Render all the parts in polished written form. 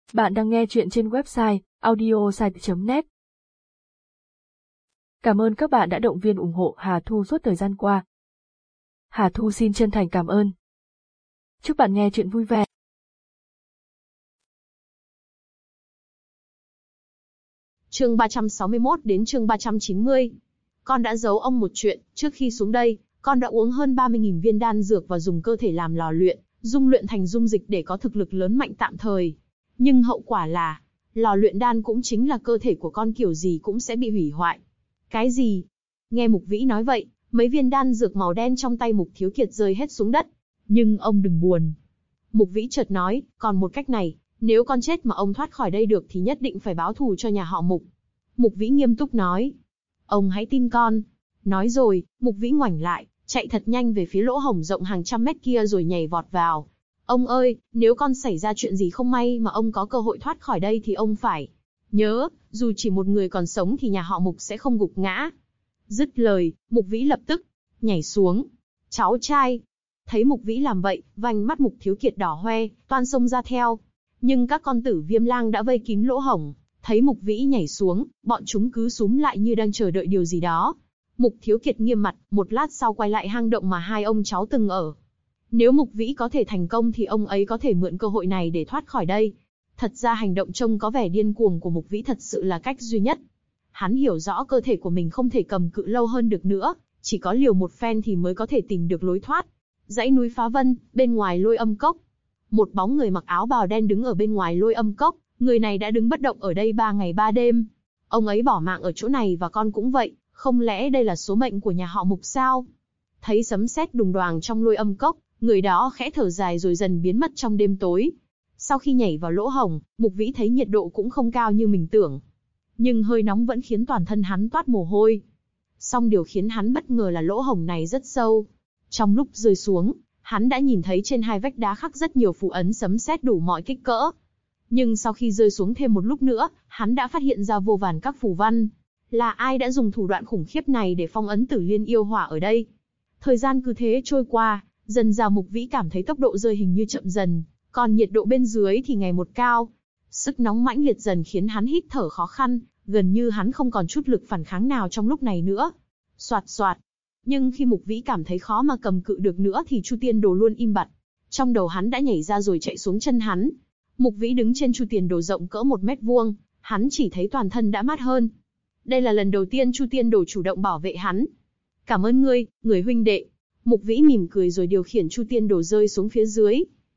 Bạn đang nghe chuyện trên website audiosite.net. Cảm ơn các bạn đã động viên ủng hộ Hà Thu suốt thời gian qua. Hà Thu xin chân thành cảm ơn. Chúc bạn nghe chuyện vui vẻ. Chương 361 đến chương 390. Con đã giấu ông một chuyện, trước khi xuống đây, con đã uống hơn 30.000 viên đan dược và dùng cơ thể làm lò luyện, dung luyện thành dung dịch để có thực lực lớn mạnh tạm thời. Nhưng hậu quả là, lò luyện đan cũng chính là cơ thể của con kiểu gì cũng sẽ bị hủy hoại. Cái gì? Nghe Mục Vĩ nói vậy, mấy viên đan dược màu đen trong tay Mục Thiếu Kiệt rơi hết xuống đất. Nhưng ông đừng buồn. Mục Vĩ chợt nói, còn một cách này, nếu con chết mà ông thoát khỏi đây được thì nhất định phải báo thù cho nhà họ Mục. Mục Vĩ nghiêm túc nói. Ông hãy tin con. Nói rồi, Mục Vĩ ngoảnh lại, chạy thật nhanh về phía lỗ hổng rộng hàng trăm mét kia rồi nhảy vọt vào. Ông ơi, nếu con xảy ra chuyện gì không may mà ông có cơ hội thoát khỏi đây thì ông phải nhớ, dù chỉ một người còn sống thì nhà họ Mục sẽ không gục ngã. Dứt lời, Mục Vĩ lập tức nhảy xuống. Cháu trai. Thấy Mục Vĩ làm vậy, vành mắt Mục Thiếu Kiệt đỏ hoe, toan xông ra theo. Nhưng các con tử Viêm Lang đã vây kín lỗ hổng, thấy Mục Vĩ nhảy xuống, bọn chúng cứ súm lại như đang chờ đợi điều gì đó. Mục Thiếu Kiệt nghiêm mặt, một lát sau quay lại hang động mà hai ông cháu từng ở. Nếu Mục Vĩ có thể thành công thì ông ấy có thể mượn cơ hội này để thoát khỏi đây. Thật ra hành động trông có vẻ điên cuồng của Mục Vĩ thật sự là cách duy nhất. Hắn hiểu rõ cơ thể của mình không thể cầm cự lâu hơn được nữa, chỉ có liều một phen thì mới có thể tìm được lối thoát. Dãy núi Phá Vân, bên ngoài Lôi Âm Cốc. Một bóng người mặc áo bào đen đứng ở bên ngoài Lôi Âm Cốc, người này đã đứng bất động ở đây 3 ngày 3 đêm. Ông ấy bỏ mạng ở chỗ này và con cũng vậy, không lẽ đây là số mệnh của nhà họ Mục sao? Thấy sấm sét đùng đoàng trong Lôi Âm Cốc, người đó khẽ thở dài rồi dần biến mất trong đêm tối. Sau khi nhảy vào lỗ hổng, Mục Vĩ thấy nhiệt độ cũng không cao như mình tưởng. Nhưng hơi nóng vẫn khiến toàn thân hắn toát mồ hôi. Song điều khiến hắn bất ngờ là lỗ hổng này rất sâu. Trong lúc rơi xuống, hắn đã nhìn thấy trên hai vách đá khắc rất nhiều phù ấn sấm sét đủ mọi kích cỡ. Nhưng sau khi rơi xuống thêm một lúc nữa, hắn đã phát hiện ra vô vàn các phù văn. Là ai đã dùng thủ đoạn khủng khiếp này để phong ấn Tử Liên yêu hỏa ở đây? Thời gian cứ thế trôi qua, dần dà Mục Vĩ cảm thấy tốc độ rơi hình như chậm dần, còn nhiệt độ bên dưới thì ngày một cao. Sức nóng mãnh liệt dần khiến hắn hít thở khó khăn, gần như hắn không còn chút lực phản kháng nào trong lúc này nữa. Soạt soạt. Nhưng khi Mục Vĩ cảm thấy khó mà cầm cự được nữa thì Chu Tiên Đồ luôn im bặt. Trong đầu hắn đã nhảy ra rồi chạy xuống chân hắn. Mục Vĩ đứng trên Chu Tiên Đồ rộng cỡ 1 mét vuông, hắn chỉ thấy toàn thân đã mát hơn. Đây là lần đầu tiên Chu Tiên Đồ chủ động bảo vệ hắn. Cảm ơn ngươi, người huynh đệ. Mục Vĩ mỉm cười rồi điều khiển Chu Tiên Đồ rơi xuống phía dưới.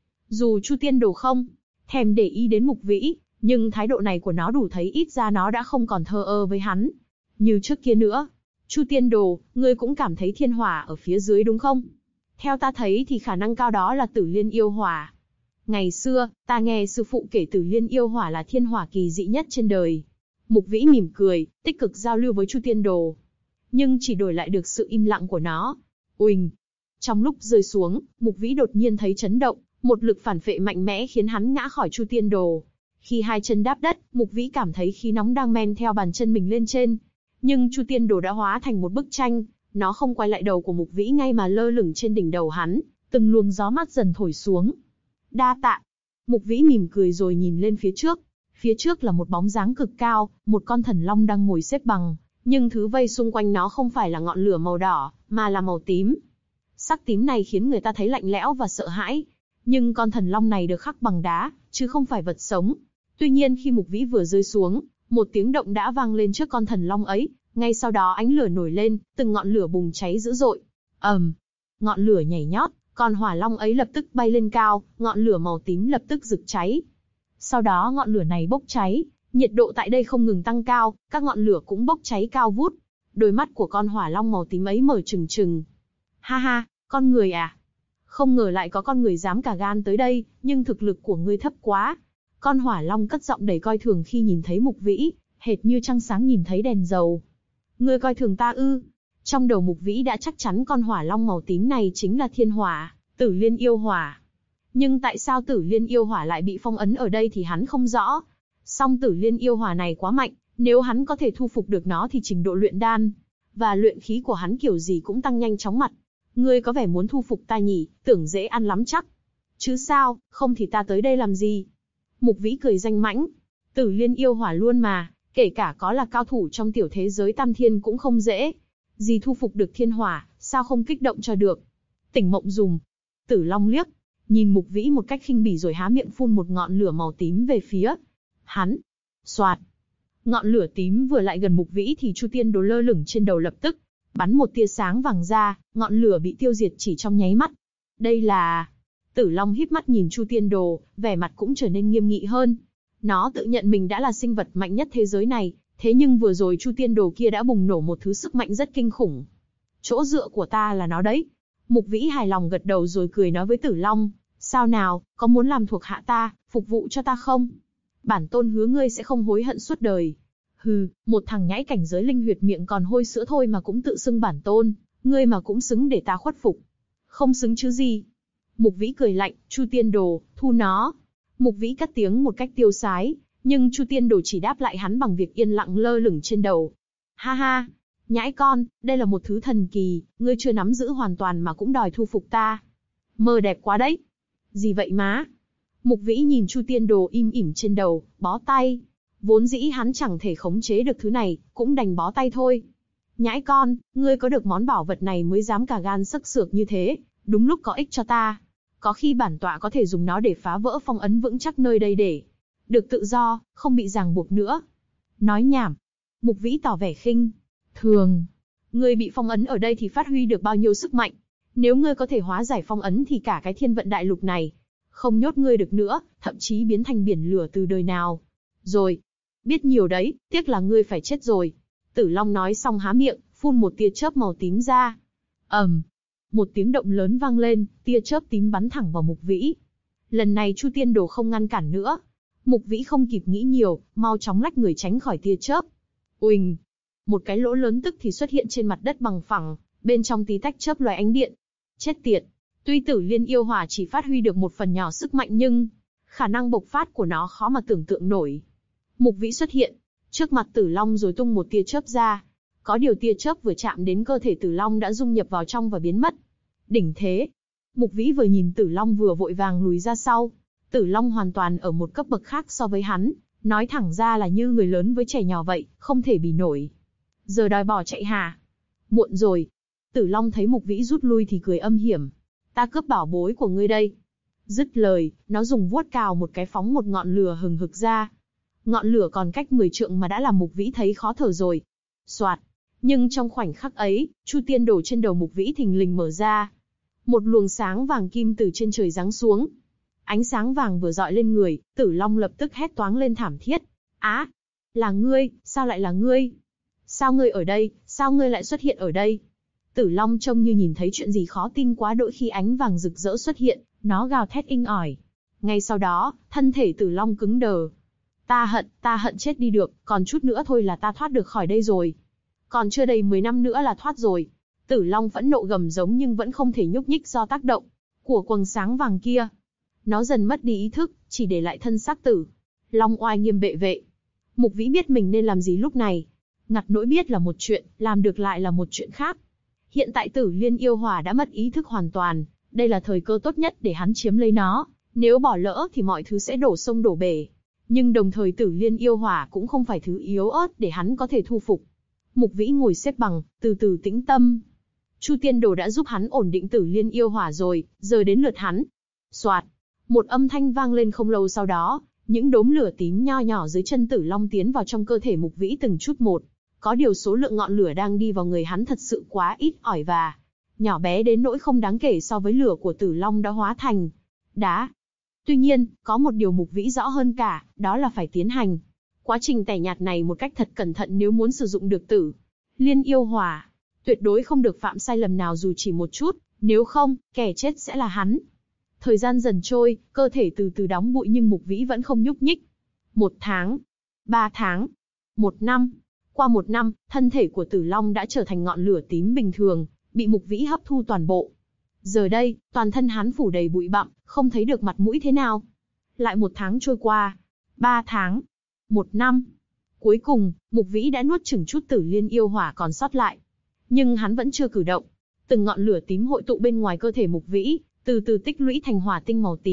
Dù Chu Tiên Đồ không thèm để ý đến Mục Vĩ, nhưng thái độ này của nó đủ thấy ít ra nó đã không còn thờ ơ với hắn như trước kia nữa. Chu Tiên Đồ, ngươi cũng cảm thấy thiên hỏa ở phía dưới đúng không? Theo ta thấy thì khả năng cao đó là Tử Liên yêu hỏa. Ngày xưa, ta nghe sư phụ kể Tử Liên yêu hỏa là thiên hỏa kỳ dị nhất trên đời. Mục Vĩ mỉm cười, tích cực giao lưu với Chu Tiên Đồ. Nhưng chỉ đổi lại được sự im lặng của nó. Uỳnh. Trong lúc rơi xuống, Mục Vĩ đột nhiên thấy chấn động, một lực phản phệ mạnh mẽ khiến hắn ngã khỏi Chu Tiên Đồ. Khi hai chân đáp đất, Mục Vĩ cảm thấy khí nóng đang men theo bàn chân mình lên trên. Nhưng Chu Tiên Đồ đã hóa thành một bức tranh, nó không quay lại đầu của Mục Vĩ ngay mà lơ lửng trên đỉnh đầu hắn, từng luồng gió mát dần thổi xuống. Đa tạ. Mục Vĩ mỉm cười rồi nhìn lên phía trước. Phía trước là một bóng dáng cực cao, một con thần long đang ngồi xếp bằng, nhưng thứ vây xung quanh nó không phải là ngọn lửa màu đỏ, mà là màu tím. Sắc tím này khiến người ta thấy lạnh lẽo và sợ hãi. Nhưng con thần long này được khắc bằng đá, chứ không phải vật sống. Tuy nhiên khi Mục Vĩ vừa rơi xuống, một tiếng động đã vang lên trước con thần long ấy, ngay sau đó ánh lửa nổi lên, từng ngọn lửa bùng cháy dữ dội. Ngọn lửa nhảy nhót, con hỏa long ấy lập tức bay lên cao, ngọn lửa màu tím lập tức rực cháy. Sau đó ngọn lửa này bốc cháy, nhiệt độ tại đây không ngừng tăng cao, các ngọn lửa cũng bốc cháy cao vút. Đôi mắt của con hỏa long màu tím ấy mở trừng trừng. Ha ha, con người à? Không ngờ lại có con người dám cả gan tới đây, nhưng thực lực của ngươi thấp quá. Con hỏa long cất giọng đầy coi thường khi nhìn thấy Mục Vĩ, hệt như trăng sáng nhìn thấy đèn dầu. Ngươi coi thường ta ư? Trong đầu Mục Vĩ đã chắc chắn con hỏa long màu tím này chính là thiên hỏa, Tử Liên yêu hỏa. Nhưng tại sao Tử Liên yêu hỏa lại bị phong ấn ở đây thì hắn không rõ. Song Tử Liên yêu hỏa này quá mạnh, nếu hắn có thể thu phục được nó thì trình độ luyện đan và luyện khí của hắn kiểu gì cũng tăng nhanh chóng mặt. Ngươi có vẻ muốn thu phục ta nhỉ, tưởng dễ ăn lắm chắc. Chứ sao, không thì ta tới đây làm gì? Mục Vĩ cười danh mãnh. Tử Liên yêu hỏa luôn mà, kể cả có là cao thủ trong tiểu thế giới tam thiên cũng không dễ. Gì thu phục được thiên hỏa, sao không kích động cho được. Tỉnh mộng dùng. Tử Long liếc, nhìn Mục Vĩ một cách khinh bỉ rồi há miệng phun một ngọn lửa màu tím về phía hắn. Soạt. Ngọn lửa tím vừa lại gần Mục Vĩ thì Chu Tiên Đồ lơ lửng trên đầu lập tức bắn một tia sáng vàng ra, ngọn lửa bị tiêu diệt chỉ trong nháy mắt. Đây là... Tử Long híp mắt nhìn Chu Tiên Đồ, vẻ mặt cũng trở nên nghiêm nghị hơn. Nó tự nhận mình đã là sinh vật mạnh nhất thế giới này, thế nhưng vừa rồi Chu Tiên Đồ kia đã bùng nổ một thứ sức mạnh rất kinh khủng. Chỗ dựa của ta là nó đấy. Mục Vĩ hài lòng gật đầu rồi cười nói với Tử Long, sao nào, có muốn làm thuộc hạ ta, phục vụ cho ta không? Bản tôn hứa ngươi sẽ không hối hận suốt đời. Hừ, một thằng nhãi cảnh giới linh huyệt miệng còn hôi sữa thôi mà cũng tự xưng bản tôn, ngươi mà cũng xứng để ta khuất phục. Không xứng chứ gì. Mục Vĩ cười lạnh, Chu Tiên Đồ, thu nó. Mục Vĩ cất tiếng một cách tiêu sái, nhưng Chu Tiên Đồ chỉ đáp lại hắn bằng việc yên lặng lơ lửng trên đầu. Ha ha, nhãi con, đây là một thứ thần kỳ, ngươi chưa nắm giữ hoàn toàn mà cũng đòi thu phục ta. Mơ đẹp quá đấy. Gì vậy má? Mục Vĩ nhìn Chu Tiên Đồ im ỉm trên đầu, bó tay. Vốn dĩ hắn chẳng thể khống chế được thứ này, cũng đành bó tay thôi. Nhãi con, ngươi có được món bảo vật này mới dám cả gan sức sược như thế, đúng lúc có ích cho ta. Có khi bản tọa có thể dùng nó để phá vỡ phong ấn vững chắc nơi đây để được tự do, không bị ràng buộc nữa. Nói nhảm. Mục Vĩ tỏ vẻ khinh thường. Ngươi bị phong ấn ở đây thì phát huy được bao nhiêu sức mạnh. Nếu ngươi có thể hóa giải phong ấn thì cả cái thiên vận đại lục này không nhốt ngươi được nữa, thậm chí biến thành biển lửa từ đời nào. Rồi. Biết nhiều đấy, tiếc là ngươi phải chết rồi. Tử Long nói xong há miệng, phun một tia chớp màu tím ra. Một tiếng động lớn vang lên, tia chớp tím bắn thẳng vào Mục Vĩ. Lần này Chu Tiên Đồ không ngăn cản nữa. Mục Vĩ không kịp nghĩ nhiều, mau chóng lách người tránh khỏi tia chớp. Uỳnh! Một cái lỗ lớn tức thì xuất hiện trên mặt đất bằng phẳng, bên trong tí tách chớp loài ánh điện. Chết tiệt! Tuy Tử Liên yêu hỏa chỉ phát huy được một phần nhỏ sức mạnh nhưng khả năng bộc phát của nó khó mà tưởng tượng nổi. Mục Vĩ xuất hiện trước mặt Tử Long rồi tung một tia chớp ra. Có điều tia chớp vừa chạm đến cơ thể Tử Long đã dung nhập vào trong và biến mất. Đỉnh thế! Mục Vĩ vừa nhìn Tử Long vừa vội vàng lùi ra sau. Tử Long hoàn toàn ở một cấp bậc khác so với hắn, nói thẳng ra là như người lớn với trẻ nhỏ vậy, không thể bì nổi. Giờ đòi bỏ chạy hả? Muộn rồi. Tử Long thấy Mục Vĩ rút lui thì cười âm hiểm. Ta cướp bảo bối của ngươi đây. Dứt lời, nó dùng vuốt cào một cái phóng một ngọn lửa hừng hực ra. Ngọn lửa còn cách 10 trượng mà đã làm Mục Vĩ thấy khó thở rồi. Soạt. Nhưng trong khoảnh khắc ấy, Chu Tiên Đồ trên đầu Mục Vĩ thình lình mở ra. Một luồng sáng vàng kim từ trên trời giáng xuống. Ánh sáng vàng vừa dọi lên người, Tử Long lập tức hét toáng lên thảm thiết. Á! Là ngươi, sao lại là ngươi? Sao ngươi ở đây, sao ngươi lại xuất hiện ở đây? Tử Long trông như nhìn thấy chuyện gì khó tin quá đỗi khi ánh vàng rực rỡ xuất hiện, nó gào thét inh ỏi. Ngay sau đó, thân thể Tử Long cứng đờ. Ta hận chết đi được, còn chút nữa thôi là ta thoát được khỏi đây rồi. Còn chưa đầy 10 năm nữa là thoát rồi. Tử Long phẫn nộ gầm giống nhưng vẫn không thể nhúc nhích do tác động của quầng sáng vàng kia. Nó dần mất đi ý thức, chỉ để lại thân xác tử. Long oai nghiêm bệ vệ. Mục Vĩ biết mình nên làm gì lúc này. Ngặt nỗi biết là một chuyện, làm được lại là một chuyện khác. Hiện tại Tử Liên yêu hỏa đã mất ý thức hoàn toàn, đây là thời cơ tốt nhất để hắn chiếm lấy nó. Nếu bỏ lỡ thì mọi thứ sẽ đổ sông đổ bể. Nhưng đồng thời Tử Liên yêu hỏa cũng không phải thứ yếu ớt để hắn có thể thu phục. Mục Vĩ ngồi xếp bằng, từ từ tĩnh tâm. Chu Tiên Đồ đã giúp hắn ổn định Tử Liên yêu hỏa rồi, giờ đến lượt hắn. Soạt, một âm thanh vang lên không lâu sau đó, những đốm lửa tím nho nhỏ dưới chân Tử Long tiến vào trong cơ thể Mục Vĩ từng chút một. Có điều số lượng ngọn lửa đang đi vào người hắn thật sự quá ít ỏi và nhỏ bé đến nỗi không đáng kể so với lửa của Tử Long đã hóa thành đá. Tuy nhiên, có một điều Mục Vĩ rõ hơn cả, đó là phải tiến hành quá trình tẻ nhạt này một cách thật cẩn thận nếu muốn sử dụng được Tử Liên yêu hỏa. Tuyệt đối không được phạm sai lầm nào dù chỉ một chút, nếu không, kẻ chết sẽ là hắn. Thời gian dần trôi, cơ thể từ từ đóng bụi nhưng Mục Vĩ vẫn không nhúc nhích. 1 tháng, 3 tháng, 1 năm. Qua 1 năm, thân thể của Tử Long đã trở thành ngọn lửa tím bình thường, bị Mục Vĩ hấp thu toàn bộ. Giờ đây, toàn thân hắn phủ đầy bụi bặm, không thấy được mặt mũi thế nào. Lại 1 tháng trôi qua, 3 tháng, 1 năm. Cuối cùng, Mục Vĩ đã nuốt chửng chút Tử Liên yêu hỏa còn sót lại. Nhưng hắn vẫn chưa cử động. Từng ngọn lửa tím hội tụ bên ngoài cơ thể Mục Vĩ, từ từ tích lũy thành hỏa tinh màu tím,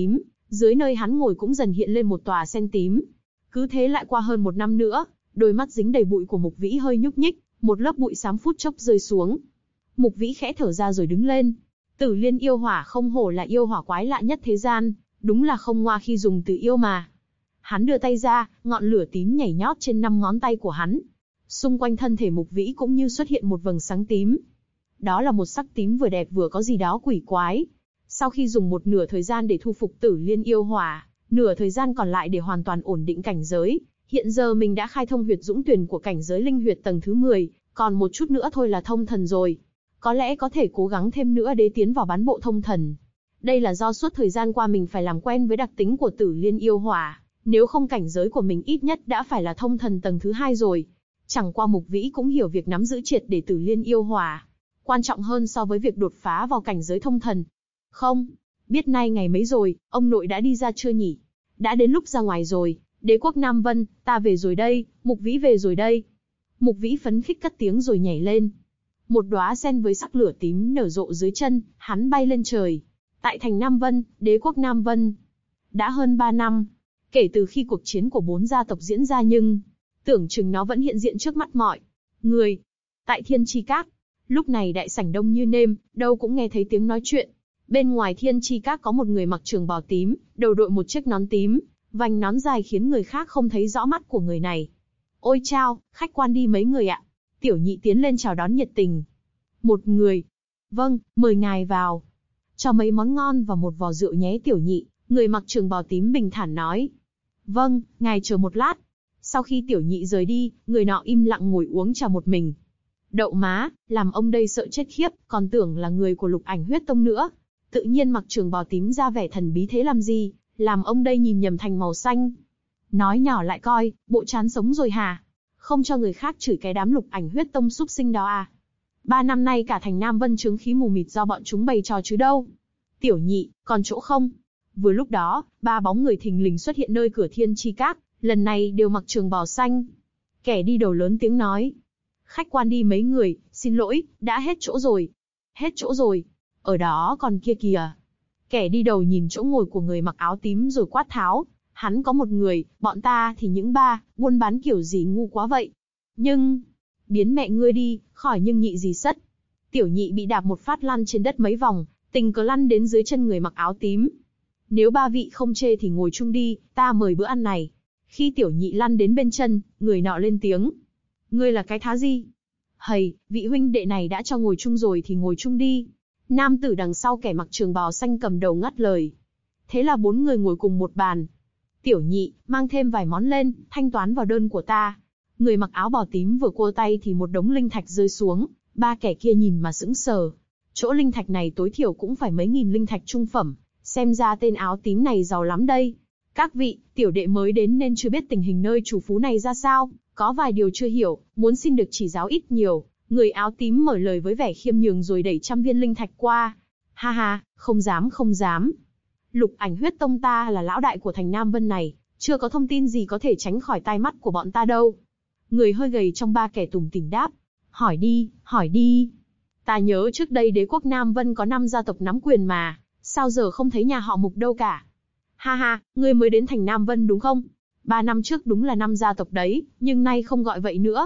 Dưới nơi hắn ngồi cũng dần hiện lên một tòa sen tím. Cứ thế lại qua hơn 1 năm nữa, đôi mắt dính đầy bụi của Mục Vĩ hơi nhúc nhích, một lớp bụi xám phút chốc rơi xuống. Mục Vĩ khẽ thở ra rồi đứng lên. Tử Liên yêu hỏa không hổ là yêu hỏa quái lạ nhất thế gian, đúng là không ngoa khi dùng từ yêu mà. Hắn đưa tay ra, ngọn lửa tím nhảy nhót trên 5 ngón tay của hắn. Xung quanh thân thể Mục Vĩ cũng như xuất hiện một vầng sáng tím. Đó là một sắc tím vừa đẹp vừa có gì đó quỷ quái. Sau khi dùng một nửa thời gian để thu phục Tử Liên yêu hỏa, nửa thời gian còn lại để hoàn toàn ổn định cảnh giới, hiện giờ mình đã khai thông huyệt dũng tuyển của cảnh giới linh huyệt tầng thứ 10, còn một chút nữa thôi là thông thần rồi. Có lẽ có thể cố gắng thêm nữa để tiến vào bán bộ thông thần. Đây là do suốt thời gian qua mình phải làm quen với đặc tính của Tử Liên yêu hỏa, nếu không cảnh giới của mình ít nhất đã phải là thông thần tầng thứ 2 rồi. Chẳng qua Mục Vĩ cũng hiểu việc nắm giữ triệt để Tử Liên yêu hỏa quan trọng hơn so với việc đột phá vào cảnh giới thông thần. Không, biết nay ngày mấy rồi, ông nội đã đi ra chưa nhỉ? Đã đến lúc ra ngoài rồi, Đế quốc Nam Vân, ta về rồi đây, Mục Vĩ về rồi đây. Mục Vĩ phấn khích cất tiếng rồi nhảy lên. Một đóa sen với sắc lửa tím nở rộ dưới chân, hắn bay lên trời. Tại thành Nam Vân, Đế quốc Nam Vân. Đã hơn 3 năm, kể từ khi cuộc chiến của 4 gia tộc diễn ra nhưng, tưởng chừng nó vẫn hiện diện trước mắt mọi người. Tại Thiên Chi Các, lúc này đại sảnh đông như nêm, đâu cũng nghe thấy tiếng nói chuyện. Bên ngoài Thiên Chi Các có một người mặc trường bào tím, đầu đội một chiếc nón tím, vành nón dài khiến người khác không thấy rõ mắt của người này. Ôi chao, khách quan đi mấy người ạ. Tiểu Nhị tiến lên chào đón nhiệt tình. Một người. Vâng, mời ngài vào. Cho mấy món ngon và một vò rượu nhé Tiểu Nhị, người mặc trường bào tím bình thản nói. Vâng, ngài chờ một lát. Sau khi Tiểu Nhị rời đi, người nọ im lặng ngồi uống trà một mình. Đậu má, làm ông đây sợ chết khiếp, còn tưởng là người của Lục Ảnh Huyết Tông nữa. Tự nhiên mặc trường bào tím ra vẻ thần bí thế làm gì, làm ông đây nhìn nhầm thành màu xanh. Nói nhỏ lại coi, bộ chán sống rồi hả? Không cho người khác chửi cái đám Lục Ảnh Huyết Tông súc sinh đó à? 3 năm nay cả thành Nam Vân chướng khí mù mịt do bọn chúng bày trò chứ đâu. Tiểu Nhị, còn chỗ không? Vừa lúc đó, 3 bóng người thình lình xuất hiện nơi cửa Thiên Chi Các, lần này đều mặc trường bào xanh. Kẻ đi đầu lớn tiếng nói. Khách quan đi mấy người, xin lỗi, đã hết chỗ rồi. Hết chỗ rồi. Ở đó còn kia kìa. Kẻ đi đầu nhìn chỗ ngồi của người mặc áo tím rồi quát tháo. Hắn có một người, bọn ta thì những 3, buôn bán kiểu gì ngu quá vậy. Nhưng, biến mẹ ngươi đi, khỏi nhưng nhị gì sất. Tiểu Nhị bị đạp một phát lăn trên đất mấy vòng, tình cờ lăn đến dưới chân người mặc áo tím. Nếu 3 vị không chê thì ngồi chung đi, ta mời bữa ăn này. Khi Tiểu Nhị lăn đến bên chân, người nọ lên tiếng. Ngươi là cái thá gì? Hầy, vị huynh đệ này đã cho ngồi chung rồi thì ngồi chung đi. Nam tử đằng sau kẻ mặc trường bào xanh cầm đầu ngắt lời. Thế là 4 người ngồi cùng một bàn. Tiểu Nhị, mang thêm vài món lên, thanh toán vào đơn của ta. Người mặc áo bào tím vừa cua tay thì một đống linh thạch rơi xuống, 3 kẻ kia nhìn mà sững sờ. Chỗ linh thạch này tối thiểu cũng phải mấy nghìn linh thạch trung phẩm, xem ra tên áo tím này giàu lắm đây. Các vị, tiểu đệ mới đến nên chưa biết tình hình nơi chủ phú này ra sao, có vài điều chưa hiểu, muốn xin được chỉ giáo ít nhiều. Người áo tím mở lời với vẻ khiêm nhường rồi đẩy 100 viên linh thạch qua. Ha ha, không dám không dám. Lục Ảnh Huyết Tông ta là lão đại của thành Nam Vân này, chưa có thông tin gì có thể tránh khỏi tai mắt của bọn ta đâu. Người hơi gầy trong 3 kẻ tủm tỉm đáp. Hỏi đi, hỏi đi. Ta nhớ trước đây Đế quốc Nam Vân có 5 gia tộc nắm quyền mà, sao giờ không thấy nhà họ Mục đâu cả. Ha ha, ngươi mới đến thành Nam Vân đúng không? 3 năm trước đúng là 5 gia tộc đấy, nhưng nay không gọi vậy nữa.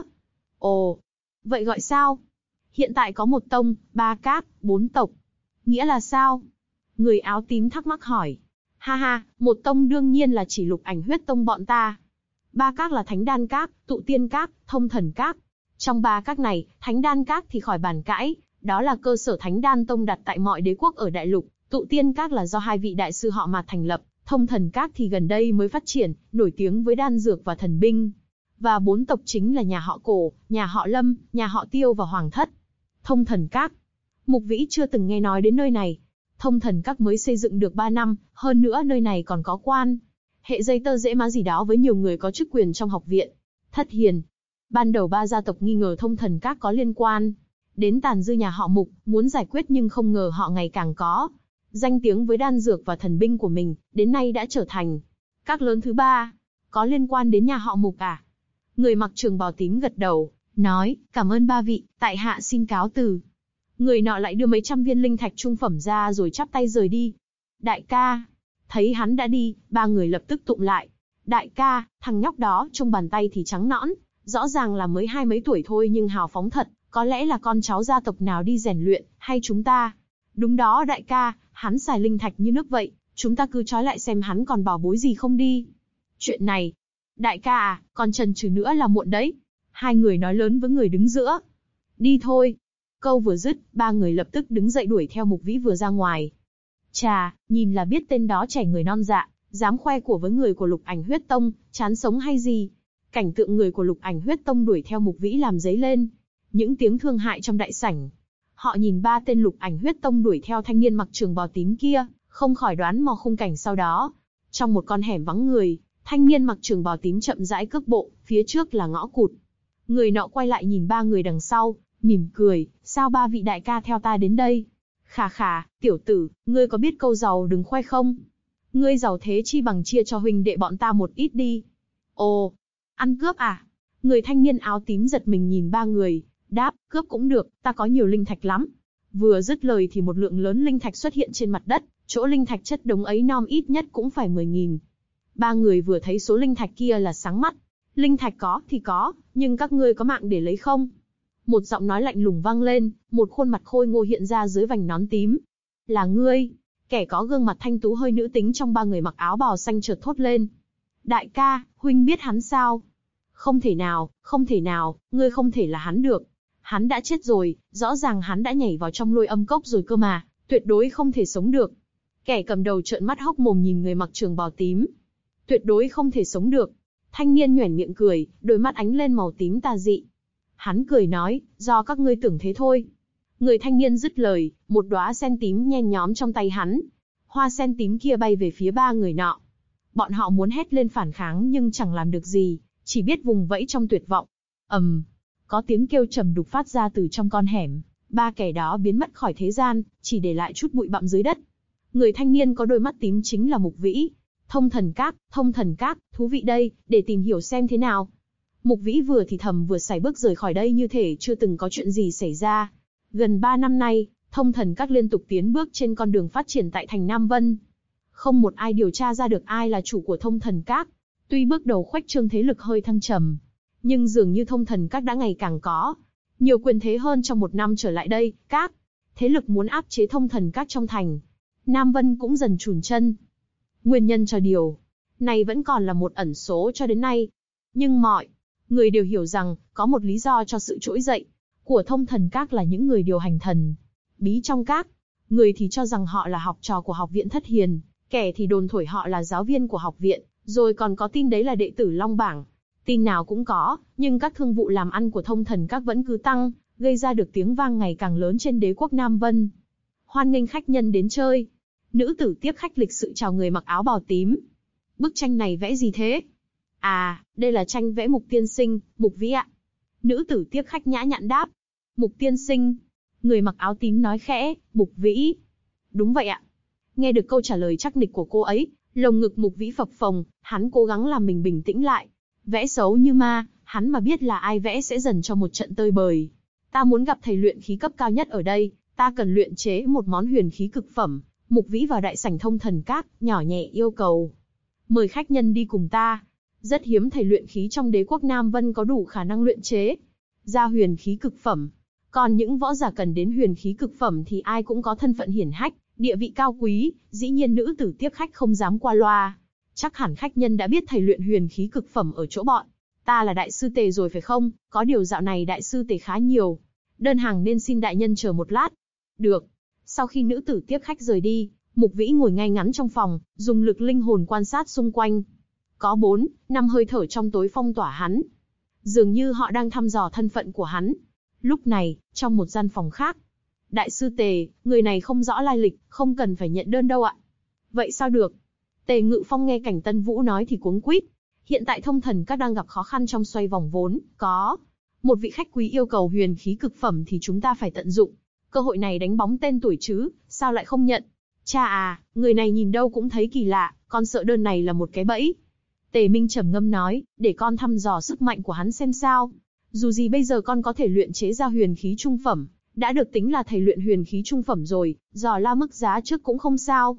Ồ, vậy gọi sao? Hiện tại có 1 tông, 3 các, 4 tộc. Nghĩa là sao? Người áo tím thắc mắc hỏi. Ha ha, 1 tông đương nhiên là chỉ Lục Ảnh Huyết Tông bọn ta. 3 các là Thánh Đan Các, Tụ Tiên Các, Thông Thần Các. Trong 3 các này, Thánh Đan Các thì khỏi bàn cãi, đó là cơ sở Thánh Đan Tông đặt tại mọi đế quốc ở đại lục. Tụ Tiên Các là do 2 vị đại sư họ mà thành lập. Thông Thần Các thì gần đây mới phát triển, nổi tiếng với đan dược và thần binh. Và 4 tộc chính là nhà họ Cổ, nhà họ Lâm, nhà họ Tiêu và Hoàng Thất. Thông Thần Các. Mục Vĩ chưa từng nghe nói đến nơi này. Thông Thần Các mới xây dựng được 3 năm, hơn nữa nơi này còn có quan hệ dây tơ dễ má gì đó với nhiều người có chức quyền trong học viện. Thất Hiền. Ban đầu 3 gia tộc nghi ngờ Thông Thần Các có liên quan đến tàn dư nhà họ Mục, muốn giải quyết nhưng không ngờ họ ngày càng có danh tiếng với đan dược và thần binh của mình, đến nay đã trở thành các lớn thứ 3. Có liên quan đến nhà họ Mục à? Người mặc trường bào tím gật đầu, nói, cảm ơn 3 vị, tại hạ xin cáo từ. Người nọ lại đưa mấy trăm viên linh thạch trung phẩm ra rồi chắp tay rời đi. Đại ca, Thấy hắn đã đi, ba người lập tức tụm lại. Đại ca, thằng nhóc đó trông bàn tay thì trắng nõn, rõ ràng là mới 20 mấy tuổi thôi nhưng hào phóng thật, có lẽ là con cháu gia tộc nào đi rèn luyện, hay chúng ta? Đúng đó đại ca, hắn xài linh thạch như nước vậy, chúng ta cứ trói lại xem hắn còn bảo bối gì không đi. Chuyện này, đại ca à, còn chần chừ nữa là muộn đấy. Hai người nói lớn với người đứng giữa. Đi thôi. Câu vừa dứt, ba người lập tức đứng dậy đuổi theo Mục Vĩ vừa ra ngoài. Chà, nhìn là biết tên đó trẻ người non dạ, dám khoe của với người của Lục Ảnh Huyết Tông, chán sống hay gì? Cảnh tượng người của Lục Ảnh Huyết Tông đuổi theo Mục Vĩ làm dấy lên những tiếng thương hại trong đại sảnh. Họ nhìn ba tên Lục Ảnh Huyết Tông đuổi theo thanh niên mặc trường bào tím kia, không khỏi đoán mò khung cảnh sau đó. Trong một con hẻm vắng người, thanh niên mặc trường bào tím chậm rãi cước bộ, phía trước là ngõ cụt. Người nọ quay lại nhìn ba người đằng sau, mỉm cười, sao ba vị đại ca theo ta đến đây? Khà khà, tiểu tử, ngươi có biết câu giàu đừng khoe không? Ngươi giàu thế chi bằng chia cho huynh đệ bọn ta một ít đi. Ồ, ăn cướp à? Người thanh niên áo tím giật mình nhìn ba người, đáp, cướp cũng được, ta có nhiều linh thạch lắm. Vừa dứt lời thì một lượng lớn linh thạch xuất hiện trên mặt đất, chỗ linh thạch chất đống ấy nom ít nhất cũng phải 10.000. Ba người vừa thấy số linh thạch kia là sáng mắt. Linh thạch có thì có, nhưng các ngươi có mạng để lấy không? Một giọng nói lạnh lùng vang lên, một khuôn mặt khôi ngô hiện ra dưới vành nón tím. Là ngươi? Kẻ có gương mặt thanh tú hơi nữ tính trong ba người mặc áo bào xanh chợt thốt lên. Đại ca, huynh biết hắn sao? Không thể nào, ngươi không thể là hắn được. Hắn đã chết rồi, rõ ràng hắn đã nhảy vào trong lôi âm cốc rồi cơ mà, tuyệt đối không thể sống được. Kẻ cầm đầu trợn mắt hốc mồm nhìn người mặc trường bào tím. Tuyệt đối không thể sống được. Thanh niên nhoẻn miệng cười, đôi mắt ánh lên màu tím tà dị. Hắn cười nói, do các ngươi tưởng thế thôi. Người thanh niên dứt lời, một đóa sen tím nhen nhóm trong tay hắn. Hoa sen tím kia bay về phía ba người nọ. Bọn họ muốn hét lên phản kháng nhưng chẳng làm được gì, chỉ biết vùng vẫy trong tuyệt vọng. Có tiếng kêu trầm đục phát ra từ trong con hẻm. Ba kẻ đó biến mất khỏi thế gian, chỉ để lại chút bụi bặm dưới đất. Người thanh niên có đôi mắt tím chính là Mục Vĩ. Thông thần các, thú vị đây, để tìm hiểu xem thế nào. Mục Vĩ vừa thì thầm vừa sải bước rời khỏi đây như thể chưa từng có chuyện gì xảy ra. Gần 3 năm nay, Thông Thần Các liên tục tiến bước trên con đường phát triển tại thành Nam Vân. Không một ai điều tra ra được ai là chủ của Thông Thần Các. Tuy bước đầu khuếch trương thế lực hơi thăng trầm, nhưng dường như Thông Thần Các đã ngày càng có nhiều quyền thế hơn trong một năm trở lại đây. Các thế lực muốn áp chế Thông Thần Các trong thành Nam Vân cũng dần chùn chân. Nguyên nhân cho điều này vẫn còn là một ẩn số cho đến nay. Nhưng mọi người đều hiểu rằng, có một lý do cho sự trỗi dậy của Thông Thần Các là những người điều hành thần bí trong các. Người thì cho rằng họ là học trò của học viện Thất Hiền, kẻ thì đồn thổi họ là giáo viên của học viện, rồi còn có tin đấy là đệ tử Long Bảng. Tin nào cũng có, nhưng các thương vụ làm ăn của Thông Thần Các vẫn cứ tăng, gây ra được tiếng vang ngày càng lớn trên đế quốc Nam Vân. Hoan nghênh khách nhân đến chơi. Nữ tử tiếp khách lịch sự chào người mặc áo bào tím. Bức tranh này vẽ gì thế? À, đây là tranh vẽ Mục tiên sinh, Mục Vĩ ạ. Nữ tử tiếp khách nhã nhặn đáp. Mục tiên sinh. Người mặc áo tím nói khẽ, Mục Vĩ. Đúng vậy ạ. Nghe được câu trả lời chắc nịch của cô ấy, lồng ngực Mục Vĩ phập phồng, hắn cố gắng làm mình bình tĩnh lại. Vẽ xấu như ma, hắn mà biết là ai vẽ sẽ dần cho một trận tơi bời. Ta muốn gặp thầy luyện khí cấp cao nhất ở đây, ta cần luyện chế một món huyền khí cực phẩm. Mục Vĩ vào đại sảnh Thông Thần Các, nhỏ nhẹ yêu cầu. Mời khách nhân đi cùng ta. Rất hiếm thầy luyện khí trong đế quốc Nam Vân có đủ khả năng luyện chế ra huyền khí cực phẩm. Còn những võ giả cần đến huyền khí cực phẩm thì ai cũng có thân phận hiển hách, địa vị cao quý, dĩ nhiên nữ tử tiếp khách không dám qua loa. Chắc hẳn khách nhân đã biết thầy luyện huyền khí cực phẩm ở chỗ bọn ta là đại sư Tề rồi phải không? Có điều dạo này đại sư Tề khá nhiều. Đơn hàng nên xin đại nhân chờ một lát. Được. Sau khi nữ tử tiếp khách rời đi, Mục Vĩ ngồi ngay ngắn trong phòng, dùng lực linh hồn quan sát xung quanh. Có 4-5 hơi thở trong tối phong tỏa hắn. Dường như họ đang thăm dò thân phận của hắn. Lúc này, trong một gian phòng khác. Đại sư Tề, người này không rõ lai lịch, không cần phải nhận đơn đâu ạ. Vậy sao được? Tề Ngự Phong nghe Cảnh Tân Vũ nói thì cuống quýt. Hiện tại Thông Thần Các đang gặp khó khăn trong xoay vòng vốn, có một vị khách quý yêu cầu huyền khí cực phẩm thì chúng ta phải tận dụng cơ hội này đánh bóng tên tuổi chứ, sao lại không nhận? Cha à, người này nhìn đâu cũng thấy kỳ lạ, con sợ đơn này là một cái bẫy. Tề Minh trầm ngâm nói, để con thăm dò sức mạnh của hắn xem sao. Dù gì bây giờ con có thể luyện chế ra huyền khí trung phẩm, đã được tính là thầy luyện huyền khí trung phẩm rồi, dò la mức giá trước cũng không sao.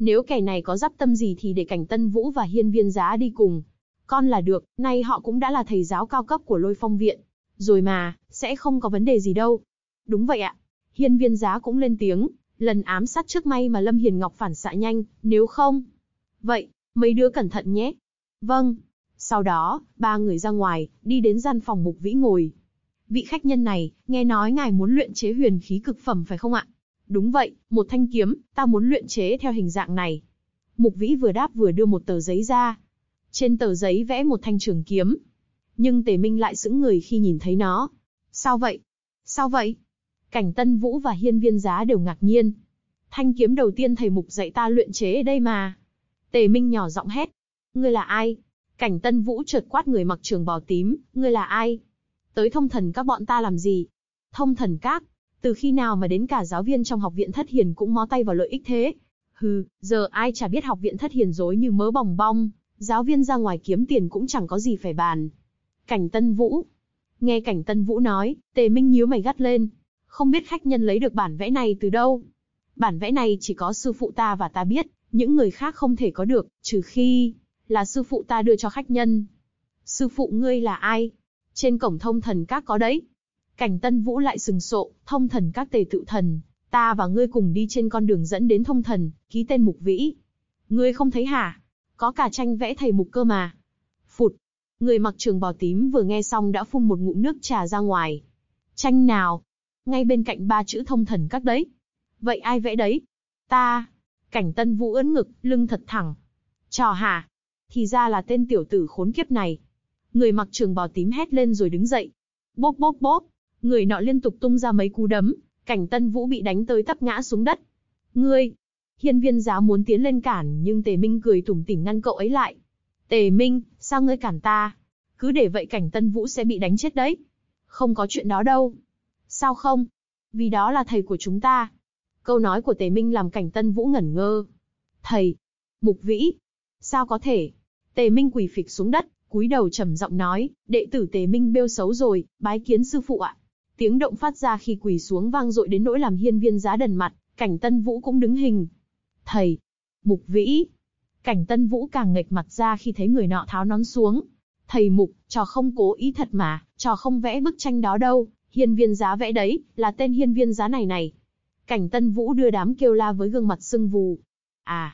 Nếu kẻ này có dắp tâm gì thì để Cảnh Tân Vũ và Hiên Viên Giá đi cùng. Con là được, nay họ cũng đã là thầy giáo cao cấp của Lôi Phong Viện. Rồi mà, sẽ không có vấn đề gì đâu. Đúng vậy ạ. Hiên Viên Giá cũng lên tiếng, lần ám sát trước may mà Lâm Hiền Ngọc phản xạ nhanh, nếu không. Vậy, mấy đứa cẩn thận nhé. Vâng. Sau đó, ba người ra ngoài, đi đến gian phòng Mục Vĩ ngồi. Vị khách nhân này, nghe nói ngài muốn luyện chế huyền khí cực phẩm phải không ạ? Đúng vậy, một thanh kiếm, ta muốn luyện chế theo hình dạng này. Mục Vĩ vừa đáp vừa đưa một tờ giấy ra. Trên tờ giấy vẽ một thanh trường kiếm. Nhưng Tề Minh lại sững người khi nhìn thấy nó. Sao vậy? Sao vậy? Cảnh Tân Vũ và Hiên Viên Giá đều ngạc nhiên. Thanh kiếm đầu tiên thầy Mục dạy ta luyện chế ở đây mà. Tề Minh nhỏ giọng hét. Ngươi là ai? Cảnh Tân Vũ chợt quát người mặc trường bào tím. Ngươi là ai? Tới Thông Thần Các bọn ta làm gì? Thông Thần Các? Từ khi nào mà đến cả giáo viên trong học viện Thất Hiền cũng mó tay vào lợi ích thế? Hừ, giờ ai chả biết học viện Thất Hiền dối như mớ bòng bong. Giáo viên ra ngoài kiếm tiền cũng chẳng có gì phải bàn. Cảnh Tân Vũ. Nghe Cảnh Tân Vũ nói, Tề Minh nhíu mày gắt lên. Không biết khách nhân lấy được bản vẽ này từ đâu? Bản vẽ này chỉ có sư phụ ta và ta biết, những người khác không thể có được, trừ khi là sư phụ ta đưa cho khách nhân. Sư phụ ngươi là ai? Trên cổng Thông Thần Các có đấy. Cảnh Tân Vũ lại sừng sộ, Thông Thần Các Tề Tự Thần, ta và ngươi cùng đi trên con đường dẫn đến Thông Thần, ký tên Mục Vĩ. Ngươi không thấy hả? Có cả tranh vẽ thầy Mục cơ mà. Phụt. Người mặc trường bào tím vừa nghe xong đã phun một ngụm nước trà ra ngoài. Tranh nào? Ngay bên cạnh ba chữ Thông Thần Các đấy. Vậy ai vẽ đấy? Ta. Cảnh Tân Vũ ưỡn ngực, lưng thật thẳng. Trò hả? Thì ra là tên tiểu tử khốn kiếp này. Người mặc trường bào tím hét lên rồi đứng dậy. Bốp bốp bốp. Người nọ liên tục tung ra mấy cú đấm. Cảnh Tân Vũ bị đánh tới tấp ngã xuống đất. Ngươi. Hiên Viên Giá muốn tiến lên cản nhưng Tề Minh cười tủm tỉm ngăn cậu ấy lại. Tề Minh, sao ngươi cản ta? Cứ để vậy Cảnh Tân Vũ sẽ bị đánh chết đấy. Không có chuyện đó đâu. Sao không? Vì đó là thầy của chúng ta. Câu nói của Tề Minh làm Cảnh Tân Vũ ngẩn ngơ. Thầy? Mục Vĩ? Sao có thể? Tề Minh quỳ phịch xuống đất, cúi đầu trầm giọng nói, đệ tử Tề Minh bêu xấu rồi, bái kiến sư phụ ạ. Tiếng động phát ra khi quỳ xuống vang dội đến nỗi làm Hiên Viên Giá đần mặt, Cảnh Tân Vũ cũng đứng hình. Thầy! Mục Vĩ! Cảnh Tân Vũ càng nghệch mặt ra khi thấy người nọ tháo nón xuống. Thầy Mục, trò không cố ý thật mà, trò không vẽ bức tranh đó đâu, Hiên Viên Giá vẽ đấy, là tên Hiên Viên Giá này này. Cảnh Tân Vũ đưa đám kêu la với gương mặt sưng vù. À,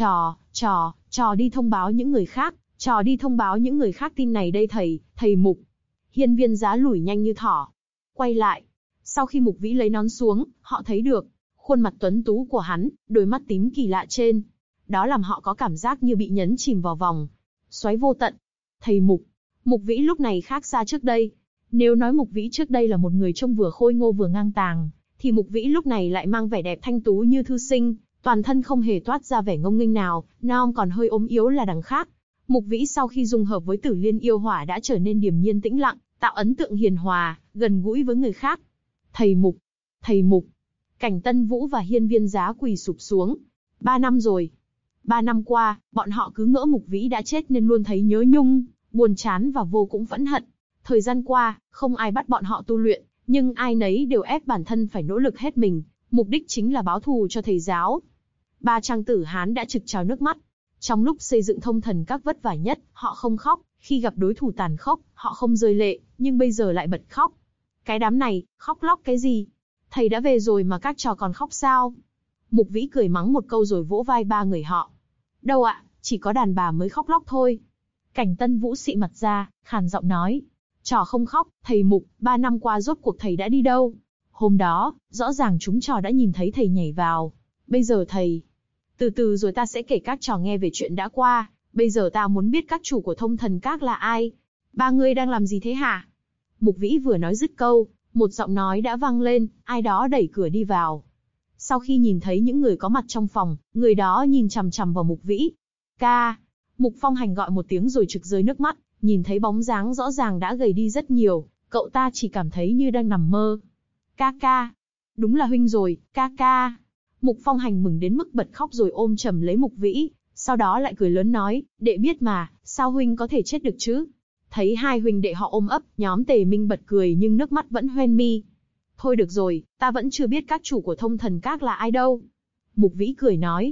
trò đi thông báo những người khác, trò đi thông báo những người khác tin này đây thầy Mục. Hiên Viên Giá lủi nhanh như thỏ. Quay lại. Sau khi Mục Vĩ lấy nón xuống, họ thấy được khuôn mặt tuấn tú của hắn, đôi mắt tím kỳ lạ trên. Đó làm họ có cảm giác như bị nhấn chìm vào vòng xoáy vô tận. Thầy Mục. Mục Vĩ lúc này khác xa trước đây. Nếu nói Mục Vĩ trước đây là một người trông vừa khôi ngô vừa ngang tàng, thì Mục Vĩ lúc này lại mang vẻ đẹp thanh tú như thư sinh, toàn thân không hề toát ra vẻ ngông nghênh nào, non còn hơi ốm yếu là đằng khác. Mục Vĩ sau khi dung hợp với Tử Liên yêu hỏa đã trở nên điềm nhiên tĩnh lặng, tạo ấn tượng hiền hòa, gần gũi với người khác. Thầy Mục, thầy Mục. Cảnh Tân Vũ và Hiên Viên Giá quỳ sụp xuống. 3 năm rồi. 3 năm qua, bọn họ cứ ngỡ Mục Vĩ đã chết nên luôn thấy nhớ nhung, buồn chán và vô cùng phẫn hận. Thời gian qua, không ai bắt bọn họ tu luyện, nhưng ai nấy đều ép bản thân phải nỗ lực hết mình, mục đích chính là báo thù cho thầy giáo. Ba trang tử Hán đã trực trào nước mắt. Trong lúc xây dựng Thông Thần Các vất vả nhất, họ không khóc, khi gặp đối thủ tàn khốc, họ không rơi lệ, nhưng bây giờ lại bật khóc. Cái đám này, khóc lóc cái gì? Thầy đã về rồi mà các trò còn khóc sao? Mục Vĩ cười mắng một câu rồi vỗ vai ba người họ. Đâu ạ, chỉ có đàn bà mới khóc lóc thôi. Cảnh Tân Vũ xị mặt ra, khàn giọng nói. Trò không khóc, thầy Mục, 3 năm qua rốt cuộc thầy đã đi đâu? Hôm đó, rõ ràng chúng trò đã nhìn thấy thầy nhảy vào. Bây giờ thầy... Từ từ rồi ta sẽ kể các trò nghe về chuyện đã qua. Bây giờ ta muốn biết các chủ của Thông Thần Các là ai? Ba người đang làm gì thế hả? Mục Vĩ vừa nói dứt câu, một giọng nói đã vang lên, ai đó đẩy cửa đi vào. Sau khi nhìn thấy những người có mặt trong phòng, người đó nhìn chằm chằm vào Mục Vĩ. Ca! Mục Phong Hành gọi một tiếng rồi trực rơi nước mắt, nhìn thấy bóng dáng rõ ràng đã gầy đi rất nhiều, cậu ta chỉ cảm thấy như đang nằm mơ. Ca ca! Đúng là huynh rồi, ca ca! Mục Phong Hành mừng đến mức bật khóc rồi ôm chầm lấy Mục Vĩ, sau đó lại cười lớn nói, đệ biết mà, sao huynh có thể chết được chứ? Thấy hai huynh đệ họ ôm ấp, nhóm Tề Minh bật cười nhưng nước mắt vẫn hoen mi. Thôi được rồi, ta vẫn chưa biết các chủ của Thông Thần Các là ai đâu. Mục Vĩ cười nói,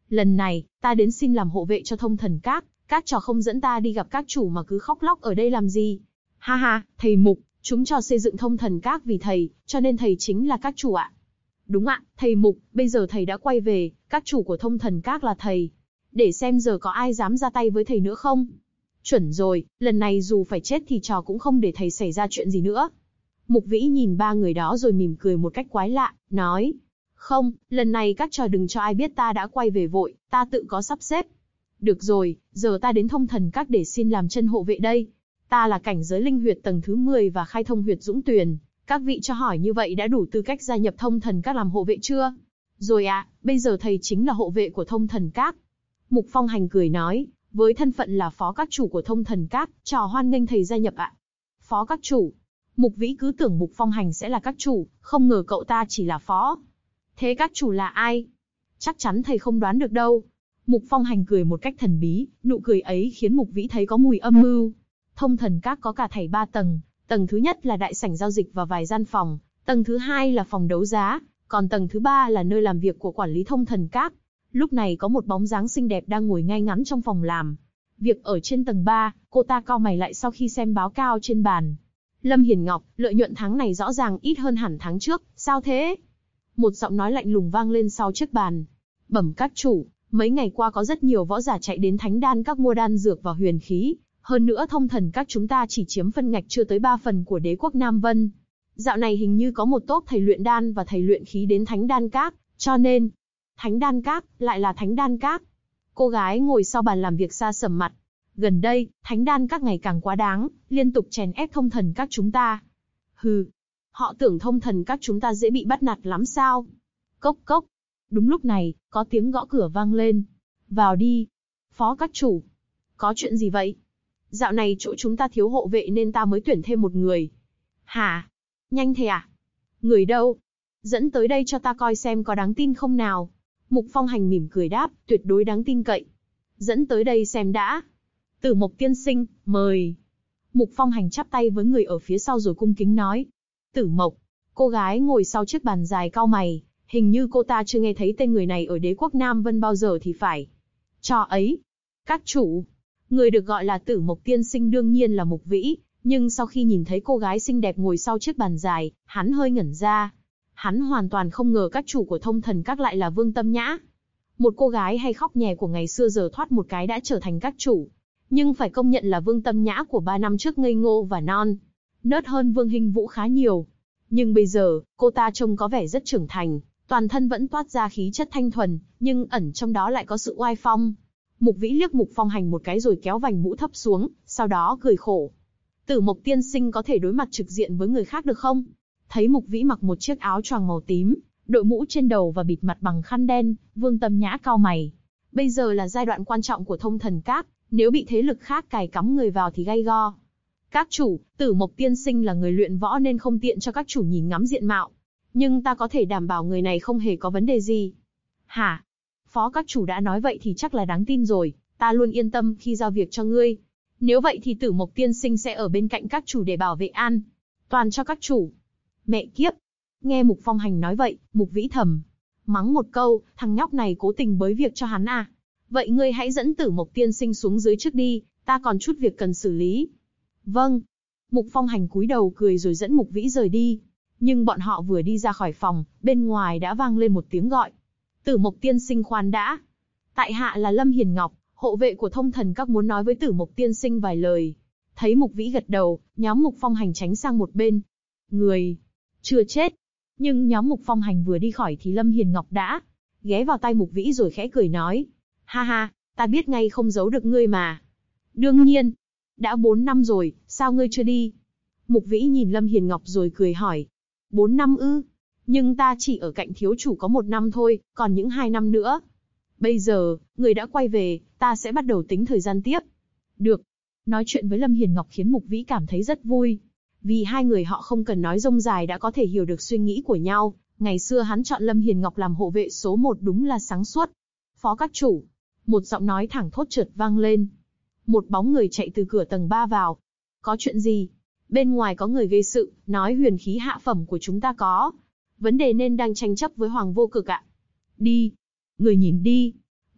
Lần này, ta đến xin làm hộ vệ cho Thông Thần các trò không dẫn ta đi gặp các chủ mà cứ khóc lóc ở đây làm gì? Ha ha, thầy Mục, chúng trò xây dựng Thông Thần các vì thầy, cho nên thầy chính là các chủ ạ. Đúng ạ, thầy Mục, bây giờ thầy đã quay về, các chủ của Thông Thần các là thầy. Để xem giờ có ai dám ra tay với thầy nữa không? Chuẩn rồi, lần này dù phải chết thì trò cũng không để thầy xảy ra chuyện gì nữa. Mục Vĩ nhìn ba người đó rồi mỉm cười một cách quái lạ, nói. Không, lần này các trò đừng cho ai biết ta đã quay về vội, ta tự có sắp xếp. Được rồi, giờ ta đến Thông Thần các để xin làm chân hộ vệ đây. Ta là cảnh giới linh huyệt tầng thứ 10 và khai thông huyệt Dũng Tuyền. Các vị cho hỏi như vậy đã đủ tư cách gia nhập Thông Thần các làm hộ vệ chưa? Rồi ạ, bây giờ thầy chính là hộ vệ của Thông Thần các. Mục Phong Hành cười nói, với thân phận là phó các chủ của Thông Thần các, trò hoan nghênh thầy gia nhập ạ. Phó các chủ. Mục Vĩ cứ tưởng Mục Phong Hành sẽ là các chủ, không ngờ cậu ta chỉ là phó. Thế các chủ là ai? Chắc chắn thầy không đoán được đâu. Mục Phong Hành cười một cách thần bí, nụ cười ấy khiến Mục Vĩ thấy có mùi âm mưu. Thông Thần các có cả thảy 3 tầng, tầng thứ nhất là đại sảnh giao dịch và vài gian phòng, tầng thứ hai là phòng đấu giá, còn tầng thứ 3 là nơi làm việc của quản lý Thông Thần các. Lúc này có một bóng dáng xinh đẹp đang ngồi ngay ngắn trong phòng làm việc ở trên tầng 3, cô ta cau mày lại sau khi xem báo cáo trên bàn. Lâm Hiền Ngọc, lợi nhuận tháng này rõ ràng ít hơn hẳn tháng trước, sao thế? Một giọng nói lạnh lùng vang lên sau chiếc bàn. Bẩm các chủ, mấy ngày qua có rất nhiều võ giả chạy đến Thánh Đan các mua đan dược và huyền khí, hơn nữa Thông Thần các chúng ta chỉ chiếm phân ngạch chưa tới 3 phần của đế quốc Nam Vân. Dạo này hình như có một tốp thầy luyện đan và thầy luyện khí đến Thánh Đan các, cho nên Thánh Đan các, lại là Thánh Đan các. Cô gái ngồi sau bàn làm việc xa sầm mặt. Gần đây, Thánh Đan các ngày càng quá đáng, liên tục chèn ép Thông Thần các chúng ta. Hừ, họ tưởng Thông Thần các chúng ta dễ bị bắt nạt lắm sao? Cốc cốc. Đúng lúc này, có tiếng gõ cửa vang lên. Vào đi. Phó các chủ. Có chuyện gì vậy? Dạo này chỗ chúng ta thiếu hộ vệ nên ta mới tuyển thêm một người. Hả? Nhanh thế à? Người đâu? Dẫn tới đây cho ta coi xem có đáng tin không nào. Mục Phong Hành mỉm cười đáp, tuyệt đối đáng tin cậy. Dẫn tới đây xem đã. Tử Mộc tiên sinh, mời. Mục Phong Hành chắp tay với người ở phía sau rồi cung kính nói. Tử Mộc. Cô gái ngồi sau chiếc bàn dài cau mày, hình như cô ta chưa nghe thấy tên người này ở đế quốc Nam Vân bao giờ thì phải. Cho ấy. Các chủ. Người được gọi là Tử Mộc tiên sinh đương nhiên là Mục Vĩ, nhưng sau khi nhìn thấy cô gái xinh đẹp ngồi sau chiếc bàn dài, hắn hơi ngẩn ra. Hắn hoàn toàn không ngờ các chủ của Thông Thần các lại là Vương Tâm Nhã. Một cô gái hay khóc nhè của ngày xưa giờ thoát một cái đã trở thành các chủ. Nhưng phải công nhận là Vương Tâm Nhã của 3 năm trước ngây ngô và non nớt hơn Vương Hinh Vũ khá nhiều. Nhưng bây giờ, cô ta trông có vẻ rất trưởng thành, toàn thân vẫn toát ra khí chất thanh thuần, nhưng ẩn trong đó lại có sự oai phong. Mục Vĩ liếc Mục Phong Hành một cái rồi kéo vành mũ thấp xuống, sau đó cười khổ. Tử Mộc tiên sinh có thể đối mặt trực diện với người khác được không? Thấy Mục Vĩ mặc một chiếc áo choàng màu tím, đội mũ trên đầu và bịt mặt bằng khăn đen, Vương Tâm Nhã cau mày. Bây giờ là giai đoạn quan trọng của Thông Thần các, nếu bị thế lực khác cài cắm người vào thì gay go. Các chủ, Tử Mộc tiên sinh là người luyện võ nên không tiện cho các chủ nhìn ngắm diện mạo. Nhưng ta có thể đảm bảo người này không hề có vấn đề gì. Hả? Phó các chủ đã nói vậy thì chắc là đáng tin rồi, ta luôn yên tâm khi giao việc cho ngươi. Nếu vậy thì Tử Mộc tiên sinh sẽ ở bên cạnh các chủ để bảo vệ an toàn cho các chủ. Mẹ kiếp! Nghe Mục Phong Hành nói vậy, Mục Vĩ thầm mắng một câu, thằng nhóc này cố tình bới việc cho hắn à. Vậy ngươi hãy dẫn Tử Mộc tiên sinh xuống dưới trước đi, ta còn chút việc cần xử lý. Vâng. Mục Phong Hành cúi đầu cười rồi dẫn Mục Vĩ rời đi. Nhưng bọn họ vừa đi ra khỏi phòng, bên ngoài đã vang lên một tiếng gọi. Tử Mộc tiên sinh khoan đã. Tại hạ là Lâm Hiền Ngọc, hộ vệ của Thông Thần các muốn nói với Tử Mộc tiên sinh vài lời. Thấy Mục Vĩ gật đầu, nhóm Mục Phong Hành tránh sang một bên. Người chưa chết. Nhưng nhóm Mục Phong Hành vừa đi khỏi thì Lâm Hiền Ngọc đã ghé vào tay Mục Vĩ rồi khẽ cười nói. Ha ha, ta biết ngay không giấu được ngươi mà. Đương nhiên. Đã 4 năm rồi, sao ngươi chưa đi? Mục Vĩ nhìn Lâm Hiền Ngọc rồi cười hỏi. 4 năm ư? Nhưng ta chỉ ở cạnh thiếu chủ có 1 năm thôi, còn những 2 năm nữa. Bây giờ, người đã quay về, ta sẽ bắt đầu tính thời gian tiếp. Được. Nói chuyện với Lâm Hiền Ngọc khiến Mục Vĩ cảm thấy rất vui. Vì hai người họ không cần nói rông dài đã có thể hiểu được suy nghĩ của nhau. Ngày xưa hắn chọn Lâm Hiền Ngọc làm hộ vệ số 1 đúng là sáng suốt. Phó các chủ. Một giọng nói thẳng thốt chợt vang lên. Một bóng người chạy từ cửa tầng 3 vào. Có chuyện gì? Bên ngoài có người gây sự, nói huyền khí hạ phẩm của chúng ta có vấn đề nên đang tranh chấp với Hoàng Vô Cực ạ. Đi. Người nhìn đi.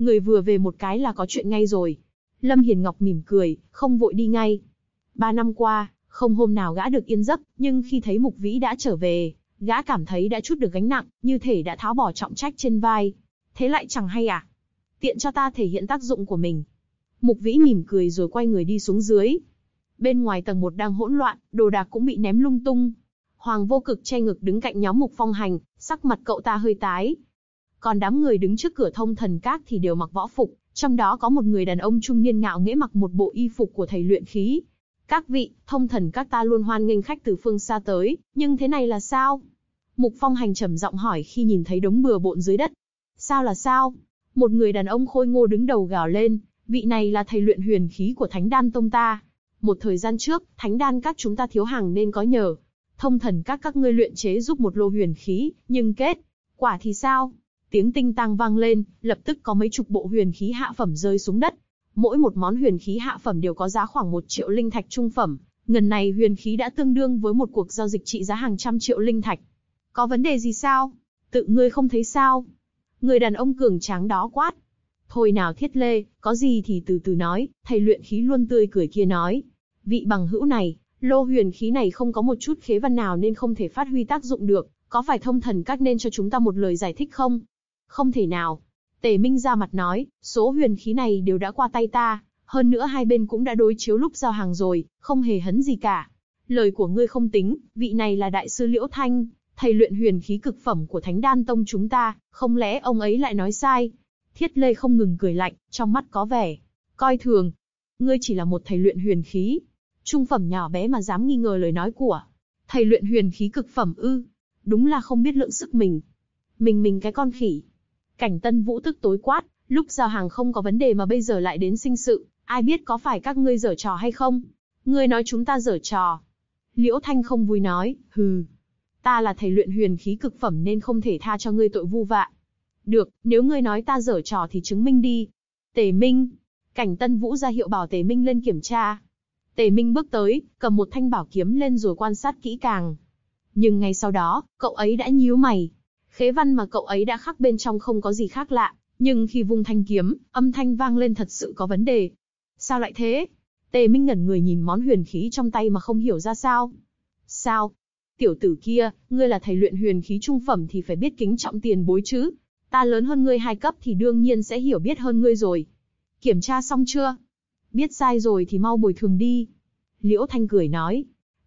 Người vừa về một cái là có chuyện ngay rồi. Lâm Hiền Ngọc mỉm cười, không vội đi ngay. 3 năm qua, không hôm nào gã được yên giấc, nhưng khi thấy Mục Vĩ đã trở về, gã cảm thấy đã trút được gánh nặng, như thể đã tháo bỏ trọng trách trên vai. Thế lại chẳng hay à? Tiện cho ta thể hiện tác dụng của mình. Mục Vĩ mỉm cười rồi quay người đi xuống dưới. Bên ngoài tầng 1 đang hỗn loạn, đồ đạc cũng bị ném lung tung. Hoàng Vô Cực che ngực đứng cạnh nhóm Mục Phong Hành, sắc mặt cậu ta hơi tái. Còn đám người đứng trước cửa Thông Thần Các thì đều mặc võ phục, trong đó có một người đàn ông trung niên ngạo nghễ mặc một bộ y phục của thầy luyện khí. Các vị, Thông Thần Các ta luôn hoan nghênh khách từ phương xa tới, nhưng thế này là sao? Mục Phong Hành trầm giọng hỏi khi nhìn thấy đống bừa bộn dưới đất. Sao là sao? Một người đàn ông khôi ngô đứng đầu gào lên, vị này là thầy luyện huyền khí của Thánh Đan Tông ta. Một thời gian trước, Thánh Đan Các chúng ta thiếu hàng nên có nhờ Thông Thần các ngươi luyện chế giúp một lô huyền khí, nhưng kết quả thì sao? Tiếng tinh tang vang lên, lập tức có mấy chục bộ huyền khí hạ phẩm rơi xuống đất. Mỗi một món huyền khí hạ phẩm đều có giá khoảng 1 triệu linh thạch trung phẩm. Ngần này huyền khí đã tương đương với một cuộc giao dịch trị giá hàng trăm triệu linh thạch. Có vấn đề gì sao? Tự ngươi không thấy sao? Người đàn ông cường tráng đó quát. Thôi nào Thiết Lê, có gì thì từ từ nói, thầy luyện khí luôn tươi cười kia nói. Vị bằng hữu này, lô huyền khí này không có một chút khế văn nào nên không thể phát huy tác dụng được, có phải Thông Thần Các nên cho chúng ta một lời giải thích không? Không thể nào. Tề Minh ra mặt nói, số huyền khí này đều đã qua tay ta, hơn nữa hai bên cũng đã đối chiếu lúc giao hàng rồi, không hề hấn gì cả. Lời của ngươi không tính, vị này là đại sư Liễu Thanh, thầy luyện huyền khí cực phẩm của Thánh Đan Tông chúng ta, không lẽ ông ấy lại nói sai? Thiết Lê không ngừng cười lạnh, trong mắt có vẻ coi thường. Ngươi chỉ là một thầy luyện huyền khí trung phẩm nhỏ bé mà dám nghi ngờ lời nói của thầy luyện huyền khí cực phẩm ư? Đúng là không biết lượng sức mình. Mình cái con khỉ. Cảnh Tân Vũ tức tối quát, lúc giao hàng không có vấn đề mà bây giờ lại đến sinh sự, ai biết có phải các ngươi giở trò hay không? Ngươi nói chúng ta giở trò. Liễu Thanh không vui nói, hừ. Ta là thầy luyện huyền khí cực phẩm nên không thể tha cho ngươi tội vu vạ. Được, nếu ngươi nói ta giở trò thì chứng minh đi. Tề Minh. Cảnh Tân Vũ ra hiệu bảo Tề Minh lên kiểm tra. Tề Minh bước tới, cầm một thanh bảo kiếm lên rồi quan sát kỹ càng. Nhưng ngay sau đó, cậu ấy đã nhíu mày. Khế văn mà cậu ấy đã khắc bên trong không có gì khác lạ, nhưng khi vung thanh kiếm, âm thanh vang lên thật sự có vấn đề. Sao lại thế? Tề Minh ngẩn người nhìn món huyền khí trong tay mà không hiểu ra sao. Sao? Tiểu tử kia, ngươi là thầy luyện huyền khí trung phẩm thì phải biết kính trọng tiền bối chứ. Ta lớn hơn ngươi 2 cấp thì đương nhiên sẽ hiểu biết hơn ngươi rồi. Kiểm tra xong chưa? Biết sai rồi thì mau bồi thường đi. Liễu Thanh cười nói.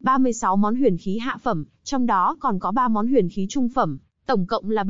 36 món huyền khí hạ phẩm, trong đó còn có 3 món huyền khí trung phẩm, tổng cộng là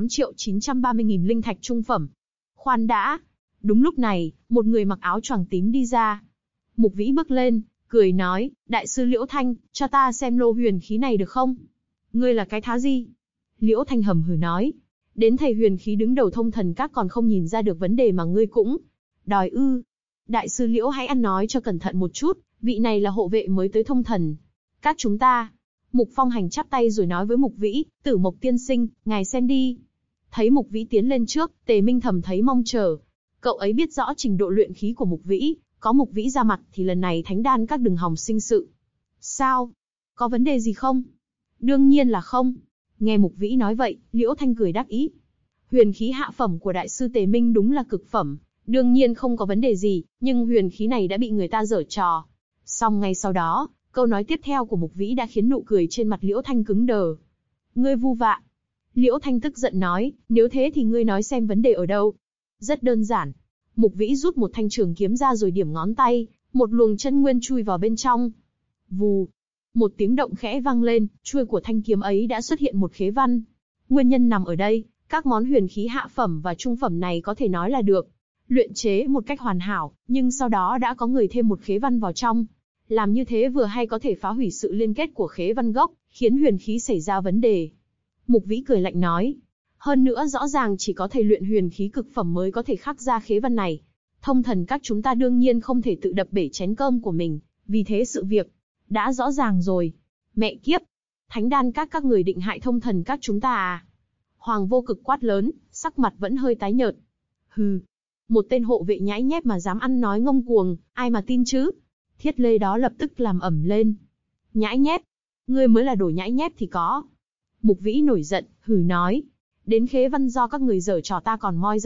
78.930.000 linh thạch trung phẩm. Khoan đã. Đúng lúc này, một người mặc áo choàng tím đi ra. Mục Vĩ bước lên, cười nói, đại sư Liễu Thanh, cho ta xem lô huyền khí này được không? Ngươi là cái thá gì? Liễu Thanh hầm hừ nói. Đến thầy huyền khí đứng đầu Thông Thần Các còn không nhìn ra được vấn đề mà ngươi cũng đòi ư? Đại sư Liễu hãy ăn nói cho cẩn thận một chút, vị này là hộ vệ mới tới Thông Thần Các chúng ta. Mục Phong Hành chắp tay rồi nói với Mục Vĩ, Tử Mộc tiên sinh, ngài xem đi. Thấy Mục Vĩ tiến lên trước, Tề Minh thầm thấy mong chờ. Cậu ấy biết rõ trình độ luyện khí của Mục Vĩ, có Mục Vĩ ra mặt thì lần này Thánh Đan Các đừng hòng sinh sự. Sao? Có vấn đề gì không? Đương nhiên là không. Nghe Mục Vĩ nói vậy, Liễu Thanh cười đắc ý. Huyền khí hạ phẩm của đại sư Tề Minh đúng là cực phẩm, đương nhiên không có vấn đề gì, nhưng huyền khí này đã bị người ta giở trò. Xong ngay sau đó, câu nói tiếp theo của Mục Vĩ đã khiến nụ cười trên mặt Liễu Thanh cứng đờ. Ngươi vu vạ. Liễu Thanh tức giận nói, nếu thế thì ngươi nói xem vấn đề ở đâu. Rất đơn giản. Mục Vĩ rút một thanh trường kiếm ra rồi điểm ngón tay, một luồng chân nguyên chui vào bên trong. Vù. Một tiếng động khẽ vang lên, chuôi của thanh kiếm ấy đã xuất hiện một khế văn. Nguyên nhân nằm ở đây, các món huyền khí hạ phẩm và trung phẩm này có thể nói là được luyện chế một cách hoàn hảo, nhưng sau đó đã có người thêm một khế văn vào trong. Làm như thế vừa hay có thể phá hủy sự liên kết của khế văn gốc, khiến huyền khí xảy ra vấn đề. Mục Vĩ cười lạnh nói. Hơn nữa rõ ràng chỉ có thầy luyện huyền khí cực phẩm mới có thể khắc ra khế văn này. Thông Thần Các chúng ta đương nhiên không thể tự đập bể chén cơm của mình, vì thế sự việc đã rõ ràng rồi. Mẹ kiếp! Thánh Đan các người định hại Thông Thần Các chúng ta à? Hoàng Vô Cực quát lớn, sắc mặt vẫn hơi tái nhợt. Hừ! Một tên hộ vệ nhãi nhép mà dám ăn nói ngông cuồng, ai mà tin chứ? Thiết Lê đó lập tức làm ẩm lên. Nhãi nhép! Ngươi mới là đồ nhãi nhép thì có. Mục Vĩ nổi giận, hừ nói. Đến khế văn do các người giở trò ta còn moi ra được,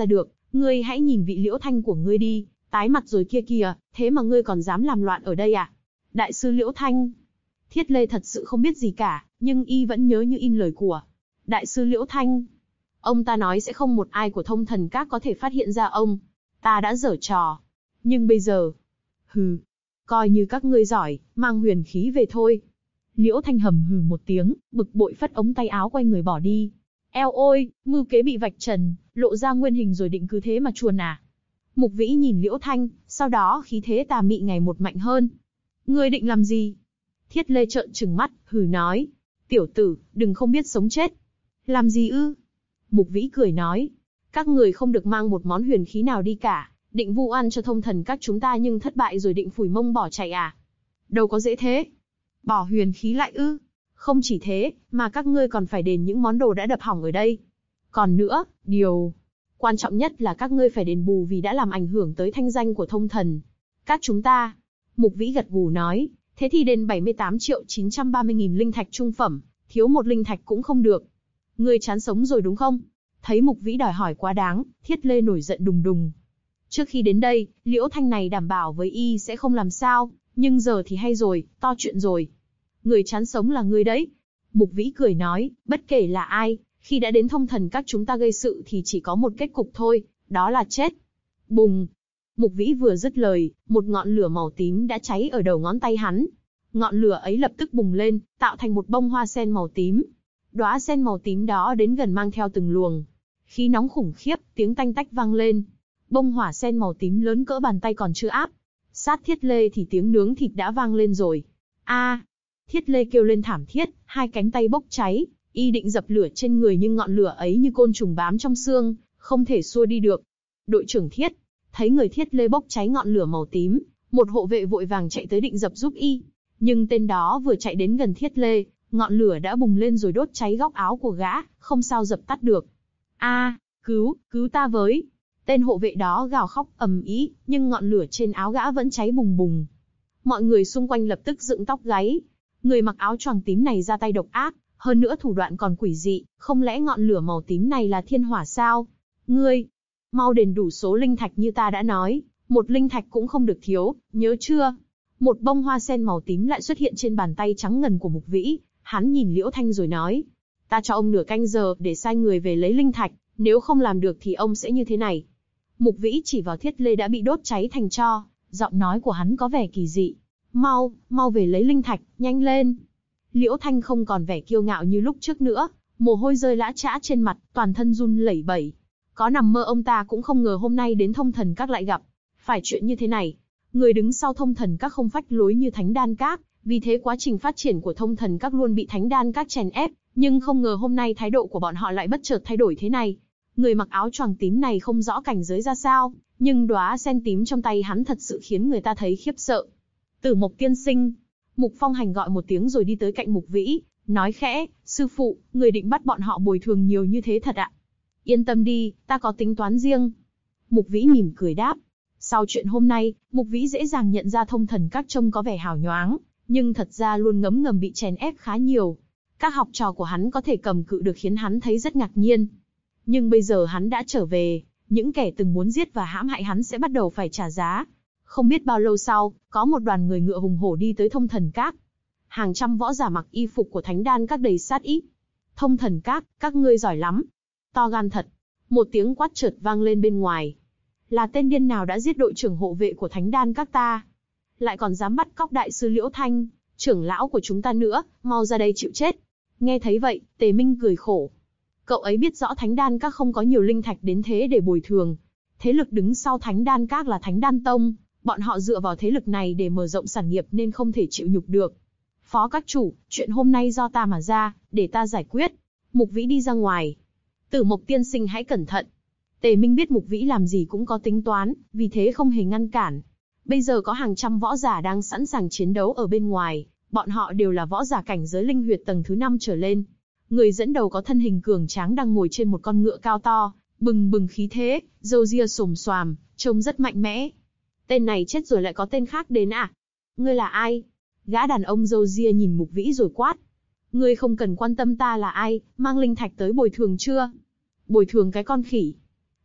Ngươi hãy nhìn vị Liễu Thanh của ngươi đi, tái mặt rồi kia kìa, thế mà ngươi còn dám làm loạn ở đây à? Đại sư Liễu Thanh. Thiết Lê thật sự không biết gì cả, nhưng y vẫn nhớ như in lời của Đại sư Liễu Thanh. Ông ta nói sẽ không một ai của Thông Thần Các có thể phát hiện ra ông ta đã giở trò. Nhưng bây giờ, coi như các ngươi giỏi, mang huyền khí về thôi. Liễu Thanh hầm hừ một tiếng, bực bội phất ống tay áo quay người bỏ đi. Eo ôi, mưu kế bị vạch trần, lộ ra nguyên hình rồi định cứ thế mà chuồn à? Mục Vĩ nhìn Liễu Thanh, sau đó khí thế tà mị ngày một mạnh hơn. Ngươi định làm gì? Thiết Lê trợn trừng mắt, hừ nói. Tiểu tử, đừng không biết sống chết. Làm gì ư? Mục Vĩ cười nói. Các người không được mang một món huyền khí nào đi cả, định vu oan cho Thông Thần Các chúng ta nhưng thất bại rồi định phủi mông bỏ chạy à? Đâu có dễ thế. Bỏ huyền khí lại ư? Không chỉ thế, mà các ngươi còn phải đền những món đồ đã đập hỏng ở đây. Còn nữa, điều quan trọng nhất là các ngươi phải đền bù vì đã làm ảnh hưởng tới thanh danh của Thông Thần Các chúng ta. Mục Vĩ gật gù nói, thế thì đền 78.930.000 linh thạch trung phẩm, thiếu một linh thạch cũng không được. Ngươi chán sống rồi đúng không? Thấy Mục Vĩ đòi hỏi quá đáng, Thiết Lê nổi giận đùng đùng. Trước khi đến đây, Liễu Thanh này đảm bảo với y sẽ không làm sao, nhưng giờ thì hay rồi, to chuyện rồi. Người chán sống là ngươi đấy. Mục Vĩ cười nói, bất kể là ai, khi đã đến Thông Thần Các chúng ta gây sự thì chỉ có một kết cục thôi, đó là chết. Bùng! Mục Vĩ vừa dứt lời, một ngọn lửa màu tím đã cháy ở đầu ngón tay hắn. Ngọn lửa ấy lập tức bùng lên, tạo thành một bông hoa sen màu tím. Đóa sen màu tím đó đến gần mang theo từng luồng khí nóng khủng khiếp, tiếng tanh tách vang lên. Bông hỏa sen màu tím lớn cỡ bàn tay còn chưa áp sát Thiết Lê thì tiếng nướng thịt đã vang lên rồi. A! Thiết Lê kêu lên thảm thiết, hai cánh tay bốc cháy, y định dập lửa trên người nhưng ngọn lửa ấy như côn trùng bám trong xương, không thể xua đi được. Đội trưởng Thiết, thấy người Thiết Lê bốc cháy ngọn lửa màu tím, một hộ vệ vội vàng chạy tới định dập giúp y. Nhưng tên đó vừa chạy đến gần Thiết Lê, ngọn lửa đã bùng lên rồi đốt cháy góc áo của gã, không sao dập tắt được. A! Cứu ta với! Tên hộ vệ đó gào khóc ầm ĩ, nhưng ngọn lửa trên áo gã vẫn cháy bùng bùng. Mọi người xung quanh lập tức dựng tóc gáy. Người mặc áo choàng tím này ra tay độc ác, hơn nữa thủ đoạn còn quỷ dị, không lẽ ngọn lửa màu tím này là thiên hỏa sao? Ngươi, mau đền đủ số linh thạch như ta đã nói, một linh thạch cũng không được thiếu, nhớ chưa? Một bông hoa sen màu tím lại xuất hiện trên bàn tay trắng ngần của Mục Vĩ, hắn nhìn Liễu Thanh rồi nói, ta cho ông nửa canh giờ để sai người về lấy linh thạch, nếu không làm được thì ông sẽ như thế này. Mục Vĩ chỉ vào Thiết Lê đã bị đốt cháy thành tro, giọng nói của hắn có vẻ kỳ dị. Mau về lấy linh thạch, nhanh lên. Liễu Thanh không còn vẻ kiêu ngạo như lúc trước nữa, mồ hôi rơi lã chã trên mặt, toàn thân run lẩy bẩy. Có nằm mơ ông ta cũng không ngờ hôm nay đến Thông Thần Các lại gặp phải chuyện như thế này. Người đứng sau Thông Thần Các không phách lối như Thánh Đan Các, vì thế quá trình phát triển của Thông Thần Các luôn bị Thánh Đan Các chèn ép, nhưng không ngờ hôm nay thái độ của bọn họ lại bất chợt thay đổi thế này. Người mặc áo choàng tím này không rõ cảnh giới ra sao, nhưng đóa sen tím trong tay hắn thật sự khiến người ta thấy khiếp sợ. Tử Mộc tiên sinh. Mục Phong Hành gọi một tiếng rồi đi tới cạnh Mục Vĩ, nói khẽ, sư phụ, người định bắt bọn họ bồi thường nhiều như thế thật ạ? Yên tâm đi, ta có tính toán riêng. Mục Vĩ mỉm cười đáp. Sau chuyện hôm nay, Mục Vĩ dễ dàng nhận ra Thông Thần Các trông có vẻ hào nhoáng, nhưng thật ra luôn ngấm ngầm bị chèn ép khá nhiều. Các học trò của hắn có thể cầm cự được khiến hắn thấy rất ngạc nhiên. Nhưng bây giờ hắn đã trở về, những kẻ từng muốn giết và hãm hại hắn sẽ bắt đầu phải trả giá. Không biết bao lâu sau, có một đoàn người ngựa hùng hổ đi tới Thông Thần Các. Hàng trăm võ giả mặc y phục của Thánh Đan Các đầy sát ý. Thông Thần Các, các ngươi giỏi lắm. To gan thật. Một tiếng quát chợt vang lên bên ngoài. Là tên điên nào đã giết đội trưởng hộ vệ của Thánh Đan Các ta? Lại còn dám bắt cóc đại sư Liễu Thanh, trưởng lão của chúng ta nữa, mau ra đây chịu chết. Nghe thấy vậy, Tề Minh cười khổ. Cậu ấy biết rõ Thánh Đan Các không có nhiều linh thạch đến thế để bồi thường. Thế lực đứng sau Thánh Đan Các là Thánh Đan Tông, bọn họ dựa vào thế lực này để mở rộng sản nghiệp nên không thể chịu nhục được. Phó các chủ, chuyện hôm nay do ta mà ra, để ta giải quyết. Mục Vĩ đi ra ngoài. Tử Mộc tiên sinh hãy cẩn thận. Tề Minh biết Mục Vĩ làm gì cũng có tính toán, vì thế không hề ngăn cản. Bây giờ có hàng trăm võ giả đang sẵn sàng chiến đấu ở bên ngoài, bọn họ đều là võ giả cảnh giới linh huyệt tầng thứ 5 trở lên. Người dẫn đầu có thân hình cường tráng đang ngồi trên một con ngựa cao to, bừng bừng khí thế, râu ria xồm xoàm, trông rất mạnh mẽ. Tên này chết rồi lại có tên khác đến à? Ngươi là ai? Gã đàn ông râu ria nhìn Mục Vĩ rồi quát. Ngươi không cần quan tâm ta là ai, mang linh thạch tới bồi thường chưa? Bồi thường cái con khỉ.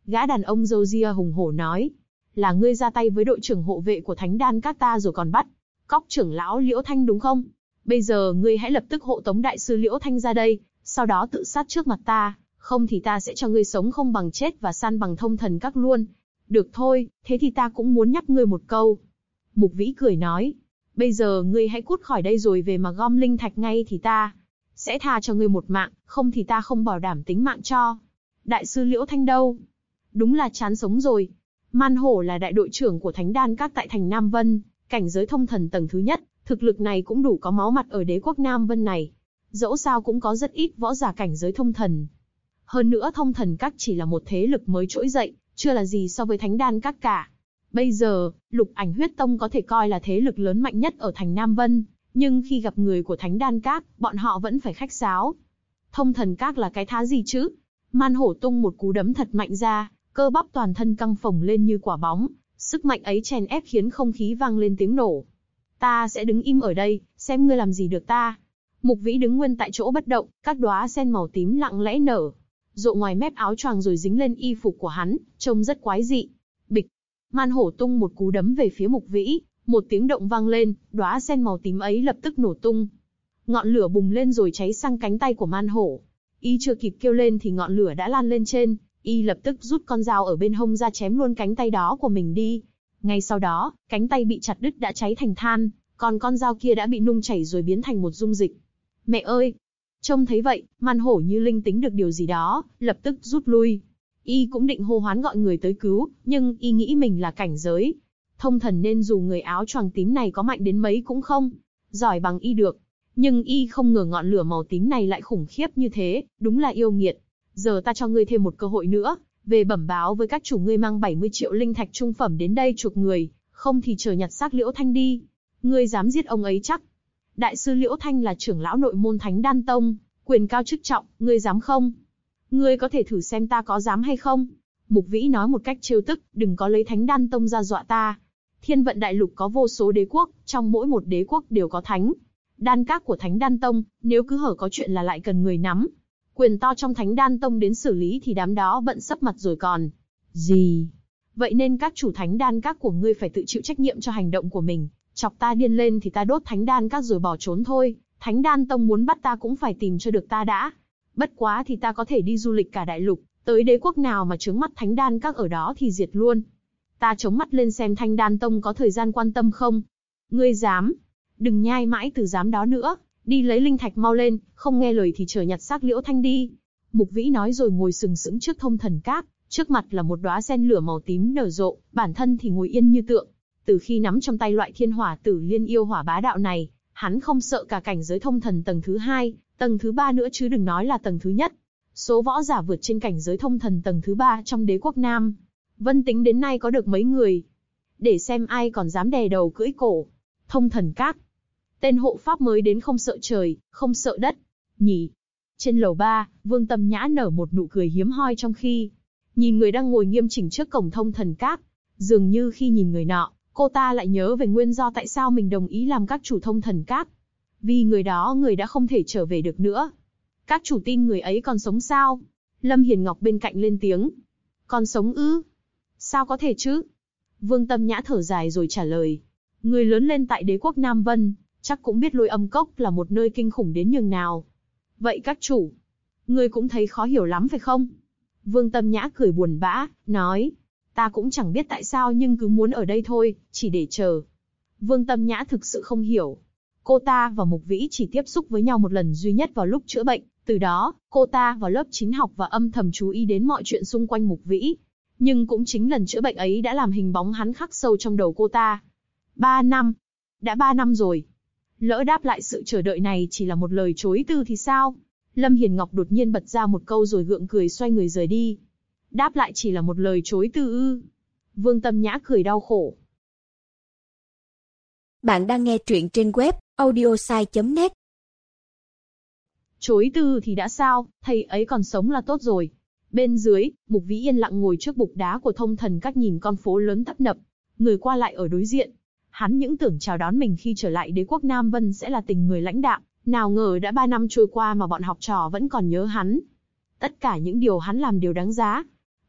Gã đàn ông râu ria hùng hổ nói. Là ngươi ra tay với đội trưởng hộ vệ của Thánh Đan Các ta rồi còn bắt cóc trưởng lão Liễu Thanh đúng không? Bây giờ ngươi hãy lập tức hộ tống đại sư Liễu Thanh ra đây, sau đó tự sát trước mặt ta, không thì ta sẽ cho ngươi sống không bằng chết và san bằng Thông Thần Các luôn. Được thôi, thế thì ta cũng muốn nhắc ngươi một câu. Mục Vĩ cười nói. Bây giờ ngươi hãy cút khỏi đây rồi về mà gom linh thạch ngay thì ta sẽ tha cho ngươi một mạng, không thì ta không bảo đảm tính mạng cho. Đại sư Liễu Thanh đâu? Đúng là chán sống rồi. Man Hổ là đại đội trưởng của Thánh Đan Các tại thành Nam Vân, cảnh giới thông thần tầng thứ nhất, thực lực này cũng đủ có máu mặt ở đế quốc Nam Vân này. Dẫu sao cũng có rất ít võ giả cảnh giới thông thần. Hơn nữa Thông Thần Các chỉ là một thế lực mới trỗi dậy, chưa là gì so với Thánh Đan Các cả. Bây giờ, Lục Ảnh Huyết Tông có thể coi là thế lực lớn mạnh nhất ở thành Nam Vân, nhưng khi gặp người của Thánh Đan Các, bọn họ vẫn phải khách sáo. Thông Thần Các là cái thá gì chứ? Man Hổ tung một cú đấm thật mạnh ra, cơ bắp toàn thân căng phồng lên như quả bóng, sức mạnh ấy chèn ép khiến không khí vang lên tiếng nổ. Ta sẽ đứng im ở đây, xem ngươi làm gì được ta. Mục Vĩ đứng nguyên tại chỗ bất động, các đóa sen màu tím lặng lẽ nở rộ ngoài mép áo choàng rồi dính lên y phục của hắn, trông rất quái dị. Bịch, Man Hổ tung một cú đấm về phía Mục Vĩ, một tiếng động vang lên, đóa sen màu tím ấy lập tức nổ tung. Ngọn lửa bùng lên rồi cháy sang cánh tay của Man Hổ. Y chưa kịp kêu lên thì ngọn lửa đã lan lên trên, y lập tức rút con dao ở bên hông ra chém luôn cánh tay đó của mình đi. Ngay sau đó, cánh tay bị chặt đứt đã cháy thành than, còn con dao kia đã bị nung chảy rồi biến thành một dung dịch. Mẹ ơi! Trông thấy vậy, Man Hổ như linh tính được điều gì đó, lập tức rút lui. Y cũng định hô hoán gọi người tới cứu, nhưng y nghĩ mình là cảnh giới thông thần nên dù người áo choàng tím này có mạnh đến mấy cũng không giỏi bằng y được. Nhưng y không ngờ ngọn lửa màu tím này lại khủng khiếp như thế, đúng là yêu nghiệt. Giờ ta cho ngươi thêm một cơ hội nữa, về bẩm báo với các chủ ngươi mang 70 triệu linh thạch trung phẩm đến đây chuộc người, không thì chờ nhặt xác Liễu Thanh đi. Ngươi dám giết ông ấy chắc? Đại sư Liễu Thanh là trưởng lão nội môn Thánh Đan Tông, quyền cao chức trọng, ngươi dám không? Ngươi có thể thử xem ta có dám hay không? Mục Vĩ nói một cách trêu tức, đừng có lấy Thánh Đan Tông ra dọa ta. Thiên Vận Đại Lục có vô số đế quốc, trong mỗi một đế quốc đều có Thánh Đan Các của Thánh Đan Tông, nếu cứ hở có chuyện là lại cần người nắm quyền to trong Thánh Đan Tông đến xử lý thì đám đó bận sấp mặt rồi còn gì. Vậy nên các chủ Thánh Đan Các của ngươi phải tự chịu trách nhiệm cho hành động của mình. Chọc ta điên lên thì ta đốt Thánh Đan Các rồi bỏ trốn thôi. Thánh Đan Tông muốn bắt ta cũng phải tìm cho được ta đã. Bất quá thì ta có thể đi du lịch cả đại lục, tới đế quốc nào mà chướng mắt Thánh Đan Các ở đó thì diệt luôn. Ta chống mắt lên xem Thánh Đan Tông có thời gian quan tâm không. Ngươi dám? Đừng nhai mãi từ dám đó nữa. Đi lấy linh thạch mau lên, không nghe lời thì chờ nhặt xác Liễu Thanh đi. Mục Vĩ nói rồi ngồi sừng sững trước Thông Thần Các, trước mặt là một đóa sen lửa màu tím nở rộ, bản thân thì ngồi yên như tượng. Từ khi nắm trong tay loại thiên hỏa tử liên yêu hỏa bá đạo này, hắn không sợ cả cảnh giới thông thần tầng thứ 2, tầng thứ 3 nữa chứ đừng nói là tầng thứ nhất. Số võ giả vượt trên cảnh giới thông thần tầng thứ 3 trong đế quốc Nam Vân tính đến nay có được mấy người. Để xem ai còn dám đè đầu cưỡi cổ. Thông Thần Các. Tên hộ pháp mới đến không sợ trời, không sợ đất. Nhỉ? Trên lầu 3, Vương Tâm Nhã nở một nụ cười hiếm hoi trong khi nhìn người đang ngồi nghiêm chỉnh trước cổng Thông Thần Các. Dường như khi nhìn người nọ, cô ta lại nhớ về nguyên do tại sao mình đồng ý làm các chủ Thông Thần Các. Vì người đó người đã không thể trở về được nữa. Các chủ tin người ấy còn sống sao? Lâm Hiền Ngọc bên cạnh lên tiếng. Còn sống ư? Sao có thể chứ? Vương Tâm Nhã thở dài rồi trả lời. Người lớn lên tại đế quốc Nam Vân, chắc cũng biết Lôi Âm Cốc là một nơi kinh khủng đến nhường nào. Vậy các chủ, người cũng thấy khó hiểu lắm phải không? Vương Tâm Nhã cười buồn bã, nói. Ta cũng chẳng biết tại sao nhưng cứ muốn ở đây thôi, chỉ để chờ. Vương Tâm Nhã thực sự không hiểu. Cô ta và Mục Vĩ chỉ tiếp xúc với nhau một lần duy nhất vào lúc chữa bệnh. Từ đó, cô ta vào lớp 9 học và âm thầm chú ý đến mọi chuyện xung quanh Mục Vĩ. Nhưng cũng chính lần chữa bệnh ấy đã làm hình bóng hắn khắc sâu trong đầu cô ta. 3 năm. Đã 3 năm rồi. Lỡ đáp lại sự chờ đợi này chỉ là một lời chối từ thì sao? Lâm Hiền Ngọc đột nhiên bật ra một câu rồi gượng cười xoay người rời đi. Đáp lại chỉ là một lời chối từ ư? Vương Tâm Nhã cười đau khổ. Bạn đang nghe truyện trên web audiosai.net. Chối từ thì đã sao, thầy ấy còn sống là tốt rồi. Bên dưới, Mục Vĩ yên lặng ngồi trước bục đá của Thông Thần Các nhìn con phố lớn tấp nập, người qua lại ở đối diện. Hắn những tưởng chào đón mình khi trở lại đế quốc Nam Vân sẽ là tình người lãnh đạm, nào ngờ đã 3 năm trôi qua mà bọn học trò vẫn còn nhớ hắn. Tất cả những điều hắn làm đều đáng giá.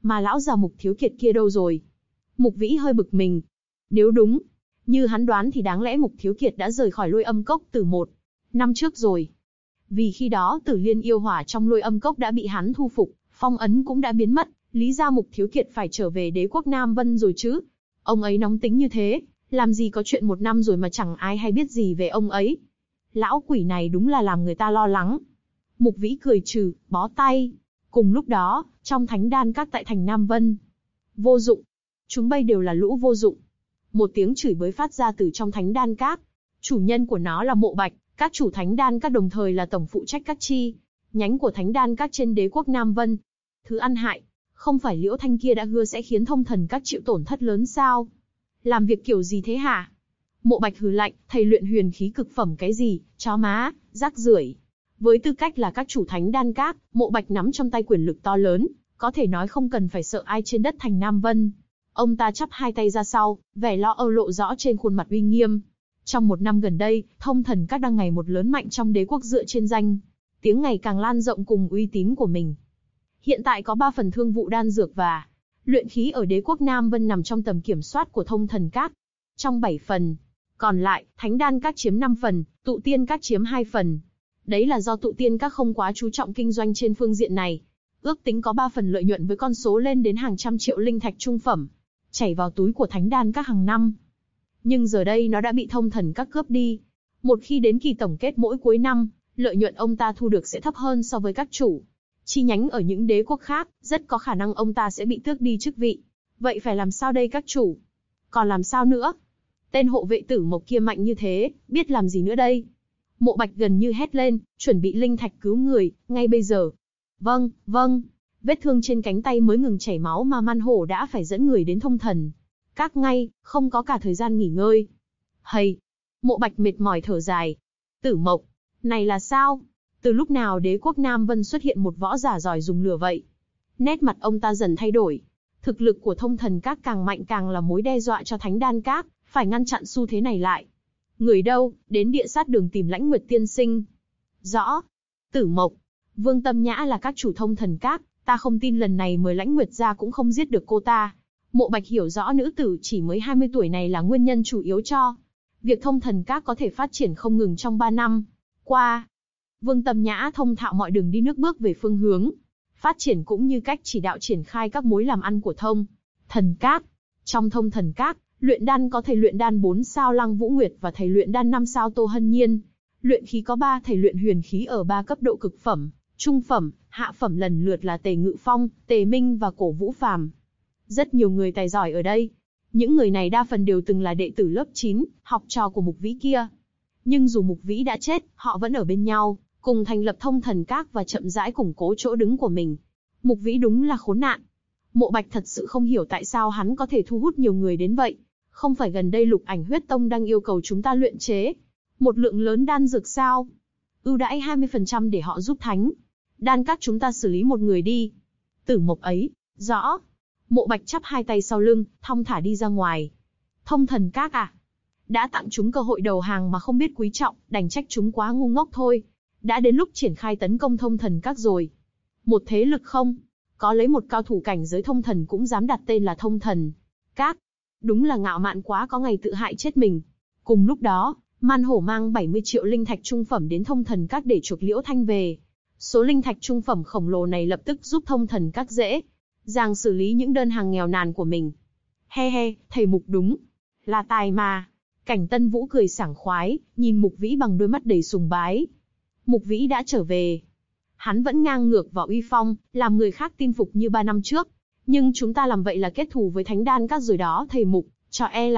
Mà lão già Mục Thiếu Kiệt kia đâu rồi? Mục Vĩ hơi bực mình. Nếu đúng như hắn đoán thì đáng lẽ Mục Thiếu Kiệt đã rời khỏi Lôi Âm Cốc từ 1 năm trước rồi. Vì khi đó Tử Liên yêu hỏa trong Lôi Âm Cốc đã bị hắn thu phục, phong ấn cũng đã biến mất, lý ra Mục Thiếu Kiệt phải trở về đế quốc Nam Vân rồi chứ. Ông ấy nóng tính như thế, làm gì có chuyện 1 năm rồi mà chẳng ai hay biết gì về ông ấy. Lão quỷ này đúng là làm người ta lo lắng. Mục Vĩ cười trừ, bó tay. Cùng lúc đó, trong thánh đan các tại thành Nam Vân. Vô dụng. Chúng bay đều là lũ vô dụng. Một tiếng chửi bới phát ra từ trong thánh đan các. Chủ nhân của nó là Mộ Bạch, các chủ thánh đan các đồng thời là tổng phụ trách các chi nhánh của thánh đan các trên đế quốc Nam Vân. Thứ ăn hại, không phải Liễu Thanh kia đã hứa sẽ khiến thông thần các chịu tổn thất lớn sao? Làm việc kiểu gì thế hả? Mộ Bạch hừ lạnh, thầy luyện huyền khí cực phẩm cái gì, chó má, rác rưởi. Với tư cách là các chủ thánh đan các, Mộ Bạch nắm trong tay quyền lực to lớn, có thể nói không cần phải sợ ai trên đất thành Nam Vân. Ông ta chắp hai tay ra sau, vẻ lo âu lộ rõ trên khuôn mặt uy nghiêm. Trong 1 năm gần đây, thông thần các đang ngày một lớn mạnh trong đế quốc dựa trên danh tiếng ngày càng lan rộng cùng uy tín của mình. Hiện tại có 3 phần thương vụ đan dược và luyện khí ở đế quốc Nam Vân nằm trong tầm kiểm soát của thông thần các. Trong 7 phần còn lại, thánh đan các chiếm 5 phần, tụ tiên các chiếm 2 phần. Đấy là do tụ tiên các không quá chú trọng kinh doanh trên phương diện này. Ước tính có 3 phần lợi nhuận với con số lên đến hàng trăm triệu linh thạch trung phẩm, chảy vào túi của thánh đan các hàng năm. Nhưng giờ đây nó đã bị thông thần các cướp đi. Một khi đến kỳ tổng kết mỗi cuối năm, lợi nhuận ông ta thu được sẽ thấp hơn so với các chủ chi nhánh ở những đế quốc khác, rất có khả năng ông ta sẽ bị tước đi chức vị. Vậy phải làm sao đây các chủ? Còn làm sao nữa? Tên hộ vệ Tử Mộc kia mạnh như thế, biết làm gì nữa đây? Mộ Bạch gần như hét lên, chuẩn bị linh thạch cứu người, ngay bây giờ. Vâng, vâng. Vết thương trên cánh tay mới ngừng chảy máu mà Man Hổ đã phải dẫn người đến thông thần các ngay, không có cả thời gian nghỉ ngơi. Hây! Mộ Bạch mệt mỏi thở dài. Tử Mộc, này là sao? Từ lúc nào đế quốc Nam Vân xuất hiện một võ giả giỏi dùng lửa vậy? Nét mặt ông ta dần thay đổi. Thực lực của thông thần các càng mạnh càng là mối đe dọa cho thánh đan các, phải ngăn chặn xu thế này lại. Người đâu, đến địa sát đường tìm Lãnh Nguyệt tiên sinh. Rõ. Tử Mộc, Vương Tâm Nhã là các chủ thông thần các, ta không tin lần này mời Lãnh Nguyệt ra cũng không giết được cô ta. Mộ Bạch hiểu rõ nữ tử chỉ mới 20 tuổi này là nguyên nhân chủ yếu cho việc thông thần các có thể phát triển không ngừng trong 3 năm qua. Vương Tâm Nhã thông thạo mọi đường đi nước bước về phương hướng phát triển cũng như cách chỉ đạo triển khai các mối làm ăn của thông thần các. Trong thông thần các, luyện đan có thầy luyện đan 4 sao Lăng Vũ Nguyệt và thầy luyện đan 5 sao Tô Hân Nhiên. Luyện khí có 3 thầy luyện huyền khí ở 3 cấp độ cực phẩm, trung phẩm, hạ phẩm lần lượt là Tề Ngự Phong, Tề Minh và Cổ Vũ Phàm. Rất nhiều người tài giỏi ở đây. Những người này đa phần đều từng là đệ tử lớp 9, học trò của Mục Vĩ kia. Nhưng dù Mục Vĩ đã chết, họ vẫn ở bên nhau, cùng thành lập thông thần các và chậm rãi củng cố chỗ đứng của mình. Mục Vĩ đúng là khốn nạn. Mộ Bạch thật sự không hiểu tại sao hắn có thể thu hút nhiều người đến vậy. Không phải gần đây Lục Ảnh Huyết Tông đang yêu cầu chúng ta luyện chế một lượng lớn đan dược sao? Ưu đãi 20% để họ giúp thánh đan các chúng ta xử lý một người đi. Tử Mộc ấy, rõ. Mộ Bạch chắp hai tay sau lưng, thong thả đi ra ngoài. Thông thần các à? Đã tặng chúng cơ hội đầu hàng mà không biết quý trọng, đành trách chúng quá ngu ngốc thôi. Đã đến lúc triển khai tấn công thông thần các rồi. Một thế lực không? Có lấy một cao thủ cảnh giới thông thần cũng dám đặt tên là thông thần các. Đúng là ngạo mạn quá, có ngày tự hại chết mình. Cùng lúc đó, Man Hổ mang 70 triệu linh thạch trung phẩm đến thông thần các để chuộc Liễu Thanh về. Số linh thạch trung phẩm khổng lồ này lập tức giúp thông thần các dễ dàng xử lý những đơn hàng nghèo nàn của mình. He he, thầy Mục đúng là tài mà. Cảnh Tân Vũ cười sảng khoái, nhìn Mục Vĩ bằng đôi mắt đầy sùng bái. Mục Vĩ đã trở về. Hắn vẫn ngang ngược và uy phong, làm người khác tin phục như 3 năm trước. Nhưng chúng ta làm vậy là kết thù với thánh đan các rồi đó thầy Mục, cho e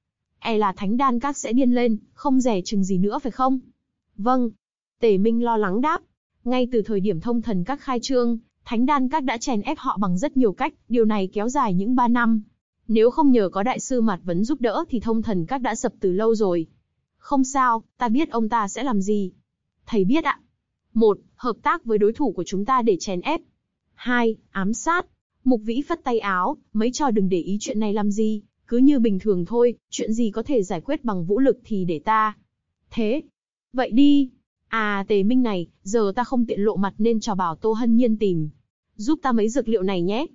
là thánh đan các sẽ điên lên, không dè chừng gì nữa phải không? Vâng. Tề Minh lo lắng đáp. Ngay từ thời điểm thông thần các khai trương, thánh đan các đã chèn ép họ bằng rất nhiều cách, điều này kéo dài những 3 năm. Nếu không nhờ có đại sư Mạt Vấn giúp đỡ thì thông thần các đã sập từ lâu rồi. Không sao, ta biết ông ta sẽ làm gì. Thầy biết ạ. 1. Hợp tác với đối thủ của chúng ta để chèn ép. 2. Ám sát. Mục Vĩ phất tay áo, mấy trò đừng để ý chuyện này làm gì, cứ như bình thường thôi, chuyện gì có thể giải quyết bằng vũ lực thì để ta. Thế. Vậy đi. À Tề Minh này, giờ ta không tiện lộ mặt nên trò bảo Tô Hân Nhiên tìm giúp ta mấy dược liệu này nhé.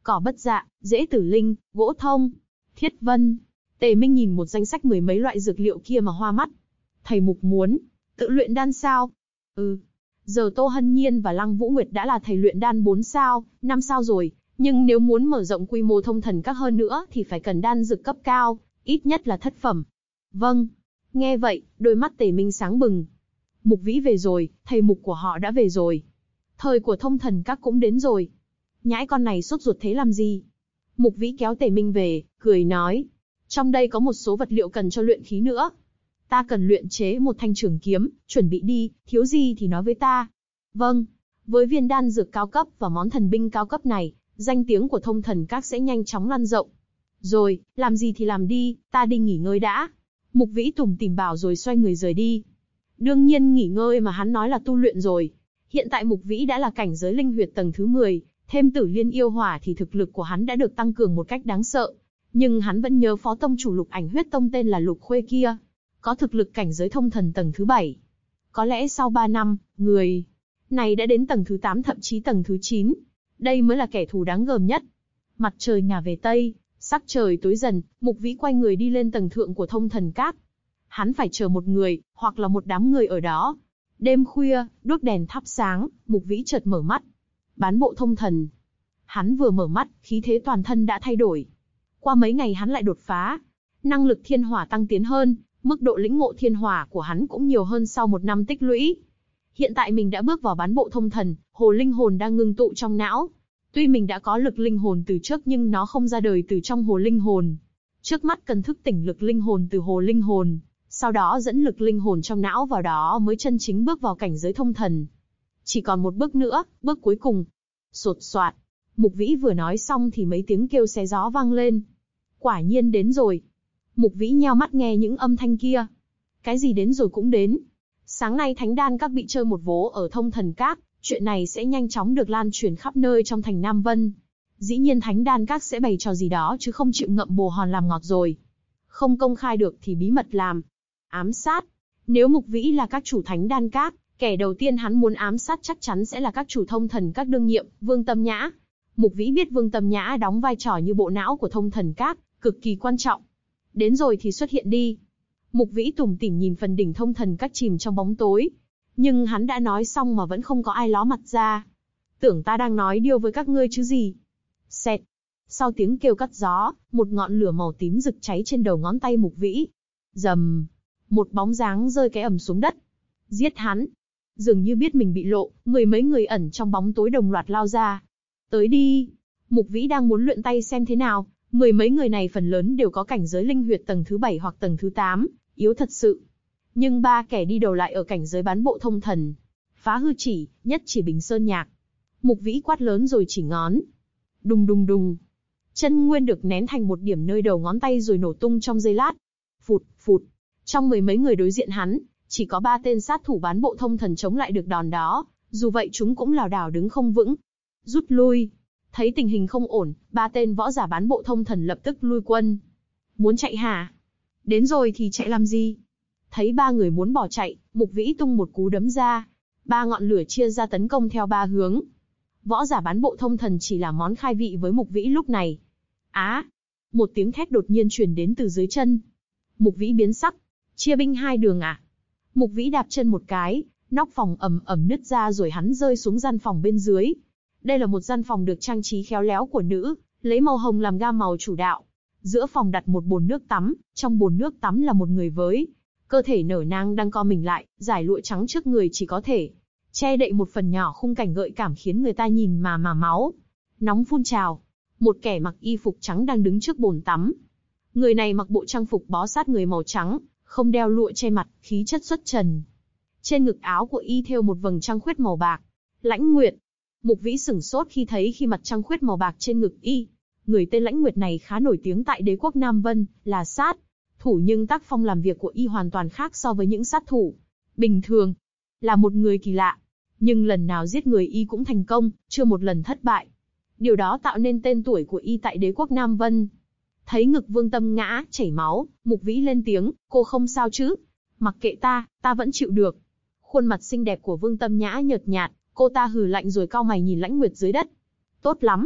cỏ bất dạ, rễ tử linh, gỗ thông, thiết vân. Tề Minh nhìn một danh sách mười mấy loại dược liệu kia mà hoa mắt. Thầy Mục muốn tự luyện đan sao? Ừ. Giờ Tô Hân Nhiên và Lăng Vũ Nguyệt đã là thầy luyện đan 4 sao, 5 sao rồi, nhưng nếu muốn mở rộng quy mô thông thần các hơn nữa thì phải cần đan dược cấp cao, ít nhất là thất phẩm. Vâng. Nghe vậy, đôi mắt Tề Minh sáng bừng. Mục Vĩ về rồi, thầy Mục của họ đã về rồi. Thời của thông thần các cũng đến rồi. Nhãi con này sốt ruột thế làm gì? Mục Vĩ kéo Tề Minh về, cười nói. Trong đây có một số vật liệu cần cho luyện khí nữa. Ta cần luyện chế một thanh trường kiếm, chuẩn bị đi, thiếu gì thì nói với ta. Vâng. Với viên đan dược cao cấp và món thần binh cao cấp này, danh tiếng của thông thần các sẽ nhanh chóng lan rộng. Rồi, làm gì thì làm đi, ta đi nghỉ ngơi đã. Mục Vĩ tủm tỉm bảo rồi xoay người rời đi. Đương nhiên nghỉ ngơi mà hắn nói là tu luyện rồi. Hiện tại Mục Vĩ đã là cảnh giới linh huyệt tầng thứ 10, thêm Tử Liên yêu hỏa thì thực lực của hắn đã được tăng cường một cách đáng sợ. Nhưng hắn vẫn nhớ phó tông chủ Lục Ảnh Huyết Tông tên là Lục Khuê kia, có thực lực cảnh giới thông thần tầng thứ 7. Có lẽ sau 3 năm, người này đã đến tầng thứ 8 thậm chí tầng thứ 9. Đây mới là kẻ thù đáng gờm nhất. Mặt trời ngả về Tây, sắc trời tối dần, Mục Vĩ quay người đi lên tầng thượng của thông thần các. Hắn phải chờ một người, hoặc là một đám người ở đó. Đêm khuya, đuốc đèn thắp sáng, Mục Vĩ chợt mở mắt. Bán bộ thông thần. Hắn vừa mở mắt, khí thế toàn thân đã thay đổi. Qua mấy ngày hắn lại đột phá. Năng lực thiên hỏa tăng tiến hơn, mức độ lĩnh ngộ thiên hỏa của hắn cũng nhiều hơn sau 1 năm tích lũy. Hiện tại mình đã bước vào bán bộ thông thần, hồ linh hồn đang ngưng tụ trong não. Tuy mình đã có lực linh hồn từ trước nhưng nó không ra đời từ trong hồ linh hồn. Trước mắt cần thức tỉnh lực linh hồn từ hồ linh hồn, sau đó dẫn lực linh hồn trong não vào đó mới chân chính bước vào cảnh giới thông thần. Chỉ còn một bước nữa, bước cuối cùng. Sột soạt. Mục Vĩ vừa nói xong thì mấy tiếng kêu xé gió vang lên. Quả nhiên đến rồi. Mục Vĩ nheo mắt nghe những âm thanh kia. Cái gì đến rồi cũng đến. Sáng nay Thánh Đan các bị chơi một vố ở thông thần các, chuyện này sẽ nhanh chóng được lan truyền khắp nơi trong thành Nam Vân. Dĩ nhiên Thánh Đan các sẽ bày trò gì đó chứ không chịu ngậm bồ hòn làm ngọt rồi. Không công khai được thì bí mật làm. Ám sát. Nếu Mục Vĩ là các chủ Thánh Đan các, kẻ đầu tiên hắn muốn ám sát chắc chắn sẽ là các chủ thông thần các đương nhiệm, Vương Tâm Nhã. Mục Vĩ biết Vương Tâm Nhã đóng vai trò như bộ não của thông thần các, cực kỳ quan trọng. Đến rồi thì xuất hiện đi. Mục Vĩ tủm tỉm nhìn phần đỉnh thông thần các chìm trong bóng tối. Nhưng hắn đã nói xong mà vẫn không có ai ló mặt ra. Tưởng ta đang nói điêu với các ngươi chứ gì. Xẹt. Sau tiếng kêu cắt gió, một ngọn lửa màu tím rực cháy trên đầu ngón tay Mục Vĩ. Rầm. Một bóng dáng rơi cái ầm xuống đất. Giết hắn. Dường như biết mình bị lộ, mười mấy người ẩn trong bóng tối đồng loạt lao ra. Tới đi. Mục Vĩ đang muốn luyện tay xem thế nào. Mười mấy người này phần lớn đều có cảnh giới linh huyệt tầng thứ 7 hoặc tầng thứ 8, yếu thật sự. Nhưng 3 kẻ đi đầu lại ở cảnh giới bán bộ thông thần. Phá hư chỉ, nhất chỉ bình sơn nhạc. Mục Vĩ quát lớn rồi chỉ ngón. Đùng đùng đùng. Chân nguyên được nén thành một điểm nơi đầu ngón tay rồi nổ tung trong giây lát. Phụt, phụt. Trong mười mấy người đối diện hắn, chỉ có 3 tên sát thủ bán bộ thông thần chống lại được đòn đó. Dù vậy chúng cũng lảo đảo đứng không vững. Rút lui. Thấy tình hình không ổn, 3 tên võ giả bán bộ thông thần lập tức lui quân. Muốn chạy hả? Đến rồi thì chạy làm gì? Thấy 3 người muốn bỏ chạy, Mục Vĩ tung một cú đấm ra. 3 ngọn lửa chia ra tấn công theo 3 hướng. Võ giả bán bộ thông thần chỉ là món khai vị với Mục Vĩ lúc này. Á! Một tiếng thét đột nhiên truyền đến từ dưới chân. Mục Vĩ biến sắc. Chia binh 2 đường à? Mục Vĩ đạp chân một cái, nóc phòng ầm ầm nứt ra rồi hắn rơi xuống gian phòng bên dưới. Đây là một gian phòng được trang trí khéo léo của nữ, lấy màu hồng làm gam màu chủ đạo. Giữa phòng đặt một bồn nước tắm, trong bồn nước tắm là một người với cơ thể nở nang đang co mình lại, dải lụa trắng trước người chỉ có thể che đậy một phần nhỏ khung cảnh gợi cảm khiến người ta nhìn mà máu nóng phun trào. Một kẻ mặc y phục trắng đang đứng trước bồn tắm. Người này mặc bộ trang phục bó sát người màu trắng, không đeo lụa che mặt, khí chất xuất trần. Trên ngực áo của y thêu một vầng trăng khuyết màu bạc. Lãnh Nguyệt. Mục Vĩ sửng sốt khi mặt trăng khuyết màu bạc trên ngực y. Người tên Lãnh Nguyệt này khá nổi tiếng tại đế quốc Nam Vân, là sát thủ nhưng tác phong làm việc của y hoàn toàn khác so với những sát thủ bình thường. Là một người kỳ lạ, nhưng lần nào giết người y cũng thành công, chưa một lần thất bại. Điều đó tạo nên tên tuổi của y tại đế quốc Nam Vân. Thấy ngực Vương Tâm Nhã chảy máu, Mục Vĩ lên tiếng, cô không sao chứ? Mặc kệ ta vẫn chịu được. Khuôn mặt xinh đẹp của Vương Tâm Nhã nhợt nhạt, cô ta hừ lạnh rồi cau mày nhìn Lãnh Nguyệt dưới đất. Tốt lắm.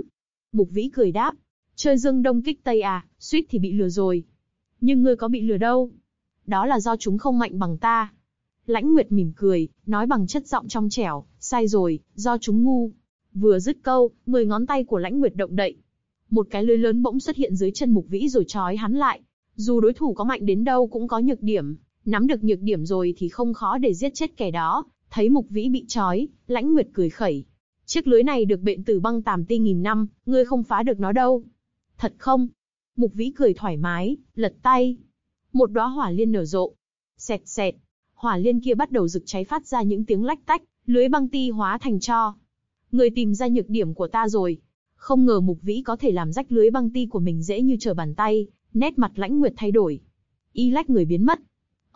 Mục Vĩ cười đáp. Chơi Dương Đông kích Tây à, suýt thì bị lừa rồi. Nhưng ngươi có bị lừa đâu. Đó là do chúng không mạnh bằng ta. Lãnh Nguyệt mỉm cười, nói bằng chất giọng trong trẻo, sai rồi, do chúng ngu. Vừa dứt câu, 10 ngón tay của Lãnh Nguyệt động đậy. Một cái lưới lớn bỗng xuất hiện dưới chân Mục Vĩ rồi trói hắn lại. Dù đối thủ có mạnh đến đâu cũng có nhược điểm, nắm được nhược điểm rồi thì không khó để giết chết kẻ đó. Thấy Mục Vĩ bị trói, Lãnh Nguyệt cười khẩy. Chiếc lưới này được bện từ băng tàm ti nghìn năm, ngươi không phá được nó đâu. Thật không? Mục Vĩ cười thoải mái, lật tay. Một đóa hỏa liên nở rộ. Xẹt xẹt, hỏa liên kia bắt đầu rực cháy phát ra những tiếng lách tách, lưới băng ti hóa thành tro. Người tìm ra nhược điểm của ta rồi. Không ngờ Mục Vĩ có thể làm rách lưới băng ti của mình dễ như trở bàn tay, nét mặt Lãnh Nguyệt thay đổi. Y lách người biến mất.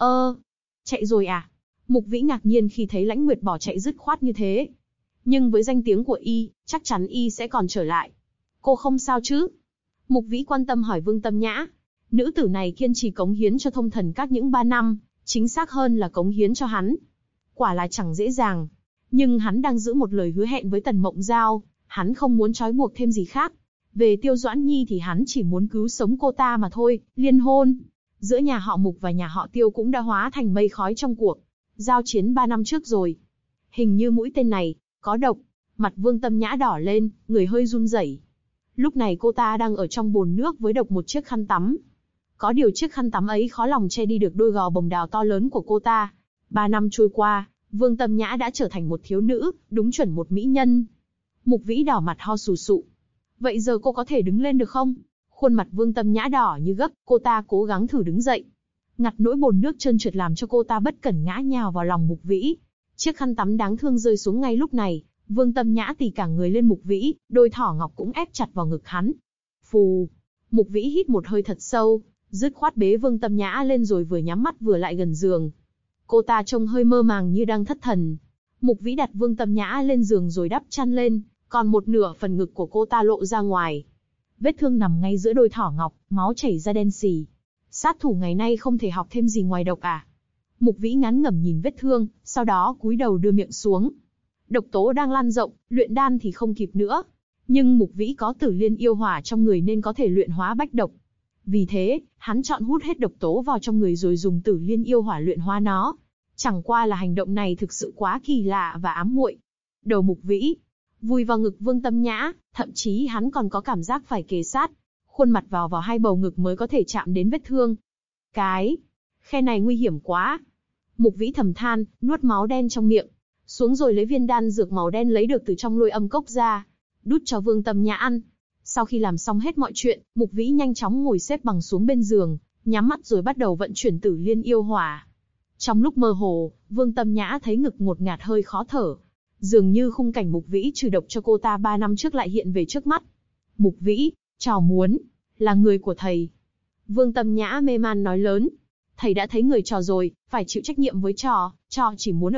Chạy rồi à? Mục Vĩ ngạc nhiên khi thấy Lãnh Nguyệt bỏ chạy dứt khoát như thế. Nhưng với danh tiếng của Y, chắc chắn Y sẽ còn trở lại. Cô không sao chứ? Mục Vĩ quan tâm hỏi Vương Tâm Nhã. Nữ tử này kiên trì cống hiến cho Thông Thần Các những 3 năm, chính xác hơn là cống hiến cho hắn. Quả là chẳng dễ dàng. Nhưng hắn đang giữ một lời hứa hẹn với Tần Mộng Giao, hắn không muốn trói buộc thêm gì khác. Về Tiêu Doãn Nhi thì hắn chỉ muốn cứu sống cô ta mà thôi, liên hôn. Giữa nhà họ Mục và nhà họ Tiêu cũng đã hóa thành mây khói trong cuộc giao chiến 3 năm trước rồi. Hình như mũi tên này có độc. Mặt Vương Tâm Nhã đỏ lên, người hơi run rẩy. Lúc này cô ta đang ở trong bồn nước với độc một chiếc khăn tắm. Có điều chiếc khăn tắm ấy khó lòng che đi được đôi gò bồng đào to lớn của cô ta. 3 năm trôi qua, Vương Tâm Nhã đã trở thành một thiếu nữ, đúng chuẩn một mỹ nhân. Mục Vĩ đỏ mặt ho sù sụ. Vậy giờ cô có thể đứng lên được không? Khuôn mặt Vương Tâm Nhã đỏ như gấc, cô ta cố gắng thử đứng dậy. Ngặt nỗi bồn nước trơn trượt làm cho cô ta bất cẩn ngã nhào vào lòng Mục Vĩ. Chiếc khăn tắm đáng thương rơi xuống ngay lúc này, Vương Tâm Nhã tì cả người lên Mục Vĩ, đôi thỏ ngọc cũng ép chặt vào ngực hắn. Phù! Mục Vĩ hít một hơi thật sâu, dứt khoát bế Vương Tâm Nhã lên rồi vừa nhắm mắt vừa lại gần giường. Cô ta trông hơi mơ màng như đang thất thần. Mục Vĩ đặt Vương Tâm Nhã lên giường rồi đắp chăn lên, còn một nửa phần ngực của cô ta lộ ra ngoài. Vết thương nằm ngay giữa đôi thỏ ngọc, máu chảy ra đen xì. Sát thủ ngày nay không thể học thêm gì ngoài độc à? Mục Vĩ ngán ngẩm nhìn vết thương, sau đó cúi đầu đưa miệng xuống. Độc tố đang lan rộng, luyện đan thì không kịp nữa. Nhưng Mục Vĩ có Tử Liên yêu hỏa trong người nên có thể luyện hóa bách độc. Vì thế, hắn chọn hút hết độc tố vào trong người rồi dùng Tử Liên yêu hỏa luyện hóa nó. Chẳng qua là hành động này thực sự quá kỳ lạ và ám muội. Đầu Mục Vĩ vùi vào ngực Vương Tâm Nhã, thậm chí hắn còn có cảm giác phải kề sát, khuôn mặt vào hai bầu ngực mới có thể chạm đến vết thương. Cái khe này nguy hiểm quá. Mục Vĩ thầm than, nuốt máu đen trong miệng xuống rồi lấy viên đan dược màu đen lấy được từ trong Lôi Âm Cốc ra, đút cho Vương Tâm Nhã ăn. Sau khi làm xong hết mọi chuyện, Mục Vĩ nhanh chóng ngồi xếp bằng xuống bên giường, nhắm mắt rồi bắt đầu vận chuyển Tử Liên yêu hỏa. Trong lúc mơ hồ, Vương Tâm Nhã thấy ngực ngột ngạt hơi khó thở. Dường như khung cảnh Mục Vĩ trừ độc cho cô ta 3 năm trước lại hiện về trước mắt. Mục Vĩ, trò muốn là người của thầy. Vương Tâm Nhã mê man nói lớn. Thầy đã thấy người trò rồi, phải chịu trách nhiệm với trò chỉ muốn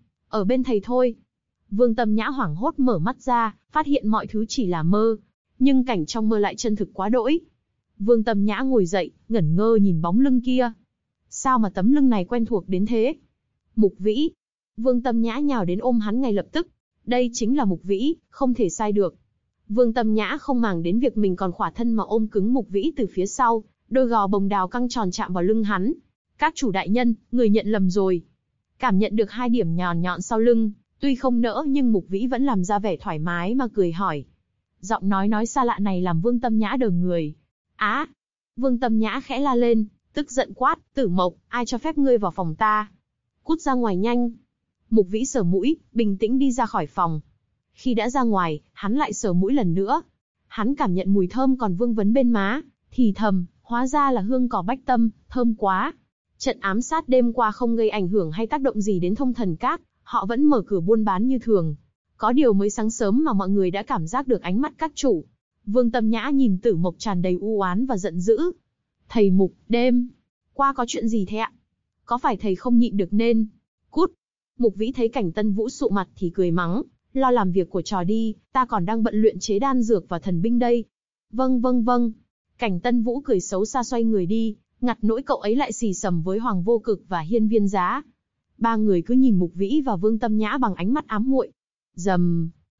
ở bên thầy thôi. Vương Tâm Nhã hoảng hốt mở mắt ra, phát hiện mọi thứ chỉ là mơ. Nhưng cảnh trong mơ lại chân thực quá đỗi. Vương Tâm Nhã ngồi dậy, ngẩn ngơ nhìn bóng lưng kia. Sao mà tấm lưng này quen thuộc đến thế? Mục Vĩ. Vương Tâm Nhã nhào đến ôm hắn ngay lập tức. Đây chính là Mục Vĩ, không thể sai được. Vương Tâm Nhã không màng đến việc mình còn khỏa thân mà ôm cứng Mục Vĩ từ phía sau, đôi gò bồng đào căng tròn chạm vào lưng hắn. Các chủ đại nhân, người nhận lầm rồi. Cảm nhận được 2 điểm nhọn nhọn sau lưng, tuy không nỡ nhưng Mục Vĩ vẫn làm ra vẻ thoải mái mà cười hỏi. Giọng nói xa lạ này làm Vương Tâm Nhã đờ người. Á! Vương Tâm Nhã khẽ la lên, tức giận quát, Tử Mộc, ai cho phép ngươi vào phòng ta? Cút ra ngoài nhanh! Mục Vĩ sờ mũi, bình tĩnh đi ra khỏi phòng. Khi đã ra ngoài, hắn lại sờ mũi lần nữa. Hắn cảm nhận mùi thơm còn vương vấn bên má, thì thầm, hóa ra là hương cỏ bách tâm, thơm quá. Trận ám sát đêm qua không gây ảnh hưởng hay tác động gì đến Thông Thần Các, họ vẫn mở cửa buôn bán như thường. Có điều mới sáng sớm mà mọi người đã cảm giác được ánh mắt các chủ. Vương Tâm Nhã nhìn Tử Mộc tràn đầy u oán và giận dữ. Thầy Mục, đêm qua có chuyện gì thế ạ? Có phải thầy không nhịn được nên cút? Mục Vĩ thấy cảnh Tân Vũ sụ mặt thì cười mắng, lo làm việc của trò đi, ta còn đang bận luyện chế đan dược và thần binh đây. Vâng. Cảnh Tân Vũ cười xấu xa xoay người đi, ngặt nỗi cậu ấy lại xì xầm với Hoàng Vô Cực và Hiên Viên Giá. 3 người cứ nhìn Mục Vĩ và Vương Tâm Nhã bằng ánh mắt ám muội. Rầm,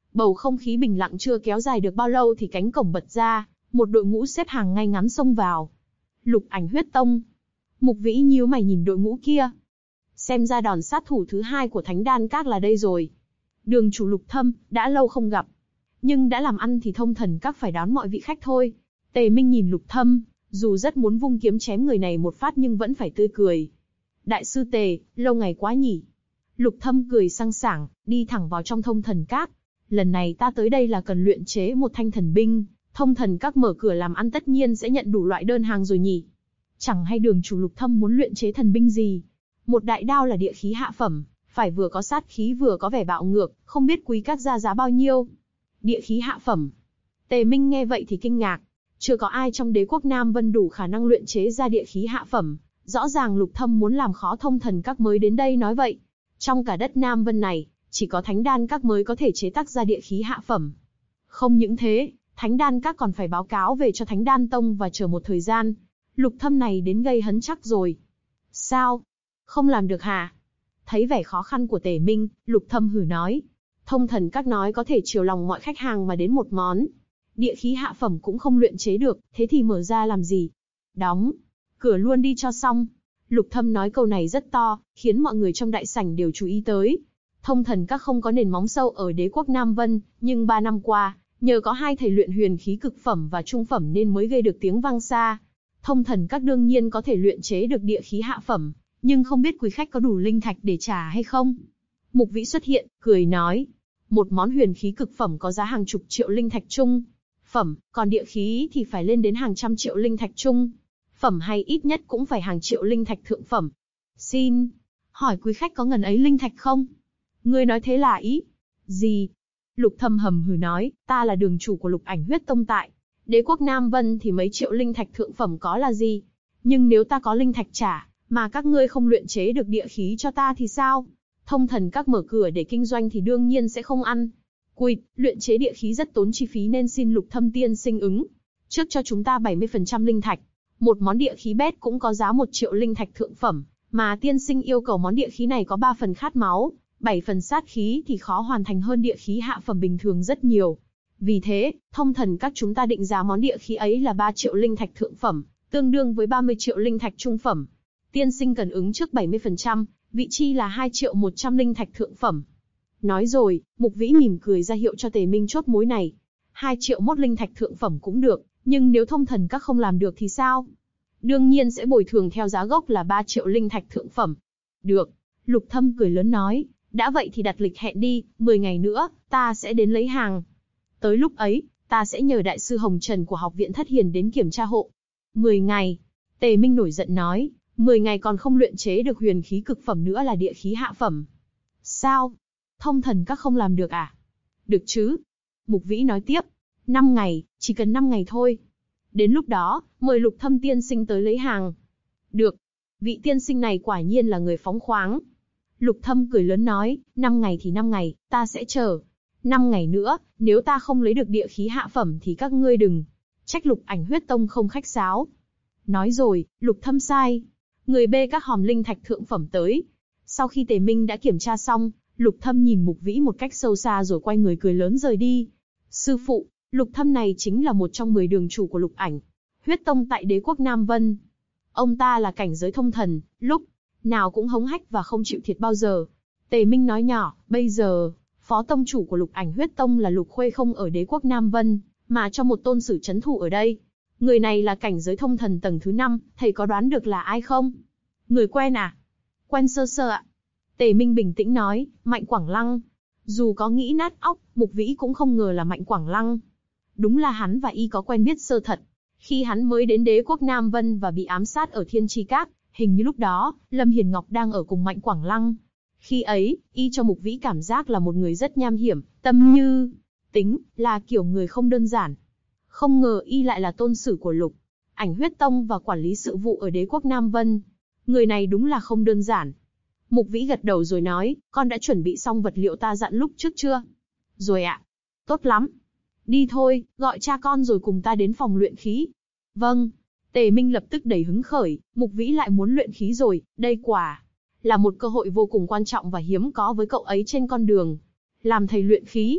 Bầu không khí bình lặng chưa kéo dài được bao lâu thì cánh cổng bật ra, một đội ngũ xếp hàng ngay ngắn xông vào. Lục Ảnh Huyết Tông. Mục Vĩ nhíu mày nhìn đội ngũ kia. Xem ra đòn sát thủ thứ hai của Thánh Đan Các là đây rồi. Đường chủ Lục Thâm, đã lâu không gặp. Nhưng đã làm ăn thì Thông Thần Các phải đón mọi vị khách thôi. Tề Minh nhìn Lục Thâm, dù rất muốn vung kiếm chém người này một phát nhưng vẫn phải tươi cười. Đại sư Tề, lâu ngày quá nhỉ. Lục Thâm cười sang sảng, đi thẳng vào trong Thông Thần Các. Lần này ta tới đây là cần luyện chế một thanh thần binh, Thông Thần Các mở cửa làm ăn tất nhiên sẽ nhận đủ loại đơn hàng rồi nhỉ. Chẳng hay đường chủ Lục Thâm muốn luyện chế thần binh gì. Một đại đao là địa khí hạ phẩm, phải vừa có sát khí vừa có vẻ bạo ngược, không biết quý các ra giá bao nhiêu. Địa khí hạ phẩm. Tề Minh nghe vậy thì kinh ngạc. Chưa có ai trong đế quốc Nam Vân đủ khả năng luyện chế ra địa khí hạ phẩm. Rõ ràng Lục Thâm muốn làm khó Thông Thần Các mới đến đây nói vậy. Trong cả đất Nam Vân này, chỉ có Thánh Đan Các mới có thể chế tác ra địa khí hạ phẩm. Không những thế, Thánh Đan Các còn phải báo cáo về cho Thánh Đan Tông và chờ một thời gian. Lục Thâm này đến gây hấn chắc rồi. Sao? Không làm được hả? Thấy vẻ khó khăn của Tề Minh, Lục Thâm hừ nói. Thông Thần Các nói có thể chiều lòng mọi khách hàng mà đến một món. Địa khí hạ phẩm cũng không luyện chế được, thế thì mở ra làm gì? Đóng. Cửa luôn đi cho xong. Lục Thâm nói câu này rất to, khiến mọi người trong đại sảnh đều chú ý tới. Thông Thần Các không có nền móng sâu ở đế quốc Nam Vân, nhưng 3 năm qua, nhờ có hai thầy luyện huyền khí cực phẩm và trung phẩm nên mới gây được tiếng vang xa. Thông Thần Các đương nhiên có thể luyện chế được địa khí hạ phẩm, nhưng không biết quý khách có đủ linh thạch để trả hay không. Mục Vĩ xuất hiện, cười nói. Một món huyền khí cực phẩm có giá hàng chục triệu linh thạch trung phẩm, còn địa khí thì phải lên đến hàng trăm triệu linh thạch trung phẩm hay ít nhất cũng phải hàng triệu linh thạch thượng phẩm. Xin hỏi quý khách có ngần ấy linh thạch không? Ngươi nói thế là ý gì? Lục Thâm hầm hừ nói, ta là đường chủ của Lục Ảnh Huyết Tông tại đế quốc Nam Vân thì mấy triệu linh thạch thượng phẩm có là gì? Nhưng nếu ta có linh thạch trả, mà các ngươi không luyện chế được địa khí cho ta thì sao? Thông Thần Các mở cửa để kinh doanh thì đương nhiên sẽ không ăn. Quỵt, luyện chế địa khí rất tốn chi phí nên xin Lục Thâm tiên sinh ứng. Trước cho chúng ta 70% linh thạch. Một món địa khí bét cũng có giá 1 triệu linh thạch thượng phẩm, mà tiên sinh yêu cầu món địa khí này có 3 phần khát máu, 7 phần sát khí thì khó hoàn thành hơn địa khí hạ phẩm bình thường rất nhiều. Vì thế, Thông Thần Các chúng ta định giá món địa khí ấy là 3 triệu linh thạch thượng phẩm, tương đương với 30 triệu linh thạch trung phẩm. Tiên sinh cần ứng trước 70%, vị chi là 2 triệu 100 linh thạch thượng phẩm. Nói rồi, Mục Vĩ mỉm cười ra hiệu cho Tề Minh chốt mối này. 2 triệu mốt linh thạch thượng phẩm cũng được, nhưng nếu Thông Thần Các không làm được thì sao? Đương nhiên sẽ bồi thường theo giá gốc là 3 triệu linh thạch thượng phẩm. Được. Lục Thâm cười lớn nói, đã vậy thì đặt lịch hẹn đi, 10 ngày nữa, ta sẽ đến lấy hàng. Tới lúc ấy, ta sẽ nhờ đại sư Hồng Trần của học viện Thất Hiền đến kiểm tra hộ. 10 ngày. Tề Minh nổi giận nói, 10 ngày còn không luyện chế được huyền khí cực phẩm nữa là địa khí hạ phẩm. Sao? Thông Thần Các không làm được à? Được chứ. Mục Vĩ nói tiếp, 5 ngày, chỉ cần 5 ngày thôi. Đến lúc đó, mời Lục Thâm tiên sinh tới lấy hàng. Được. Vị tiên sinh này quả nhiên là người phóng khoáng. Lục Thâm cười lớn nói, 5 ngày thì 5 ngày, ta sẽ chờ. 5 ngày nữa, nếu ta không lấy được địa khí hạ phẩm thì các ngươi đừng trách Lục Ảnh Huyết Tông không khách sáo. Nói rồi, Lục Thâm sai. Người bê các hòm linh thạch thượng phẩm tới. Sau khi Tề Minh đã kiểm tra xong, Lục Thâm nhìn Mục Vĩ một cách sâu xa rồi quay người cười lớn rời đi. Sư phụ, Lục Thâm này chính là một trong 10 đường chủ của Lục Ảnh Huyết Tông tại đế quốc Nam Vân. Ông ta là cảnh giới thông thần, lúc nào cũng hống hách và không chịu thiệt bao giờ. Tề Minh nói nhỏ, bây giờ, phó tông chủ của Lục Ảnh Huyết Tông là Lục Khuê không ở đế quốc Nam Vân, mà cho một tôn sử trấn thủ ở đây. Người này là cảnh giới thông thần tầng thứ 5, thầy có đoán được là ai không? Người quen à? Quen sơ sơ ạ. Tề Minh bình tĩnh nói, Mạnh Quảng Lăng. Dù có nghĩ nát óc, Mục Vĩ cũng không ngờ là Mạnh Quảng Lăng. Đúng là hắn và y có quen biết sơ thật. Khi hắn mới đến đế quốc Nam Vân và bị ám sát ở Thiên Chi Các, hình như lúc đó, Lâm Hiền Ngọc đang ở cùng Mạnh Quảng Lăng. Khi ấy, y cho Mục Vĩ cảm giác là một người rất nham hiểm, tâm như tính, là kiểu người không đơn giản. Không ngờ y lại là tôn sử của Lục Ảnh Huyết Tông và quản lý sự vụ ở đế quốc Nam Vân. Người này đúng là không đơn giản. Mục Vĩ gật đầu rồi nói, con đã chuẩn bị xong vật liệu ta dặn lúc trước chưa? Rồi ạ. Tốt lắm. Đi thôi, gọi cha con rồi cùng ta đến phòng luyện khí. Vâng. Tề Minh lập tức đầy hứng khởi, Mục Vĩ lại muốn luyện khí rồi, đây quả là một cơ hội vô cùng quan trọng và hiếm có với cậu ấy trên con đường làm thầy luyện khí.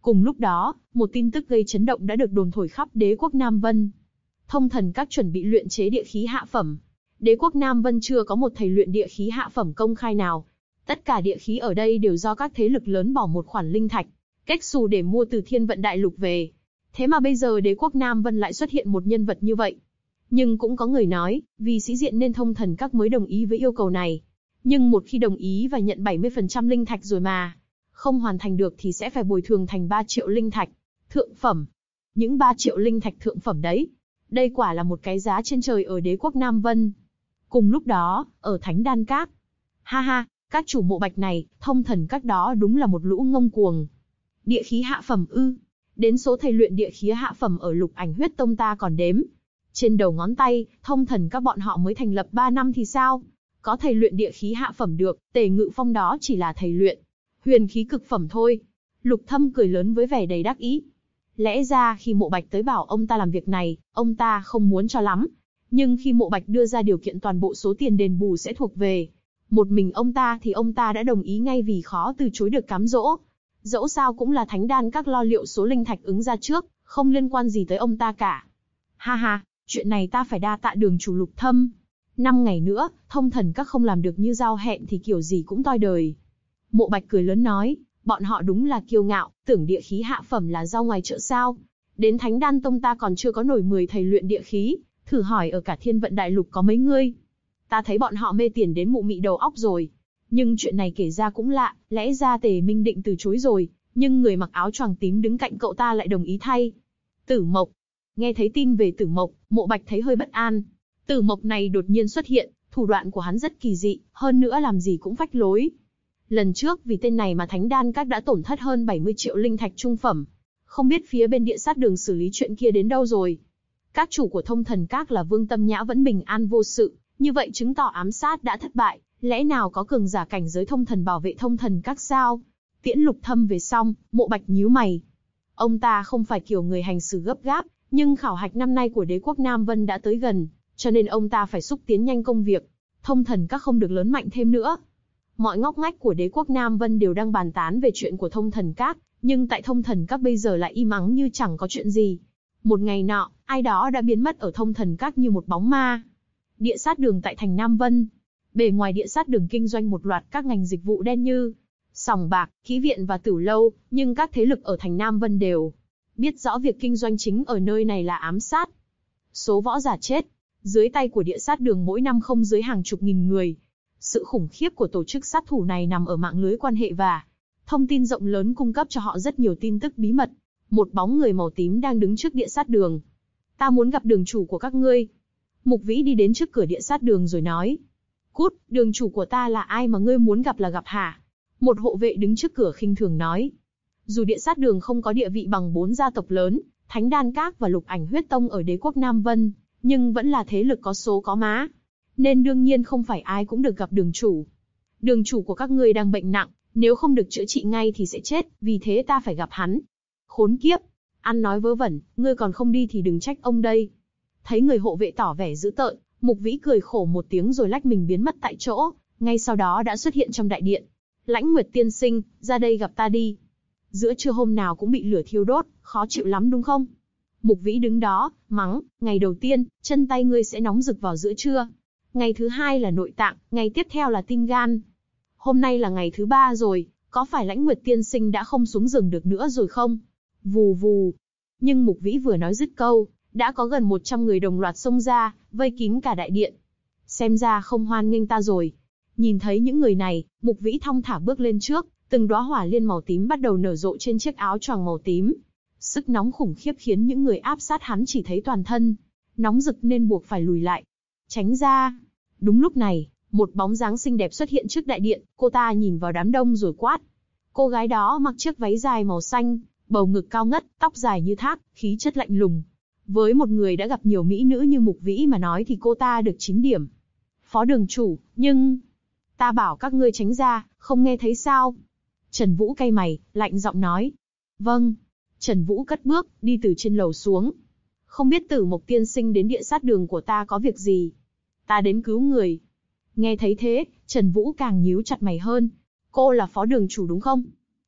Cùng lúc đó, một tin tức gây chấn động đã được đồn thổi khắp đế quốc Nam Vân. Thông thần các chuẩn bị luyện chế địa khí hạ phẩm. Đế quốc Nam Vân chưa có một thầy luyện địa khí hạ phẩm công khai nào. Tất cả địa khí ở đây đều do các thế lực lớn bỏ một khoản linh thạch, cách xù để mua từ Thiên Vận Đại Lục về. Thế mà bây giờ đế quốc Nam Vân lại xuất hiện một nhân vật như vậy. Nhưng cũng có người nói, vì sĩ diện nên thông thần các mới đồng ý với yêu cầu này. Nhưng một khi đồng ý và nhận 70% linh thạch rồi mà, không hoàn thành được thì sẽ phải bồi thường thành 3 triệu linh thạch. Thượng phẩm. Những 3 triệu linh thạch thượng phẩm đấy. Đây quả là một cái giá trên trời ở đế quốc Nam Vân. Cùng lúc đó, ở Thánh Đan Các. Ha ha, các chủ mộ bạch này, thông thần các đó đúng là một lũ ngông cuồng. Địa khí hạ phẩm ư. Đến số thầy luyện địa khí hạ phẩm ở Lục Ảnh Huyết Tông ta còn đếm trên đầu ngón tay, thông thần các bọn họ mới thành lập 3 năm thì sao? Có thầy luyện địa khí hạ phẩm được, Tề Ngự Phong đó chỉ là thầy luyện huyền khí cực phẩm thôi. Lục Thâm cười lớn với vẻ đầy đắc ý. Lẽ ra khi Mộ Bạch tới bảo ông ta làm việc này, ông ta không muốn cho lắm. Nhưng khi Mộ Bạch đưa ra điều kiện toàn bộ số tiền đền bù sẽ thuộc về một mình ông ta thì ông ta đã đồng ý ngay vì khó từ chối được cám dỗ. Dẫu sao cũng là Thánh Đan Các lo liệu số linh thạch ứng ra trước, không liên quan gì tới ông ta cả. Ha ha, chuyện này ta phải đa tạ đường chủ Lục Thâm. 5 ngày nữa, thông thần các không làm được như giao hẹn thì kiểu gì cũng toi đời. Mộ Bạch cười lớn nói, bọn họ đúng là kiêu ngạo, tưởng địa khí hạ phẩm là rau ngoài chợ sao. Đến Thánh Đan Tông ta còn chưa có nổi 10 thầy luyện địa khí, thử hỏi ở cả Thiên Vận Đại Lục có mấy ngươi. Ta thấy bọn họ mê tiền đến mụ mị đầu óc rồi. Nhưng chuyện này kể ra cũng lạ, lẽ ra Tề Minh định từ chối rồi, nhưng người mặc áo choàng tím đứng cạnh cậu ta lại đồng ý thay. Tử Mộc. Nghe thấy tin về Tử Mộc, Mộ Bạch thấy hơi bất an. Tử Mộc này đột nhiên xuất hiện, thủ đoạn của hắn rất kỳ dị, hơn nữa làm gì cũng phách lối. Lần trước vì tên này mà Thánh Đan Các đã tổn thất hơn 70 triệu linh thạch trung phẩm. Không biết phía bên Địa Sát Đường xử lý chuyện kia đến đâu rồi. Các chủ của Thông Thần Các là Vương Tâm Nhã vẫn bình an vô sự, như vậy chứng tỏ ám sát đã thất bại, lẽ nào có cường giả cảnh giới thông thần bảo vệ Thông Thần Các sao? Tiễn Lục Thâm về xong, Mộ Bạch nhíu mày. Ông ta không phải kiểu người hành xử gấp gáp, nhưng khảo hạch năm nay của đế quốc Nam Vân đã tới gần, cho nên ông ta phải xúc tiến nhanh công việc. Thông thần các không được lớn mạnh thêm nữa. Mọi ngóc ngách của đế quốc Nam Vân đều đang bàn tán về chuyện của thông thần các, nhưng tại thông thần các bây giờ lại im ắng như chẳng có chuyện gì. Một ngày nọ, ai đó đã biến mất ở thông thần các như một bóng ma. Địa sát đường tại thành Nam Vân. Bề ngoài địa sát đường kinh doanh một loạt các ngành dịch vụ đen như sòng bạc, kỹ viện và tửu lâu, nhưng các thế lực ở thành Nam Vân đều biết rõ việc kinh doanh chính ở nơi này là ám sát. Số võ giả chết dưới tay của địa sát đường mỗi năm không dưới hàng chục nghìn người. Sự khủng khiếp của tổ chức sát thủ này nằm ở mạng lưới quan hệ và thông tin rộng lớn cung cấp cho họ rất nhiều tin tức bí mật. Một bóng người màu tím đang đứng trước địa sát đường. Ta muốn gặp đường chủ của các ngươi. Mục Vĩ đi đến trước cửa địa sát đường rồi nói. Cút, đường chủ của ta là ai mà ngươi muốn gặp là gặp hả? Một hộ vệ đứng trước cửa khinh thường nói. Dù địa sát đường không có địa vị bằng 4 gia tộc lớn, Thánh Đan Các và Lục Ảnh Huyết Tông ở đế quốc Nam Vân, nhưng vẫn là thế lực có số có má. Nên đương nhiên không phải ai cũng được gặp đường chủ. Đường chủ của các ngươi đang bệnh nặng, nếu không được chữa trị ngay thì sẽ chết, vì thế ta phải gặp hắn. Khốn kiếp, ăn nói vớ vẩn, ngươi còn không đi thì đừng trách ông đây. Thấy người hộ vệ tỏ vẻ dữ tợn, Mục Vĩ cười khổ một tiếng rồi lách mình biến mất tại chỗ, ngay sau đó đã xuất hiện trong đại điện. Lãnh Nguyệt tiên sinh, ra đây gặp ta đi. Giữa trưa hôm nào cũng bị lửa thiêu đốt, khó chịu lắm đúng không? Mục Vĩ đứng đó, mắng, ngày đầu tiên, chân tay ngươi sẽ nóng rực vào giữa trưa. Ngày thứ hai là nội tạng, ngày tiếp theo là tim gan. Hôm nay là ngày thứ 3 rồi, có phải Lãnh Nguyệt tiên sinh đã không xuống giường được nữa rồi không? Vù vù. Nhưng Mục Vĩ vừa nói dứt câu, đã có gần 100 người đồng loạt xông ra, vây kín cả đại điện. Xem ra không hoan nghênh ta rồi. Nhìn thấy những người này, Mục Vĩ thong thả bước lên trước, từng đóa hỏa liên màu tím bắt đầu nở rộ trên chiếc áo choàng màu tím. Sức nóng khủng khiếp khiến những người áp sát hắn chỉ thấy toàn thân nóng rực nên buộc phải lùi lại. Tránh ra. Đúng lúc này, một bóng dáng xinh đẹp xuất hiện trước đại điện, cô ta nhìn vào đám đông rồi quát. Cô gái đó mặc chiếc váy dài màu xanh, bầu ngực cao ngất, tóc dài như thác, khí chất lạnh lùng. Với một người đã gặp nhiều mỹ nữ như Mục Vĩ mà nói thì cô ta được 9 điểm. Phó đường chủ, nhưng... Ta bảo các ngươi tránh ra, không nghe thấy sao? Trần Vũ cay mày, lạnh giọng nói. Vâng. Trần Vũ cất bước, đi từ trên lầu xuống. Không biết Tử Mộc tiên sinh đến địa sát đường của ta có việc gì? Ta đến cứu người. Nghe thấy thế, Trần Vũ càng nhíu chặt mày hơn. Cô là phó đường chủ đúng không?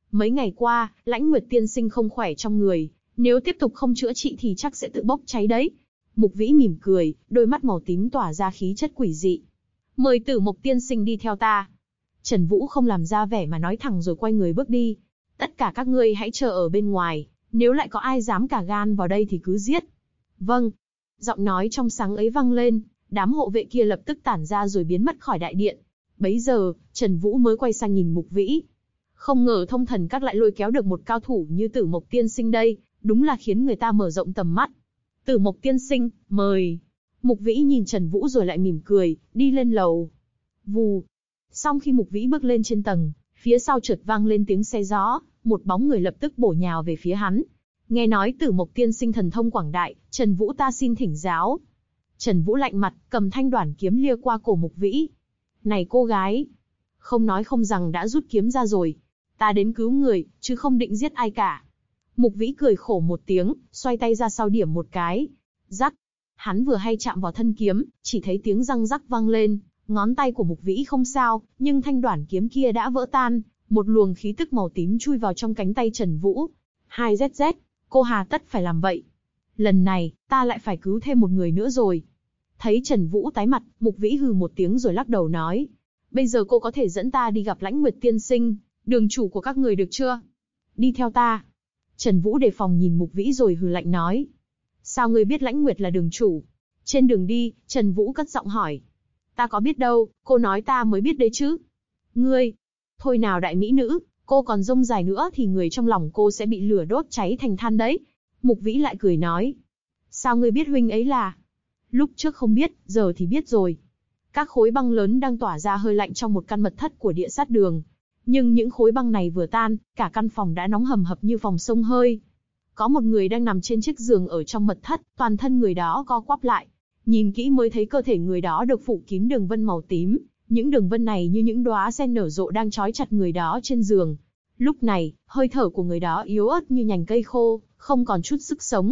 Mấy ngày qua, Lãnh Nguyệt tiên sinh không khỏe trong người, nếu tiếp tục không chữa trị thì chắc sẽ tự bốc cháy đấy. Mục Vĩ mỉm cười, đôi mắt màu tím tỏa ra khí chất quỷ dị. Mời Tử Mộc tiên sinh đi theo ta. Trần Vũ không làm ra vẻ mà nói thẳng rồi quay người bước đi. Tất cả các ngươi hãy chờ ở bên ngoài, nếu lại có ai dám cả gan vào đây thì cứ giết. Vâng. Giọng nói trong sáng ấy vang lên, đám hộ vệ kia lập tức tản ra rồi biến mất khỏi đại điện. Bấy giờ, Trần Vũ mới quay sang nhìn Mục Vĩ. Không ngờ Thông Thần Các lại lôi kéo được một cao thủ như Tử Mộc tiên sinh đây, đúng là khiến người ta mở rộng tầm mắt. Tử Mộc tiên sinh, mời. Mục Vĩ nhìn Trần Vũ rồi lại mỉm cười, đi lên lầu. Vù. Xong khi Mục Vĩ bước lên trên tầng, phía sau chợt vang lên tiếng xe gió, một bóng người lập tức bổ nhào về phía hắn. Nghe nói Tử Mộc tiên sinh thần thông quảng đại, Trần Vũ ta xin thỉnh giáo. Trần Vũ lạnh mặt, cầm thanh đoản kiếm lia qua cổ Mục Vĩ. Này cô gái, không nói không rằng đã rút kiếm ra rồi. Ta đến cứu người, chứ không định giết ai cả. Mục Vĩ cười khổ một tiếng, xoay tay ra sau điểm một cái. Rắc. Hắn vừa hay chạm vào thân kiếm, chỉ thấy tiếng răng rắc vang lên. Ngón tay của Mục Vĩ không sao, nhưng thanh đoản kiếm kia đã vỡ tan. Một luồng khí tức màu tím chui vào trong cánh tay Trần Vũ. 2ZZ, cô hà tất phải làm vậy. Lần này, ta lại phải cứu thêm một người nữa rồi. Thấy Trần Vũ tái mặt, Mục Vĩ hừ một tiếng rồi lắc đầu nói. Bây giờ cô có thể dẫn ta đi gặp Lãnh Nguyệt tiên sinh, đường chủ của các người được chưa? Đi theo ta. Trần Vũ đề phòng nhìn Mục Vĩ rồi hừ lạnh nói. Sao ngươi biết Lãnh Nguyệt là đường chủ? Trên đường đi, Trần Vũ cất giọng hỏi. Ta có biết đâu, cô nói ta mới biết đấy chứ. Ngươi, thôi nào đại mỹ nữ, cô còn rông dài nữa thì người trong lòng cô sẽ bị lửa đốt cháy thành than đấy. Mục Vĩ lại cười nói. Sao ngươi biết huynh ấy là? Lúc trước không biết, giờ thì biết rồi. Các khối băng lớn đang tỏa ra hơi lạnh trong một căn mật thất của địa sát đường. Nhưng những khối băng này vừa tan, cả căn phòng đã nóng hầm hập như phòng xông hơi. Có một người đang nằm trên chiếc giường ở trong mật thất, toàn thân người đó co quắp lại. Nhìn kỹ mới thấy cơ thể người đó được phủ kín đường vân màu tím. Những đường vân này như những đóa sen nở rộ đang trói chặt người đó trên giường. Lúc này, hơi thở của người đó yếu ớt như nhành cây khô, không còn chút sức sống.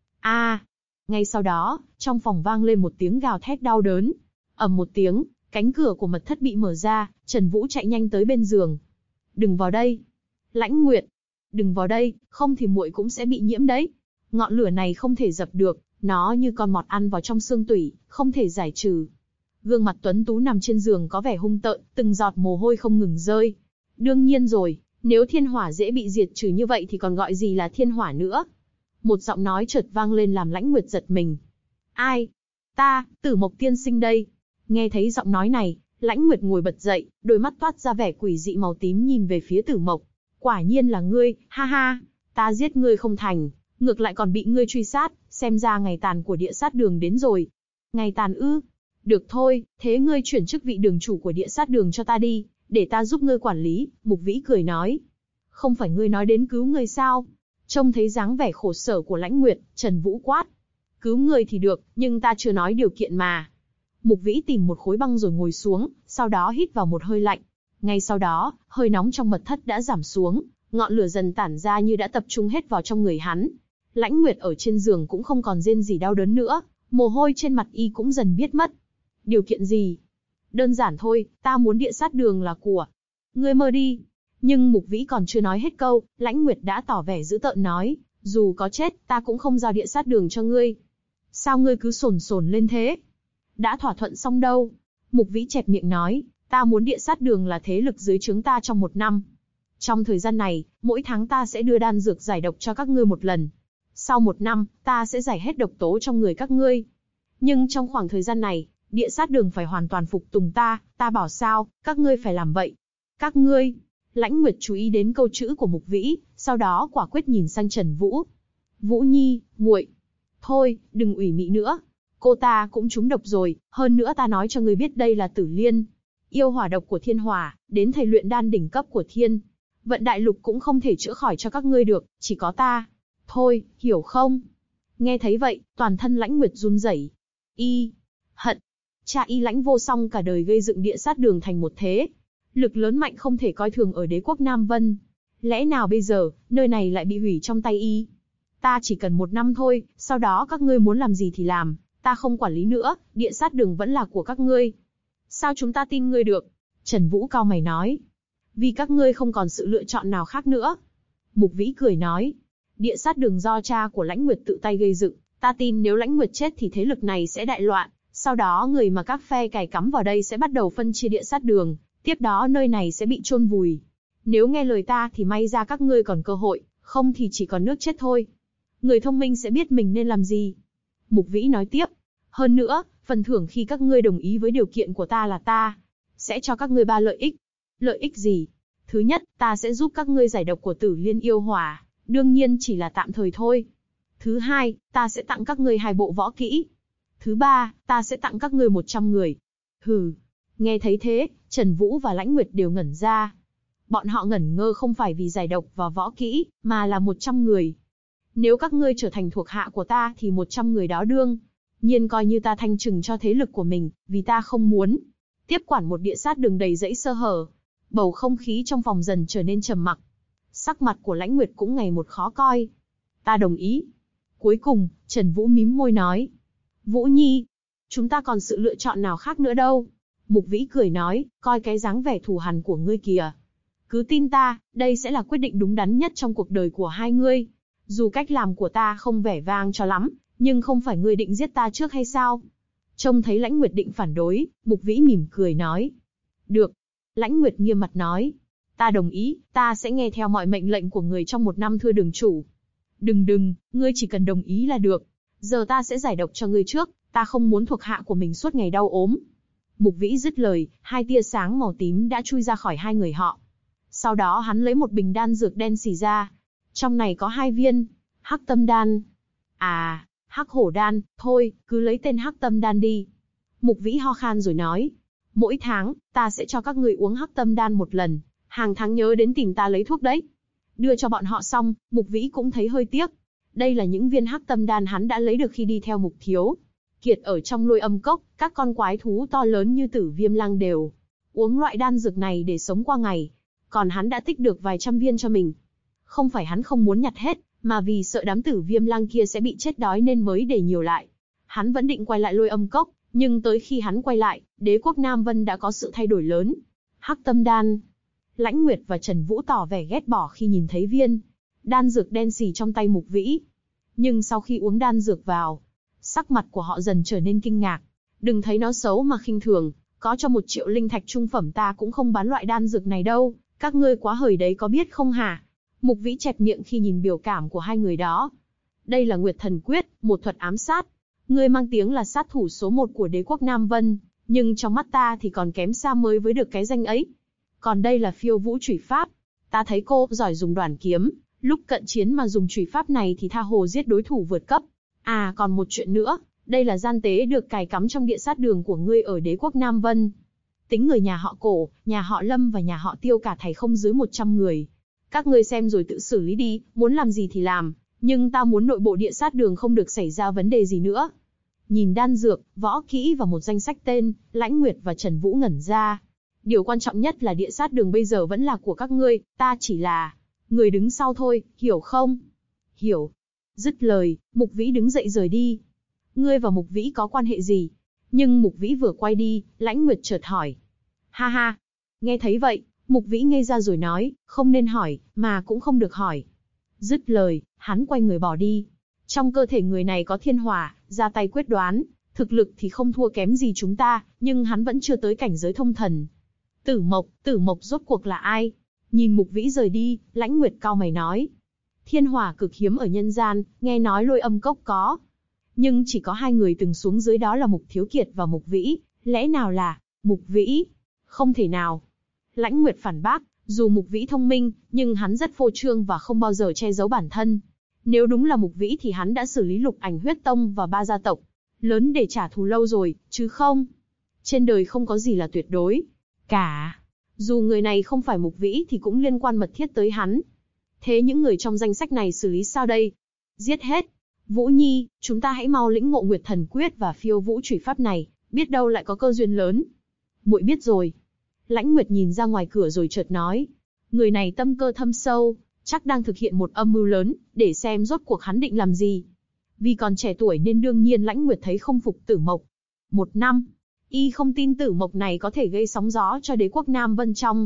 Ngay sau đó, trong phòng vang lên một tiếng gào thét đau đớn. Ầm một tiếng, cánh cửa của mật thất bị mở ra, Trần Vũ chạy nhanh tới bên giường. Đừng vào đây. Lãnh Nguyệt, đừng vào đây, không thì muội cũng sẽ bị nhiễm đấy. Ngọn lửa này không thể dập được, nó như con mọt ăn vào trong xương tủy, không thể giải trừ. Gương mặt tuấn tú nằm trên giường có vẻ hung tợn, từng giọt mồ hôi không ngừng rơi. Đương nhiên rồi, nếu thiên hỏa dễ bị diệt trừ như vậy thì còn gọi gì là thiên hỏa nữa. Một giọng nói chợt vang lên làm Lãnh Nguyệt giật mình. Ai? Ta, Tử Mộc tiên sinh đây. Nghe thấy giọng nói này, Lãnh Nguyệt ngồi bật dậy, đôi mắt toát ra vẻ quỷ dị màu tím nhìn về phía Tử Mộc. Quả nhiên là ngươi, ha ha, ta giết ngươi không thành, ngược lại còn bị ngươi truy sát, xem ra ngày tàn của địa sát đường đến rồi. Ngày tàn ư? Được thôi, thế ngươi chuyển chức vị đường chủ của địa sát đường cho ta đi, để ta giúp ngươi quản lý, Mục Vĩ cười nói. Không phải ngươi nói đến cứu ngươi sao? Trông thấy dáng vẻ khổ sở của Lãnh Nguyệt, Trần Vũ quát. Cứu ngươi thì được, nhưng ta chưa nói điều kiện mà. Mục Vĩ tìm một khối băng rồi ngồi xuống, sau đó hít vào một hơi lạnh. Ngay sau đó, hơi nóng trong mật thất đã giảm xuống, ngọn lửa dần tản ra như đã tập trung hết vào trong người hắn. Lãnh Nguyệt ở trên giường cũng không còn rên rỉ đau đớn nữa, mồ hôi trên mặt y cũng dần biết mất. Điều kiện gì? Đơn giản thôi, ta muốn địa sát đường là của ngươi mơ đi. Nhưng Mục Vĩ còn chưa nói hết câu, Lãnh Nguyệt đã tỏ vẻ dữ tợn nói, dù có chết, ta cũng không giao địa sát đường cho ngươi. Sao ngươi cứ sồn sồn lên thế? Đã thỏa thuận xong đâu? Mục Vĩ chẹp miệng nói, ta muốn địa sát đường là thế lực dưới trướng ta trong 1 năm. Trong thời gian này, mỗi tháng ta sẽ đưa đan dược giải độc cho các ngươi một lần. Sau 1 năm, ta sẽ giải hết độc tố trong người các ngươi. Nhưng trong khoảng thời gian này, địa sát đường phải hoàn toàn phục tùng ta bảo sao, các ngươi phải làm vậy. Các ngươi. Lãnh Nguyệt chú ý đến câu chữ của Mục Vĩ, sau đó quả quyết nhìn sang Trần Vũ. Vũ Nhi, muội, thôi, đừng ủy mị nữa. Cô ta cũng trúng độc rồi, hơn nữa ta nói cho ngươi biết đây là Tử Liên. Yêu hỏa độc của thiên hỏa, đến thầy luyện đan đỉnh cấp của thiên vận đại lục cũng không thể chữa khỏi cho các ngươi được, chỉ có ta. Thôi, hiểu không? Nghe thấy vậy, toàn thân Lãnh Nguyệt run rẩy. Y, hận, cha y Lãnh Vô Song cả đời gây dựng địa sát đường thành một thế lực lớn mạnh không thể coi thường ở đế quốc Nam Vân. Lẽ nào bây giờ, nơi này lại bị hủy trong tay y? Ta chỉ cần 1 năm thôi, sau đó các ngươi muốn làm gì thì làm, ta không quản lý nữa, địa sát đường vẫn là của các ngươi. Sao chúng ta tin ngươi được? Trần Vũ cau mày nói. Vì các ngươi không còn sự lựa chọn nào khác nữa. Mục Vĩ cười nói, địa sát đường do cha của Lãnh Nguyệt tự tay gây dựng, ta tin nếu Lãnh Nguyệt chết thì thế lực này sẽ đại loạn, sau đó người mà các phe cài cắm vào đây sẽ bắt đầu phân chia địa sát đường, tiếp đó nơi này sẽ bị chôn vùi. Nếu nghe lời ta thì may ra các ngươi còn cơ hội, không thì chỉ còn nước chết thôi. Người thông minh sẽ biết mình nên làm gì. Mục Vĩ nói tiếp, hơn nữa, phần thưởng khi các ngươi đồng ý với điều kiện của ta là ta sẽ cho các ngươi 3 lợi ích. Lợi ích gì? Thứ nhất, ta sẽ giúp các ngươi giải độc của Tử Liên yêu hỏa, đương nhiên chỉ là tạm thời thôi. Thứ hai, ta sẽ tặng các ngươi 2 bộ võ kỹ. Thứ ba, ta sẽ tặng các ngươi 100 người. Hừ. Nghe thấy thế, Trần Vũ và Lãnh Nguyệt đều ngẩn ra. Bọn họ ngẩn ngơ không phải vì giải độc và võ kỹ, mà là 100 người. Nếu các ngươi trở thành thuộc hạ của ta thì 100 người đó đương nhiên coi như ta thanh trừng cho thế lực của mình, vì ta không muốn tiếp quản một địa sát đường đầy rẫy sơ hở. Bầu không khí trong phòng dần trở nên trầm mặc. Sắc mặt của Lãnh Nguyệt cũng ngày một khó coi. Ta đồng ý. Cuối cùng, Trần Vũ mím môi nói. Vũ Nhi, chúng ta còn sự lựa chọn nào khác nữa đâu. Mục Vĩ cười nói, coi cái dáng vẻ thù hằn của ngươi kìa. Cứ tin ta, đây sẽ là quyết định đúng đắn nhất trong cuộc đời của hai ngươi. Dù cách làm của ta không vẻ vang cho lắm, nhưng không phải ngươi định giết ta trước hay sao? Trông thấy Lãnh Nguyệt định phản đối, Mục Vĩ mỉm cười nói. Được. Lãnh Nguyệt nghiêm mặt nói. Ta đồng ý, ta sẽ nghe theo mọi mệnh lệnh của người trong 1 năm thưa đường chủ. Đừng, ngươi chỉ cần đồng ý là được. Giờ ta sẽ giải độc cho ngươi trước, ta không muốn thuộc hạ của mình suốt ngày đau ốm. Mục Vĩ dứt lời, 2 tia sáng màu tím đã chui ra khỏi 2 người họ. Sau đó hắn lấy một bình đan dược đen xì ra. Trong này có 2 viên, Hắc Tâm Đan. À, Hắc Hổ Đan, thôi, cứ lấy tên Hắc Tâm Đan đi. Mục Vĩ ho khan rồi nói. Mỗi tháng, ta sẽ cho các người uống Hắc Tâm Đan 1 lần, hàng tháng nhớ đến tìm ta lấy thuốc đấy. Đưa cho bọn họ xong, Mục Vĩ cũng thấy hơi tiếc. Đây là những viên Hắc Tâm Đan hắn đã lấy được khi đi theo Mục Thiếu Kiệt ở trong Lôi Âm Cốc, các con quái thú to lớn như Tử Viêm Lang đều uống loại đan dược này để sống qua ngày. Còn hắn đã tích được vài trăm viên cho mình. Không phải hắn không muốn nhặt hết, mà vì sợ đám Tử Viêm Lang kia sẽ bị chết đói nên mới để nhiều lại. Hắn vẫn định quay lại Lôi Âm Cốc, nhưng tới khi hắn quay lại, đế quốc Nam Vân đã có sự thay đổi lớn. Hắc Tâm Đan. Lãnh Nguyệt và Trần Vũ tỏ vẻ ghét bỏ khi nhìn thấy viên đan dược đen xì trong tay Mục Vĩ. Nhưng sau khi uống đan dược vào, sắc mặt của họ dần trở nên kinh ngạc. Đừng thấy nó xấu mà khinh thường, có cho 1 triệu linh thạch trung phẩm ta cũng không bán loại đan dược này đâu, các ngươi quá hời đấy có biết không hả? Mục Vĩ chẹp miệng khi nhìn biểu cảm của 2 người đó. Đây là Nguyệt Thần Quyết, một thuật ám sát. Ngươi mang tiếng là sát thủ số 1 của đế quốc Nam Vân, nhưng trong mắt ta thì còn kém xa mới với được cái danh ấy. Còn đây là Phiêu Vũ Chủy Pháp. Ta thấy cô giỏi dùng đoản kiếm, lúc cận chiến mà dùng chủy pháp này thì tha hồ giết đối thủ vượt cấp. À còn một chuyện nữa, đây là gian tế được cài cắm trong địa sát đường của ngươi ở đế quốc Nam Vân. Tính người nhà họ Cổ, nhà họ Lâm và nhà họ Tiêu cả thảy không dưới 100 người. Các ngươi xem rồi tự xử lý đi, muốn làm gì thì làm, nhưng ta muốn nội bộ địa sát đường không được xảy ra vấn đề gì nữa. Nhìn đan dược, võ kỹ và một danh sách tên, Lãnh Nguyệt và Trần Vũ ngẩn ra. Điều quan trọng nhất là địa sát đường bây giờ vẫn là của các ngươi, ta chỉ là người đứng sau thôi, hiểu không? Hiểu. Dứt lời, Mục Vĩ đứng dậy rời đi. Ngươi và Mục Vĩ có quan hệ gì? Nhưng Mục Vĩ vừa quay đi, Lãnh Nguyệt chợt hỏi. Ha ha. Nghe thấy vậy, Mục Vĩ ngây ra rồi nói, không nên hỏi, mà cũng không được hỏi. Dứt lời, hắn quay người bỏ đi. Trong cơ thể người này có thiên hỏa, ra tay quyết đoán, thực lực thì không thua kém gì chúng ta, nhưng hắn vẫn chưa tới cảnh giới thông thần. Tử Mộc rốt cuộc là ai? Nhìn Mục Vĩ rời đi, Lãnh Nguyệt cau mày nói. Thiên hỏa cực hiếm ở nhân gian, nghe nói Lôi Âm Cốc có. Nhưng chỉ có 2 người từng xuống dưới, đó là Mục Thiếu Kiệt và Mục Vĩ, lẽ nào là Mục Vĩ? Không thể nào. Lãnh Nguyệt phản bác, dù Mục Vĩ thông minh, nhưng hắn rất phô trương và không bao giờ che giấu bản thân. Nếu đúng là Mục Vĩ thì hắn đã xử lý Lục Ảnh Huyết Tông và 3 gia tộc lớn để trả thù lâu rồi, chứ không. Trên đời không có gì là tuyệt đối cả. Dù người này không phải Mục Vĩ thì cũng liên quan mật thiết tới hắn. Thế những người trong danh sách này xử lý sao đây? Giết hết. Vũ Nhi, chúng ta hãy mau lĩnh ngộ Nguyệt Thần Quyết và Phiêu Vũ Chủy Pháp này, biết đâu lại có cơ duyên lớn. Muội biết rồi. Lãnh Nguyệt nhìn ra ngoài cửa rồi chợt nói. Người này tâm cơ thâm sâu, chắc đang thực hiện một âm mưu lớn, để xem rốt cuộc hắn định làm gì. Vì còn trẻ tuổi nên đương nhiên Lãnh Nguyệt thấy không phục Tử Mộc. 1 năm. Y không tin Tử Mộc này có thể gây sóng gió cho đế quốc Nam Vân trong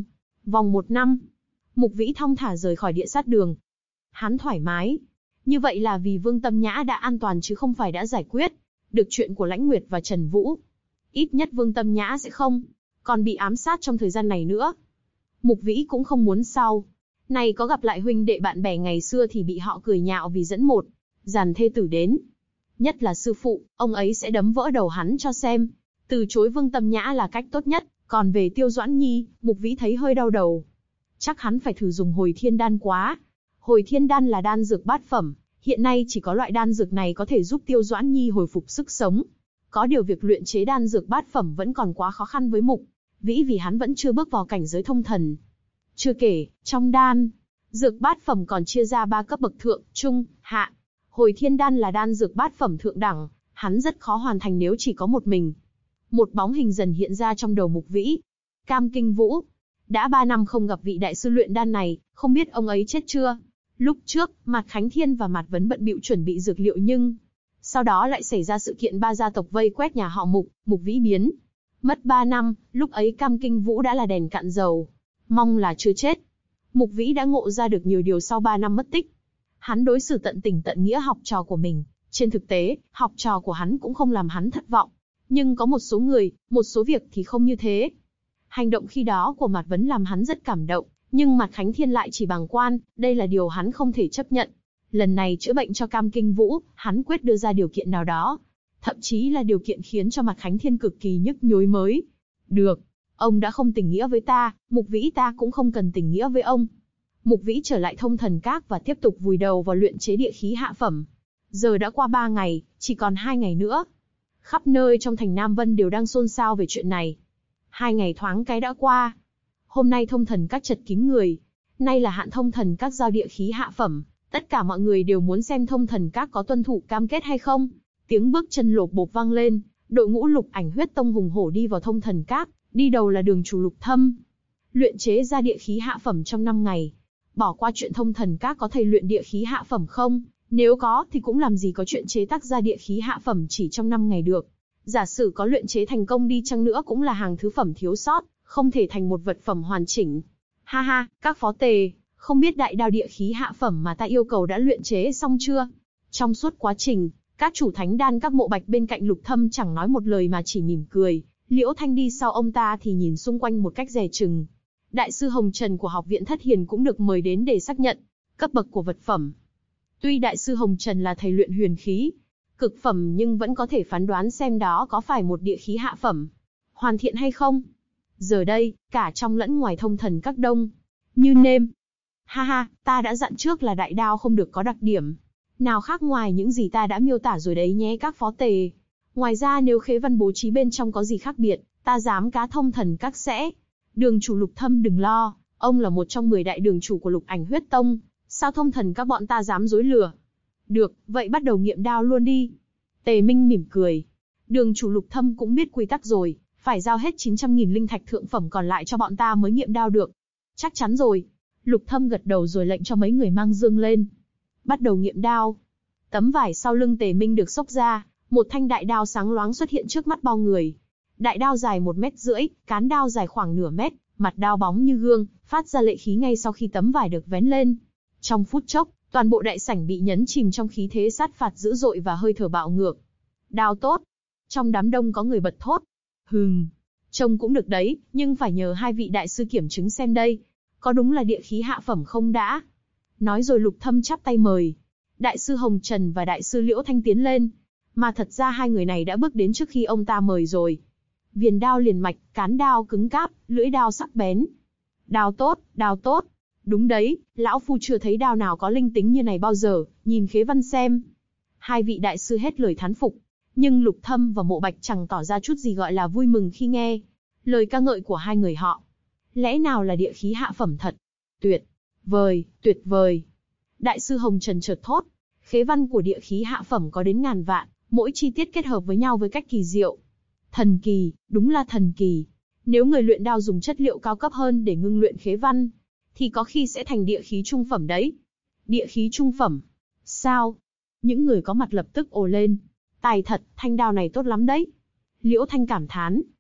Vòng 1 năm, Mục Vĩ thong thả rời khỏi địa sát đường. Hắn thoải mái. Như vậy là vì Vương Tâm Nhã đã an toàn chứ không phải đã giải quyết được chuyện của Lãnh Nguyệt và Trần Vũ. Ít nhất Vương Tâm Nhã sẽ không còn bị ám sát trong thời gian này nữa. Mục Vĩ cũng không muốn sau này có gặp lại huynh đệ bạn bè ngày xưa thì bị họ cười nhạo vì dẫn một dàn thê tử đến. Nhất là sư phụ, ông ấy sẽ đấm vỡ đầu hắn cho xem. Từ chối Vương Tâm Nhã là cách tốt nhất. Còn về Tiêu Doãn Nhi, Mục Vĩ thấy hơi đau đầu. Chắc hắn phải thử dùng Hồi Thiên Đan quá. Hồi Thiên Đan là đan dược bát phẩm. Hiện nay chỉ có loại đan dược này có thể giúp Tiêu Doãn Nhi hồi phục sức sống. Có điều việc luyện chế đan dược bát phẩm vẫn còn quá khó khăn với Mục Vĩ vì hắn vẫn chưa bước vào cảnh giới thông thần. Chưa kể, trong đan dược bát phẩm còn chia ra 3 cấp bậc thượng, trung, hạ. Hồi Thiên Đan là đan dược bát phẩm thượng đẳng, hắn rất khó hoàn thành nếu chỉ có một mình. Một bóng hình dần hiện ra trong đầu Mục Vĩ. Cam Kinh Vũ. Đã 3 năm không gặp vị đại sư luyện đan này, không biết ông ấy chết chưa? Lúc trước, Mạt Khánh Thiên và Mạt Vấn bận bịu chuẩn bị dược liệu nhưng sau đó lại xảy ra sự kiện 3 gia tộc vây quét nhà họ Mục, Mục Vĩ biến mất 3 năm, lúc ấy Cam Kinh Vũ đã là đèn cạn dầu. Mong là chưa chết. Mục Vĩ đã ngộ ra được nhiều điều sau 3 năm mất tích. Hắn đối xử tận tình tận nghĩa học trò của mình. Trên thực tế, học trò của hắn cũng không làm hắn thất vọng. Nhưng có một số người, một số việc thì không như thế. Hành động khi đó của Mạt Vấn làm hắn rất cảm động, nhưng Mạt Khánh Thiên lại chỉ bàng quan, đây là điều hắn không thể chấp nhận. Lần này chữa bệnh cho Cam Kinh Vũ, hắn quyết đưa ra điều kiện nào đó. Thậm chí là điều kiện khiến cho Mạt Khánh Thiên cực kỳ nhức nhối mới. Được, ông đã không tình nghĩa với ta, Mục Vĩ ta cũng không cần tình nghĩa với ông. Mục Vĩ trở lại Thông Thần Các và tiếp tục vùi đầu vào luyện chế địa khí hạ phẩm. Giờ đã qua 3 ngày, chỉ còn 2 ngày nữa. Khắp nơi trong thành Nam Vân đều đang xôn xao về chuyện này. 2 ngày thoáng cái đã qua. Hôm nay Thông Thần Các chật kín người. Nay là hạn Thông Thần Các giao địa khí hạ phẩm. Tất cả mọi người đều muốn xem Thông Thần Các có tuân thủ cam kết hay không. Tiếng bước chân lộp bộp vang lên. Đội ngũ Lục Ảnh Huyết Tông hùng hổ đi vào Thông Thần Các. Đi đầu là đường chủ Lục Thâm. Luyện chế ra địa khí hạ phẩm trong 5 ngày. Bỏ qua chuyện Thông Thần Các có thầy luyện địa khí hạ phẩm không? Nếu có thì cũng làm gì có chuyện chế tác ra địa khí hạ phẩm chỉ trong 5 ngày được. Giả sử có luyện chế thành công đi chăng nữa cũng là hàng thứ phẩm thiếu sót, không thể thành một vật phẩm hoàn chỉnh. Ha ha, các phó tề, không biết đại đao địa khí hạ phẩm mà ta yêu cầu đã luyện chế xong chưa? Trong suốt quá trình, các chủ thánh đan các mộ bạch bên cạnh Lục Thâm chẳng nói một lời mà chỉ mỉm cười. Liễu Thanh đi sau ông ta thì nhìn xung quanh một cách dè chừng. Đại sư Hồng Trần của học viện Thất Hiền cũng được mời đến để xác nhận cấp bậc của vật phẩm. Tuy đại sư Hồng Trần là thầy luyện huyền khí cực phẩm nhưng vẫn có thể phán đoán xem đó có phải một địa khí hạ phẩm hoàn thiện hay không. Giờ đây, cả trong lẫn ngoài Thông Thần Các đông như nêm. Ha ha, ta đã dặn trước là đại đao không được có đặc điểm nào khác ngoài những gì ta đã miêu tả rồi đấy nhé các phó tề. Ngoài ra nếu khế văn bố trí bên trong có gì khác biệt, ta dám cá Thông Thần Các sẽ. Đường chủ Lục Thâm đừng lo, ông là một trong 10 đại đường chủ của Lục Ảnh Huyết Tông, sao Thông Thần Các bọn ta dám dối lừa. Được, vậy bắt đầu nghiệm đao luôn đi. Tề Minh mỉm cười. Đường chủ Lục Thâm cũng biết quy tắc rồi, phải giao hết 900.000 linh thạch thượng phẩm còn lại cho bọn ta mới nghiệm đao được. Chắc chắn rồi. Lục Thâm gật đầu rồi lệnh cho mấy người mang dương lên. Bắt đầu nghiệm đao. Tấm vải sau lưng Tề Minh được xốc ra, một thanh đại đao sáng loáng xuất hiện trước mắt bao người. Đại đao dài 1,5 mét, cán đao dài khoảng nửa mét, mặt đao bóng như gương, phát ra lệ khí ngay sau khi tấm vải được vén lên. Trong phút chốc, toàn bộ đại sảnh bị nhấn chìm trong khí thế sát phạt dữ dội và hơi thở bạo ngược. Đao tốt. Trong đám đông có người bật thốt. Trông cũng được đấy, nhưng phải nhờ hai vị đại sư kiểm chứng xem đây. Có đúng là địa khí hạ phẩm không đã? Nói rồi Lục Thâm chắp tay mời. Đại sư Hồng Trần và đại sư Liễu Thanh tiến lên. Mà thật ra hai người này đã bước đến trước khi ông ta mời rồi. Viền đao liền mạch, cán đao cứng cáp, lưỡi đao sắc bén. Đao tốt, đao tốt. Đúng đấy, lão phu chưa thấy đao nào có linh tính như này bao giờ, nhìn khế văn xem. Hai vị đại sư hết lời thán phục, nhưng Lục Thâm và Mộ Bạch chẳng tỏ ra chút gì gọi là vui mừng khi nghe lời ca ngợi của hai người họ. Lẽ nào là địa khí hạ phẩm thật? Tuyệt vời, tuyệt vời. Đại sư Hồng Trần chợt thốt, khế văn của địa khí hạ phẩm có đến ngàn vạn, mỗi chi tiết kết hợp với nhau với cách kỳ diệu. Thần kỳ, đúng là thần kỳ. Nếu người luyện đao dùng chất liệu cao cấp hơn để ngưng luyện khế văn, thì có khi sẽ thành địa khí trung phẩm đấy. Địa khí trung phẩm? Sao? Những người có mặt lập tức ồ lên. Tài thật, thanh đao này tốt lắm đấy. Liễu Thanh cảm thán,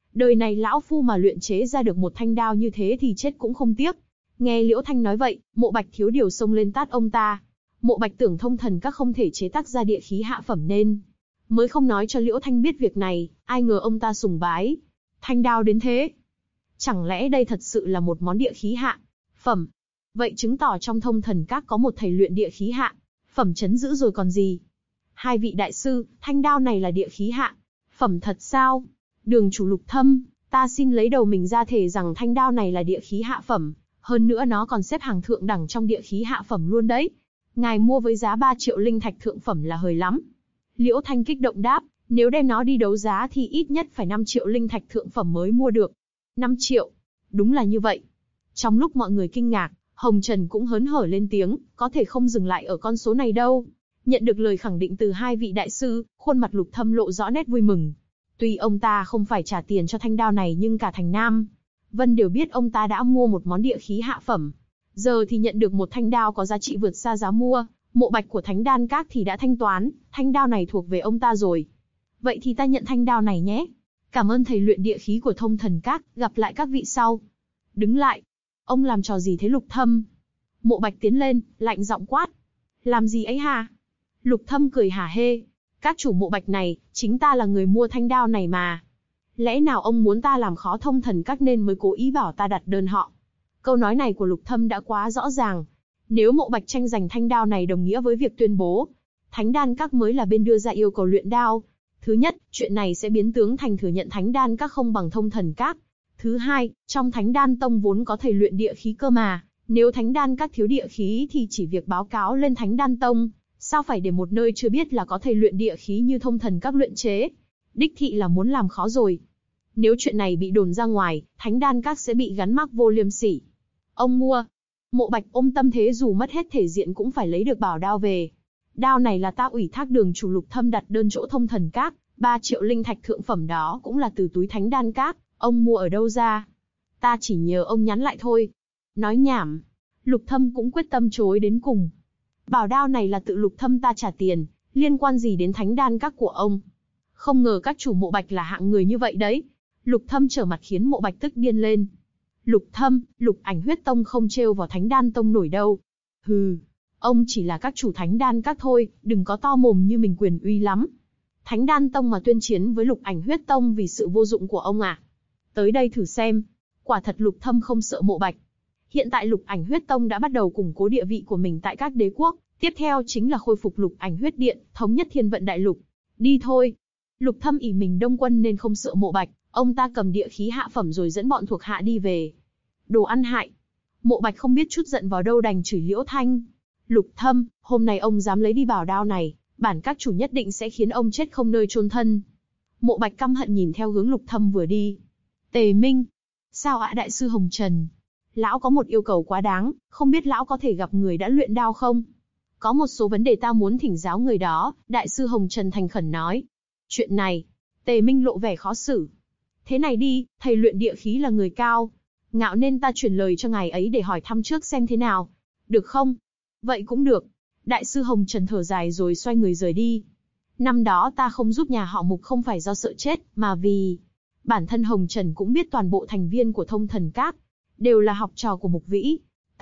Đời này lão phu mà luyện chế ra được một thanh đao như thế thì chết cũng không tiếc. Nghe Liễu Thanh nói vậy, Mộ Bạch thiếu điều xông lên tát ông ta. Mộ Bạch tưởng Thông Thần Các không thể chế tác ra địa khí hạ phẩm nên mới không nói cho Liễu Thanh biết việc này, ai ngờ ông ta sùng bái thanh đao đến thế. Chẳng lẽ đây thật sự là một món địa khí hạ phẩm? Vậy chứng tỏ trong Thông Thần Các có một thầy luyện địa khí hạ phẩm trấn giữ rồi còn gì. Hai vị đại sư, thanh đao này là địa khí hạ phẩm thật sao? Đường chủ Lục Thâm, ta xin lấy đầu mình ra thề rằng thanh đao này là địa khí hạ phẩm, hơn nữa nó còn xếp hàng thượng đẳng trong địa khí hạ phẩm luôn đấy. Ngài mua với giá 3 triệu linh thạch thượng phẩm là hời lắm. Liễu Thanh kích động đáp, nếu đem nó đi đấu giá thì ít nhất phải 5 triệu linh thạch thượng phẩm mới mua được. 5 triệu? Đúng là như vậy. Trong lúc mọi người kinh ngạc, Hồng Trần cũng hớn hở lên tiếng, có thể không dừng lại ở con số này đâu. Nhận được lời khẳng định từ hai vị đại sư, khuôn mặt Lục Thâm lộ rõ nét vui mừng. Tuy ông ta không phải trả tiền cho thanh đao này nhưng cả thành Nam Vân đều biết ông ta đã mua một món địa khí hạ phẩm. Giờ thì nhận được một thanh đao có giá trị vượt xa giá mua, Mộ Bạch của Thánh Đan Các thì đã thanh toán, thanh đao này thuộc về ông ta rồi. Vậy thì ta nhận thanh đao này nhé. Cảm ơn thầy luyện địa khí của Thông Thần Các, gặp lại các vị sau. Đứng lại. Ông làm trò gì thế Lục Thâm? Mộ Bạch tiến lên, lạnh giọng quát. Làm gì ấy hả? Lục Thâm cười hả hê. Các chủ Mộ Bạch này, chính ta là người mua thanh đao này mà. Lẽ nào ông muốn ta làm khó Thông Thần Các nên mới cố ý bảo ta đặt đơn họ? Câu nói này của Lục Thâm đã quá rõ ràng. Nếu Mộ Bạch tranh giành thanh đao này đồng nghĩa với việc tuyên bố Thánh Đan Các mới là bên đưa ra yêu cầu luyện đao. Thứ nhất, chuyện này sẽ biến tướng thành thừa nhận Thánh Đan Các không bằng Thông Thần Các. Thứ hai, trong Thánh Đan Tông vốn có thầy luyện địa khí cơ mà. Nếu Thánh Đan Các thiếu địa khí thì chỉ việc báo cáo lên Thánh Đan Tông. Sao phải để một nơi chưa biết là có thầy luyện địa khí như Thông Thần Các luyện chế? Đích thị là muốn làm khó rồi. Nếu chuyện này bị đồn ra ngoài, Thánh Đan Các sẽ bị gắn mác vô liêm sỉ. Ông mua. Mộ Bạch ôm tâm thế dù mất hết thể diện cũng phải lấy được bảo đao về. Đao này là ta ủy thác đường chủ Lục Thâm đặt đơn chỗ Thông Thần Các, 3 triệu linh thạch thượng phẩm đó cũng là từ túi Thánh Đan Các, ông mua ở đâu ra? Ta chỉ nhờ ông nhắn lại thôi. Nói nhảm. Lục Thâm cũng quyết tâm chối đến cùng. Bảo đao này là tự Lục Thâm ta trả tiền, liên quan gì đến Thánh Đan Các của ông? Không ngờ các chủ Mộ Bạch là hạng người như vậy đấy. Lục Thâm trở mặt khiến Mộ Bạch tức điên lên. Lục Thâm, Lục Ảnh Huyết Tông không trêu vào Thánh Đan Tông nổi đâu. Hừ, ông chỉ là các chủ Thánh Đan Các thôi, đừng có to mồm như mình quyền uy lắm. Thánh Đan Tông mà tuyên chiến với Lục Ảnh Huyết Tông vì sự vô dụng của ông à? Tới đây thử xem. Quả thật Lục Thâm không sợ Mộ Bạch. Hiện tại Lục Ảnh Huyết Tông đã bắt đầu củng cố địa vị của mình tại các đế quốc, tiếp theo chính là khôi phục Lục Ảnh Huyết Điện, thống nhất Thiên Vận Đại Lục. Đi thôi. Lục Thâm ỷ mình đông quân nên không sợ Mộ Bạch, ông ta cầm địa khí hạ phẩm rồi dẫn bọn thuộc hạ đi về. Đồ ăn hại. Mộ Bạch không biết chút giận vào đâu đành chửi Liễu Thanh. Lục Thâm, hôm nay ông dám lấy đi bảo đao này, bản các chủ nhất định sẽ khiến ông chết không nơi chôn thân. Mộ Bạch căm hận nhìn theo hướng Lục Thâm vừa đi. Tề Minh. Sao ạ đại sư Hồng Trần? Lão có một yêu cầu quá đáng, không biết lão có thể gặp người đã luyện đao không? Có một số vấn đề ta muốn thỉnh giáo người đó, đại sư Hồng Trần thành khẩn nói. Chuyện này, Tề Minh lộ vẻ khó xử. Thế này đi, thầy luyện địa khí là người cao ngạo nên ta chuyển lời cho ngài ấy để hỏi thăm trước xem thế nào. Được không? Vậy cũng được. Đại sư Hồng Trần thở dài rồi xoay người rời đi. Năm đó ta không giúp nhà họ Mục không phải do sợ chết, mà vì bản thân Hồng Trần cũng biết toàn bộ thành viên của Thông Thần Các đều là học trò của Mục Vĩ.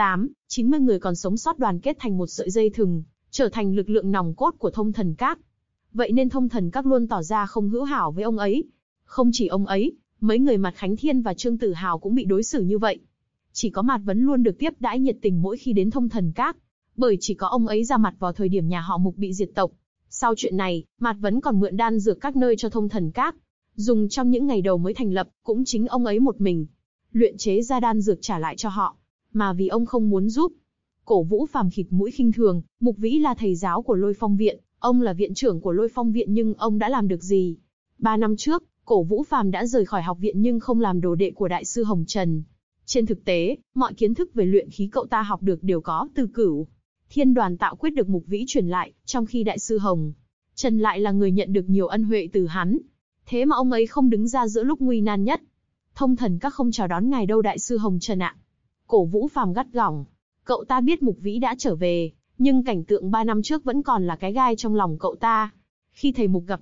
90 người còn sống sót đoàn kết thành một sợi dây thừng, trở thành lực lượng nòng cốt của Thông Thần Các. Vậy nên Thông Thần Các luôn tỏ ra không hữu hảo với ông ấy. Không chỉ ông ấy, mấy người Mạt Khánh Thiên và Trương Tử Hào cũng bị đối xử như vậy. Chỉ có Mạt Vấn luôn được tiếp đãi nhiệt tình mỗi khi đến Thông Thần Các, bởi chỉ có ông ấy ra mặt vào thời điểm nhà họ Mục bị diệt tộc. Sau chuyện này, Mạt Vấn còn mượn đan dược các nơi cho Thông Thần Các, dùng trong những ngày đầu mới thành lập, cũng chính ông ấy một mình luyện chế ra đan dược trả lại cho họ, mà vì ông không muốn giúp. Cổ Vũ Phàm khịt mũi khinh thường, Mục Vĩ là thầy giáo của Lôi Phong Viện, ông là viện trưởng của Lôi Phong Viện nhưng ông đã làm được gì? 3 năm trước, Cổ Vũ Phàm đã rời khỏi học viện nhưng không làm đồ đệ của đại sư Hồng Trần. Trên thực tế, mọi kiến thức về luyện khí cậu ta học được đều có từ Cửu Thiên Đoàn Tạo Quyết được Mục Vĩ truyền lại, trong khi đại sư Hồng Trần lại là người nhận được nhiều ân huệ từ hắn. Thế mà ông ấy không đứng ra giữa lúc nguy nan nhất. Thông Thần Các không chào đón ngài đâu đại sư Hồng Trần ạ. Cổ Vũ Phàm gắt gỏng. Cậu ta biết Mục Vĩ đã trở về, nhưng cảnh tượng 3 năm trước vẫn còn là cái gai trong lòng cậu ta. Khi thầy Mục gặp nạn,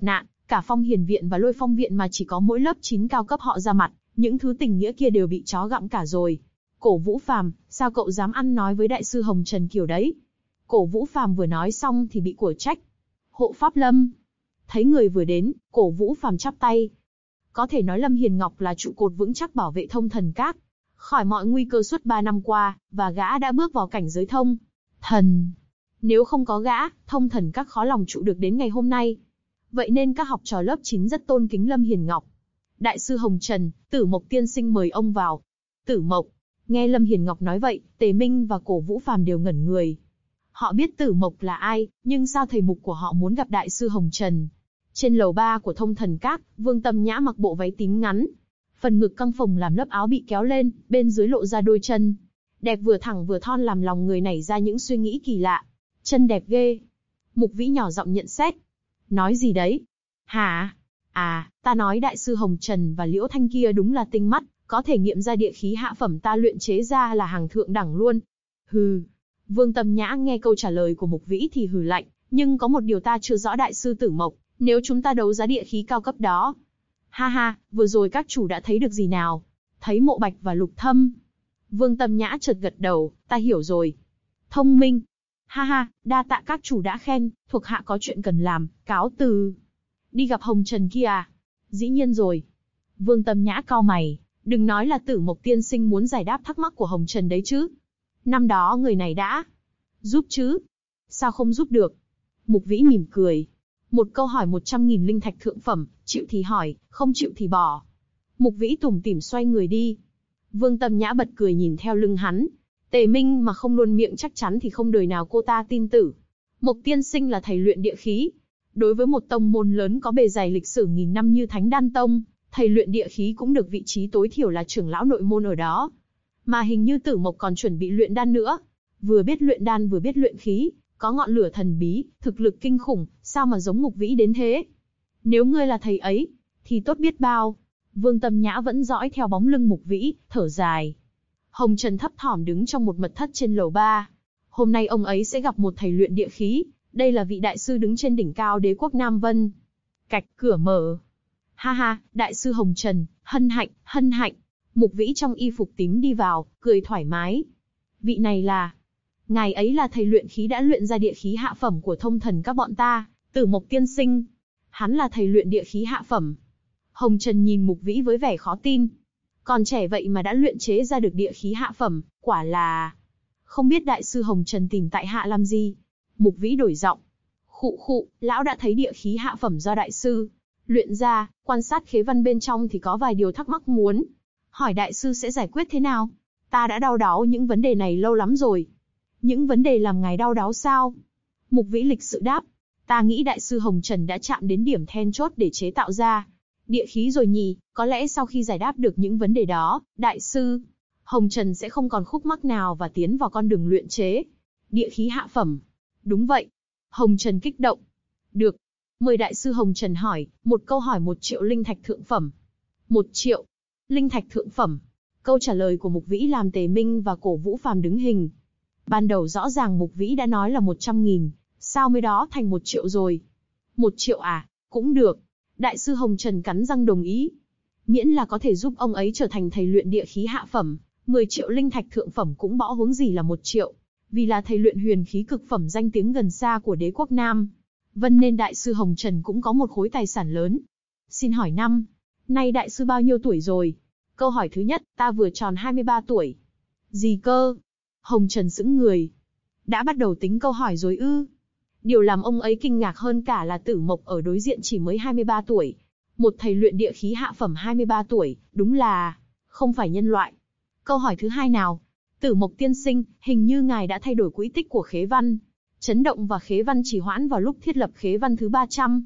Cả Phong Hiền Viện và Lôi Phong Viện mà chỉ có mỗi lớp 9 cao cấp họ ra mặt, những thứ tình nghĩa kia đều bị chó gặm cả rồi. Cổ Vũ Phàm, sao cậu dám ăn nói với đại sư Hồng Trần kiểu đấy? Cổ Vũ Phàm vừa nói xong thì bị của trách. Hộ Pháp Lâm. Thấy người vừa đến, Cổ Vũ Phàm chắp tay. Có thể nói Lâm Hiền Ngọc là trụ cột vững chắc bảo vệ Thông Thần Các khỏi mọi nguy cơ suốt 3 năm qua, và gã đã bước vào cảnh giới thông thần. Nếu không có gã, Thông Thần Các khó lòng trụ được đến ngày hôm nay. Vậy nên các học trò lớp 9 rất tôn kính Lâm Hiền Ngọc. Đại sư Hồng Trần, Tử Mộc tiên sinh mời ông vào. Tử Mộc. Nghe Lâm Hiền Ngọc nói vậy, Tề Minh và Cổ Vũ Phàm đều ngẩn người. Họ biết Tử Mộc là ai, nhưng sao thầy mục của họ muốn gặp đại sư Hồng Trần? Trên lầu 3 của Thông Thần Các, Vương Tâm Nhã mặc bộ váy tím ngắn, phần ngực căng phồng làm lớp áo bị kéo lên, bên dưới lộ ra đôi chân đẹp vừa thẳng vừa thon làm lòng người nảy ra những suy nghĩ kỳ lạ. Chân đẹp ghê. Mục Vĩ nhỏ giọng nhận xét. Nói gì đấy? Hả? À, ta nói đại sư Hồng Trần và Liễu Thanh kia đúng là tinh mắt, có thể nghiệm ra địa khí hạ phẩm ta luyện chế ra là hàng thượng đẳng luôn. Hừ. Vương Tâm Nhã nghe câu trả lời của Mục Vĩ thì hừ lạnh, nhưng có một điều ta chưa rõ đại sư Tử Mộc, nếu chúng ta đấu giá địa khí cao cấp đó. Ha ha, vừa rồi các chủ đã thấy được gì nào? Thấy Mộ Bạch và Lục Thâm. Vương Tâm Nhã chợt gật đầu, ta hiểu rồi. Thông minh. Ha ha, đa tạ các chủ đã khen, thuộc hạ có chuyện cần làm, cáo từ. Đi gặp Hồng Trần kia à? Dĩ nhiên rồi. Vương Tâm Nhã cau mày, đừng nói là Tử Mộc tiên sinh muốn giải đáp thắc mắc của Hồng Trần đấy chứ. Năm đó người này đã giúp chứ? Sao không giúp được? Mục Vĩ mỉm cười. Một câu hỏi 100.000 linh thạch thượng phẩm, chịu thì hỏi, không chịu thì bỏ. Mục Vĩ tủm tỉm xoay người đi. Vương Tâm Nhã bật cười nhìn theo lưng hắn. Tề Minh mà không luôn miệng chắc chắn thì không đời nào cô ta tin tử. Mộc tiên sinh là thầy luyện địa khí. Đối với một tông môn lớn có bề dày lịch sử nghìn năm như Thánh Đan Tông, thầy luyện địa khí cũng được vị trí tối thiểu là trưởng lão nội môn ở đó. Mà hình như Tử Mộc còn chuẩn bị luyện đan nữa. Vừa biết luyện đan vừa biết luyện khí, có ngọn lửa thần bí, thực lực kinh khủng, sao mà giống Mục Vĩ đến thế? Nếu ngươi là thầy ấy, thì tốt biết bao. Vương Tâm Nhã vẫn dõi theo bóng lưng Mục Vĩ, thở dài. Hồng Trần thấp thỏm đứng trong một mật thất trên lầu 3. Hôm nay ông ấy sẽ gặp một thầy luyện địa khí, đây là vị đại sư đứng trên đỉnh cao đế quốc Nam Vân. Cạch cửa mở. Ha ha, đại sư Hồng Trần, hân hạnh, hân hạnh. Mục Vĩ trong y phục tím đi vào, cười thoải mái. Vị này là... Ngài ấy là thầy luyện khí đã luyện ra địa khí hạ phẩm của Thông Thần các bọn ta, Tử Mộc tiên sinh. Hắn là thầy luyện địa khí hạ phẩm. Hồng Trần nhìn Mục Vĩ với vẻ khó tin. Còn trẻ vậy mà đã luyện chế ra được địa khí hạ phẩm, quả là... Không biết đại sư Hồng Trần tìm tại hạ làm gì? Mục Vĩ đổi giọng. Khụ khụ, lão đã thấy địa khí hạ phẩm do đại sư luyện ra, quan sát khế văn bên trong thì có vài điều thắc mắc muốn hỏi đại sư sẽ giải quyết thế nào? Ta đã đau đáu những vấn đề này lâu lắm rồi. Những vấn đề làm ngài đau đáu sao? Mục Vĩ lịch sự đáp. Ta nghĩ đại sư Hồng Trần đã chạm đến điểm then chốt để chế tạo ra địa khí rồi nhỉ, có lẽ sau khi giải đáp được những vấn đề đó, đại sư Hồng Trần sẽ không còn khúc mắc nào và tiến vào con đường luyện chế địa khí hạ phẩm. Đúng vậy. Hồng Trần kích động. Được. Mời đại sư Hồng Trần hỏi, một câu hỏi 1 triệu linh thạch thượng phẩm. 1 triệu linh thạch thượng phẩm. Câu trả lời của Mục Vĩ làm Tề Minh và Cổ Vũ Phàm đứng hình. Ban đầu rõ ràng Mục Vĩ đã nói là 100.000, sao mới đó thành 1 triệu rồi? 1 triệu à? Cũng được. Đại sư Hồng Trần cắn răng đồng ý. Miễn là có thể giúp ông ấy trở thành thầy luyện địa khí hạ phẩm, 10 triệu linh thạch thượng phẩm cũng bỏ huống gì là 1 triệu. Vì là thầy luyện huyền khí cực phẩm danh tiếng gần xa của đế quốc Nam Vân nên đại sư Hồng Trần cũng có một khối tài sản lớn. Xin hỏi năm nay đại sư bao nhiêu tuổi rồi? Câu hỏi thứ nhất, ta vừa tròn 23 tuổi. Gì cơ? Hồng Trần sững người. Đã bắt đầu tính câu hỏi rồi ư? Điều làm ông ấy kinh ngạc hơn cả là Tử Mộc ở đối diện chỉ mới 23 tuổi. Một thầy luyện địa khí hạ phẩm 23 tuổi, đúng là không phải nhân loại. Câu hỏi thứ hai nào? Tử Mộc tiên sinh, hình như ngài đã thay đổi quỹ tích của khế văn. Chấn động và khế văn trì hoãn vào lúc thiết lập khế văn thứ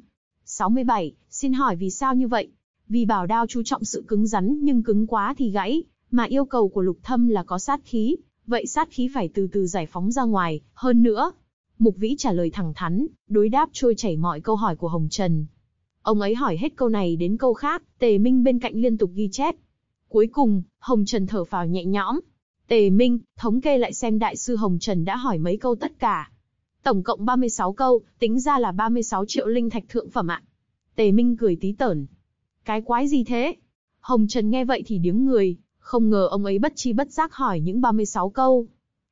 367, xin hỏi vì sao như vậy? Vì bảo đao chú trọng sự cứng rắn nhưng cứng quá thì gãy, mà yêu cầu của Lục Thâm là có sát khí, vậy sát khí phải từ từ giải phóng ra ngoài, hơn nữa. Mục Vĩ trả lời thẳng thắn, đối đáp trôi chảy mọi câu hỏi của Hồng Trần. Ông ấy hỏi hết câu này đến câu khác, Tề Minh bên cạnh liên tục ghi chép. Cuối cùng, Hồng Trần thở phào nhẹ nhõm. Tề Minh, thống kê lại xem đại sư Hồng Trần đã hỏi mấy câu tất cả. Tổng cộng 36 câu, tính ra là 36 triệu linh thạch thượng phẩm ạ. Tề Minh cười tí tởn. Cái quái gì thế? Hồng Trần nghe vậy thì điếng người, không ngờ ông ấy bất chi bất giác hỏi những 36 câu.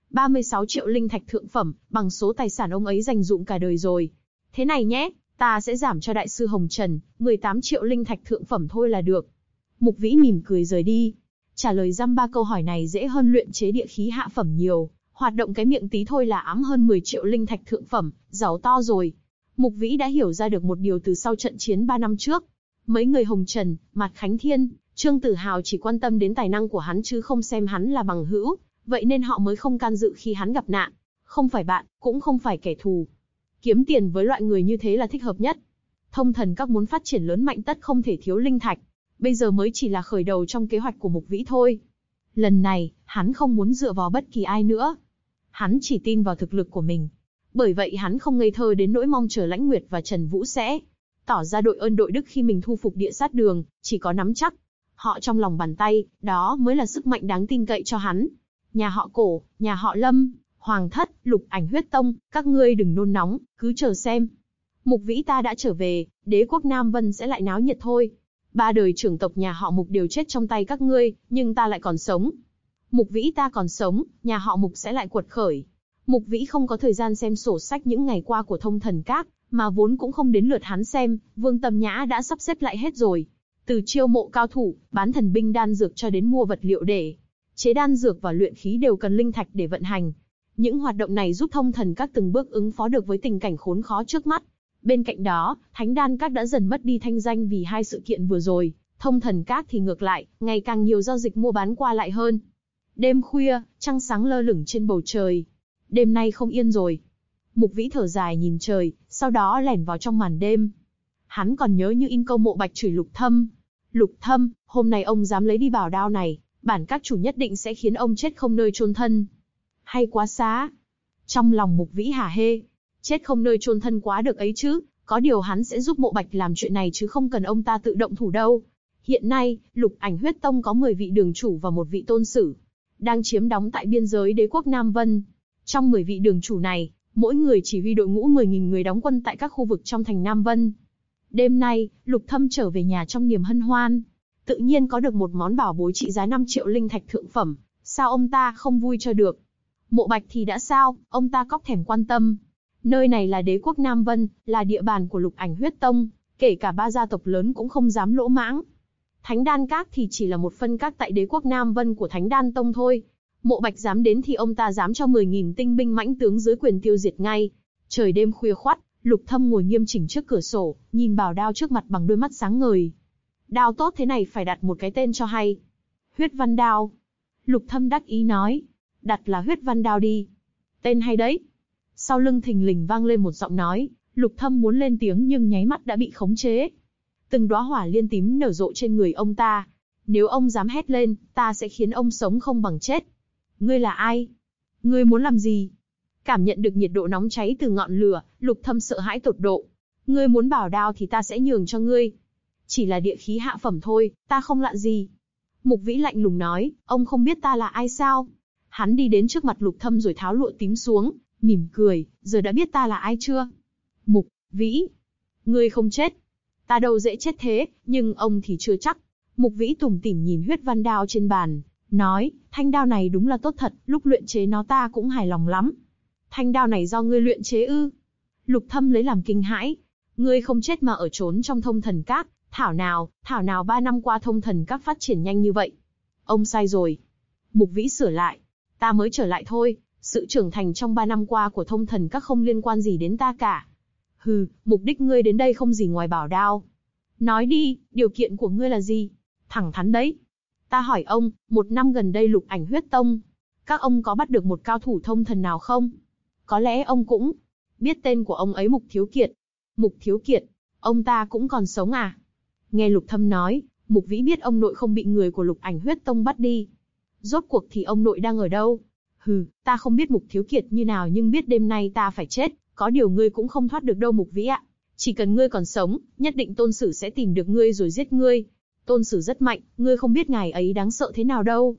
36 triệu linh thạch thượng phẩm, bằng số tài sản ông ấy dành dụm cả đời rồi. Thế này nhé, ta sẽ giảm cho đại sư Hồng Trần, 18 triệu linh thạch thượng phẩm thôi là được. Mục Vĩ mỉm cười rời đi. Trả lời dăm ba câu hỏi này dễ hơn luyện chế địa khí hạ phẩm nhiều, hoạt động cái miệng tí thôi là ẵm hơn 10 triệu linh thạch thượng phẩm, giàu to rồi. Mục Vĩ đã hiểu ra được một điều từ sau trận chiến 3 năm trước. Mấy người Hồng Trần, Mạt Khánh Thiên, Trương Tử Hào chỉ quan tâm đến tài năng của hắn chứ không xem hắn là bằng hữu, vậy nên họ mới không can dự khi hắn gặp nạn. Không phải bạn, cũng không phải kẻ thù. Kiếm tiền với loại người như thế là thích hợp nhất. Thông Thần Các muốn phát triển lớn mạnh tất không thể thiếu linh thạch. Bây giờ mới chỉ là khởi đầu trong kế hoạch của Mục Vĩ thôi. Lần này, hắn không muốn dựa vào bất kỳ ai nữa. Hắn chỉ tin vào thực lực của mình. Bởi vậy hắn không ngây thơ đến nỗi mong chờ Lãnh Nguyệt và Trần Vũ sẽ tỏ ra đội ơn đội đức khi mình thu phục Địa Sát Đường, chỉ có nắm chắc. Họ trong lòng bàn tay, đó mới là sức mạnh đáng tin cậy cho hắn. Nhà họ Cổ, nhà họ Lâm, Hoàng Thất, Lục Ảnh Huyết Tông, các ngươi đừng nôn nóng, cứ chờ xem. Mục Vĩ ta đã trở về, đế quốc Nam Vân sẽ lại náo nhiệt thôi. 3 đời trưởng tộc nhà họ Mục đều chết trong tay các ngươi, nhưng ta lại còn sống. Mục Vĩ ta còn sống, nhà họ Mục sẽ lại quật khởi. Mục Vĩ không có thời gian xem sổ sách những ngày qua của Thông Thần Các, mà vốn cũng không đến lượt hắn xem, Vương Tâm Nhã đã sắp xếp lại hết rồi. Từ chiêu mộ cao thủ, bán thần binh đan dược cho đến mua vật liệu để chế đan dược và luyện khí đều cần linh thạch để vận hành. Những hoạt động này giúp Thông Thần Các từng bước ứng phó được với tình cảnh khốn khó trước mắt. Bên cạnh đó, Thánh Đan Các đã dần mất đi thanh danh vì hai sự kiện vừa rồi, Thông Thần Các thì ngược lại, ngày càng nhiều giao dịch mua bán qua lại hơn. Đêm khuya, trăng sáng lơ lửng trên bầu trời. Đêm nay không yên rồi. Mục Vĩ thở dài nhìn trời, sau đó lẻn vào trong màn đêm. Hắn còn nhớ như in câu Mộ Bạch chửi Lục Thâm. Lục Thâm, hôm nay ông dám lấy đi bảo đao này, bản các chủ nhất định sẽ khiến ông chết không nơi chôn thân. Hay quá xá. Trong lòng Mục Vĩ hả hê. Chết không nơi chôn thân quá được ấy chứ, có điều hắn sẽ giúp Mộ Bạch làm chuyện này chứ không cần ông ta tự động thủ đâu. Hiện nay, Lục Ảnh Huyết Tông có 10 vị đường chủ và một vị tôn sử, đang chiếm đóng tại biên giới đế quốc Nam Vân. Trong 10 vị đường chủ này, mỗi người chỉ huy đội ngũ 10.000 người đóng quân tại các khu vực trong thành Nam Vân. Đêm nay, Lục Thâm trở về nhà trong niềm hân hoan. Tự nhiên có được một món bảo bối trị giá 5 triệu linh thạch thượng phẩm, sao ông ta không vui cho được. Mộ Bạch thì đã sao, ông ta cóc thèm quan tâm. Nơi này là đế quốc Nam Vân, là địa bàn của Lục Ảnh Huyết Tông, kể cả 3 gia tộc lớn cũng không dám lỗ mãng. Thánh Đan Các thì chỉ là một phân các tại đế quốc Nam Vân của Thánh Đan Tông thôi. Mộ Bạch dám đến thì ông ta dám cho 10.000 tinh binh mãnh tướng dưới quyền tiêu diệt ngay. Trời đêm khuya khoắt, Lục Thâm ngồi nghiêm chỉnh trước cửa sổ, nhìn bảo đao trước mặt bằng đôi mắt sáng ngời. Đao tốt thế này phải đặt một cái tên cho hay. Huyết Văn Đao. Lục Thâm đắc ý nói. Đặt là Huyết Văn Đao đi. Tên hay đấy. Sau lưng thình lình vang lên một giọng nói, Lục Thâm muốn lên tiếng nhưng nháy mắt đã bị khống chế. Từng đóa hỏa liên tím nở rộ trên người ông ta. Nếu ông dám hét lên, ta sẽ khiến ông sống không bằng chết. Ngươi là ai? Ngươi muốn làm gì? Cảm nhận được nhiệt độ nóng cháy từ ngọn lửa, Lục Thâm sợ hãi tột độ. Ngươi muốn bảo đao thì ta sẽ nhường cho ngươi. Chỉ là địa khí hạ phẩm thôi, ta không lạ gì. Mục Vĩ lạnh lùng nói, ông không biết ta là ai sao? Hắn đi đến trước mặt Lục Thâm rồi tháo lụa tím xuống, mỉm cười, giờ đã biết ta là ai chưa? Mục Vĩ, ngươi không chết. Ta đâu dễ chết thế, nhưng ông thì chưa chắc. Mục Vĩ tủm tỉm nhìn huyết văn đao trên bàn, nói, thanh đao này đúng là tốt thật, lúc luyện chế nó ta cũng hài lòng lắm. Thanh đao này do ngươi luyện chế ư? Lục Thâm lấy làm kinh hãi. Ngươi không chết mà ở trốn trong Thông Thần Các, thảo nào 3 năm qua Thông Thần Các phát triển nhanh như vậy. Ông sai rồi. Mục Vĩ sửa lại. Ta mới trở lại thôi, sự trưởng thành trong 3 năm qua của Thông Thần Các không liên quan gì đến ta cả. Hừ, mục đích ngươi đến đây không gì ngoài bảo đao. Nói đi, điều kiện của ngươi là gì? Thẳng thắn đấy. Ta hỏi ông, 1 năm gần đây Lục Ảnh Huyết Tông, các ông có bắt được một cao thủ thông thần nào không? Có lẽ ông cũng biết tên của ông ấy Mục Thiếu Kiệt. Mục Thiếu Kiệt, ông ta cũng còn sống à? Nghe Lục Thâm nói, Mục Vĩ biết ông nội không bị người của Lục Ảnh Huyết Tông bắt đi. Rốt cuộc thì ông nội đang ở đâu? Hừ, ta không biết Mục Thiếu Kiệt như nào nhưng biết đêm nay ta phải chết, có điều ngươi cũng không thoát được đâu Mục Vĩ ạ. Chỉ cần ngươi còn sống, nhất định Tôn Sử sẽ tìm được ngươi rồi giết ngươi. Tôn Sử rất mạnh, ngươi không biết ngài ấy đáng sợ thế nào đâu.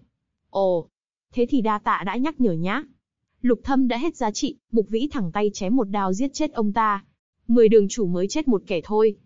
Ồ, thế thì đa tạ đã nhắc nhở nhá. Lục Thâm đã hết giá trị, Mục Vĩ thẳng tay chém một đao giết chết ông ta. 10 đường chủ mới chết một kẻ thôi.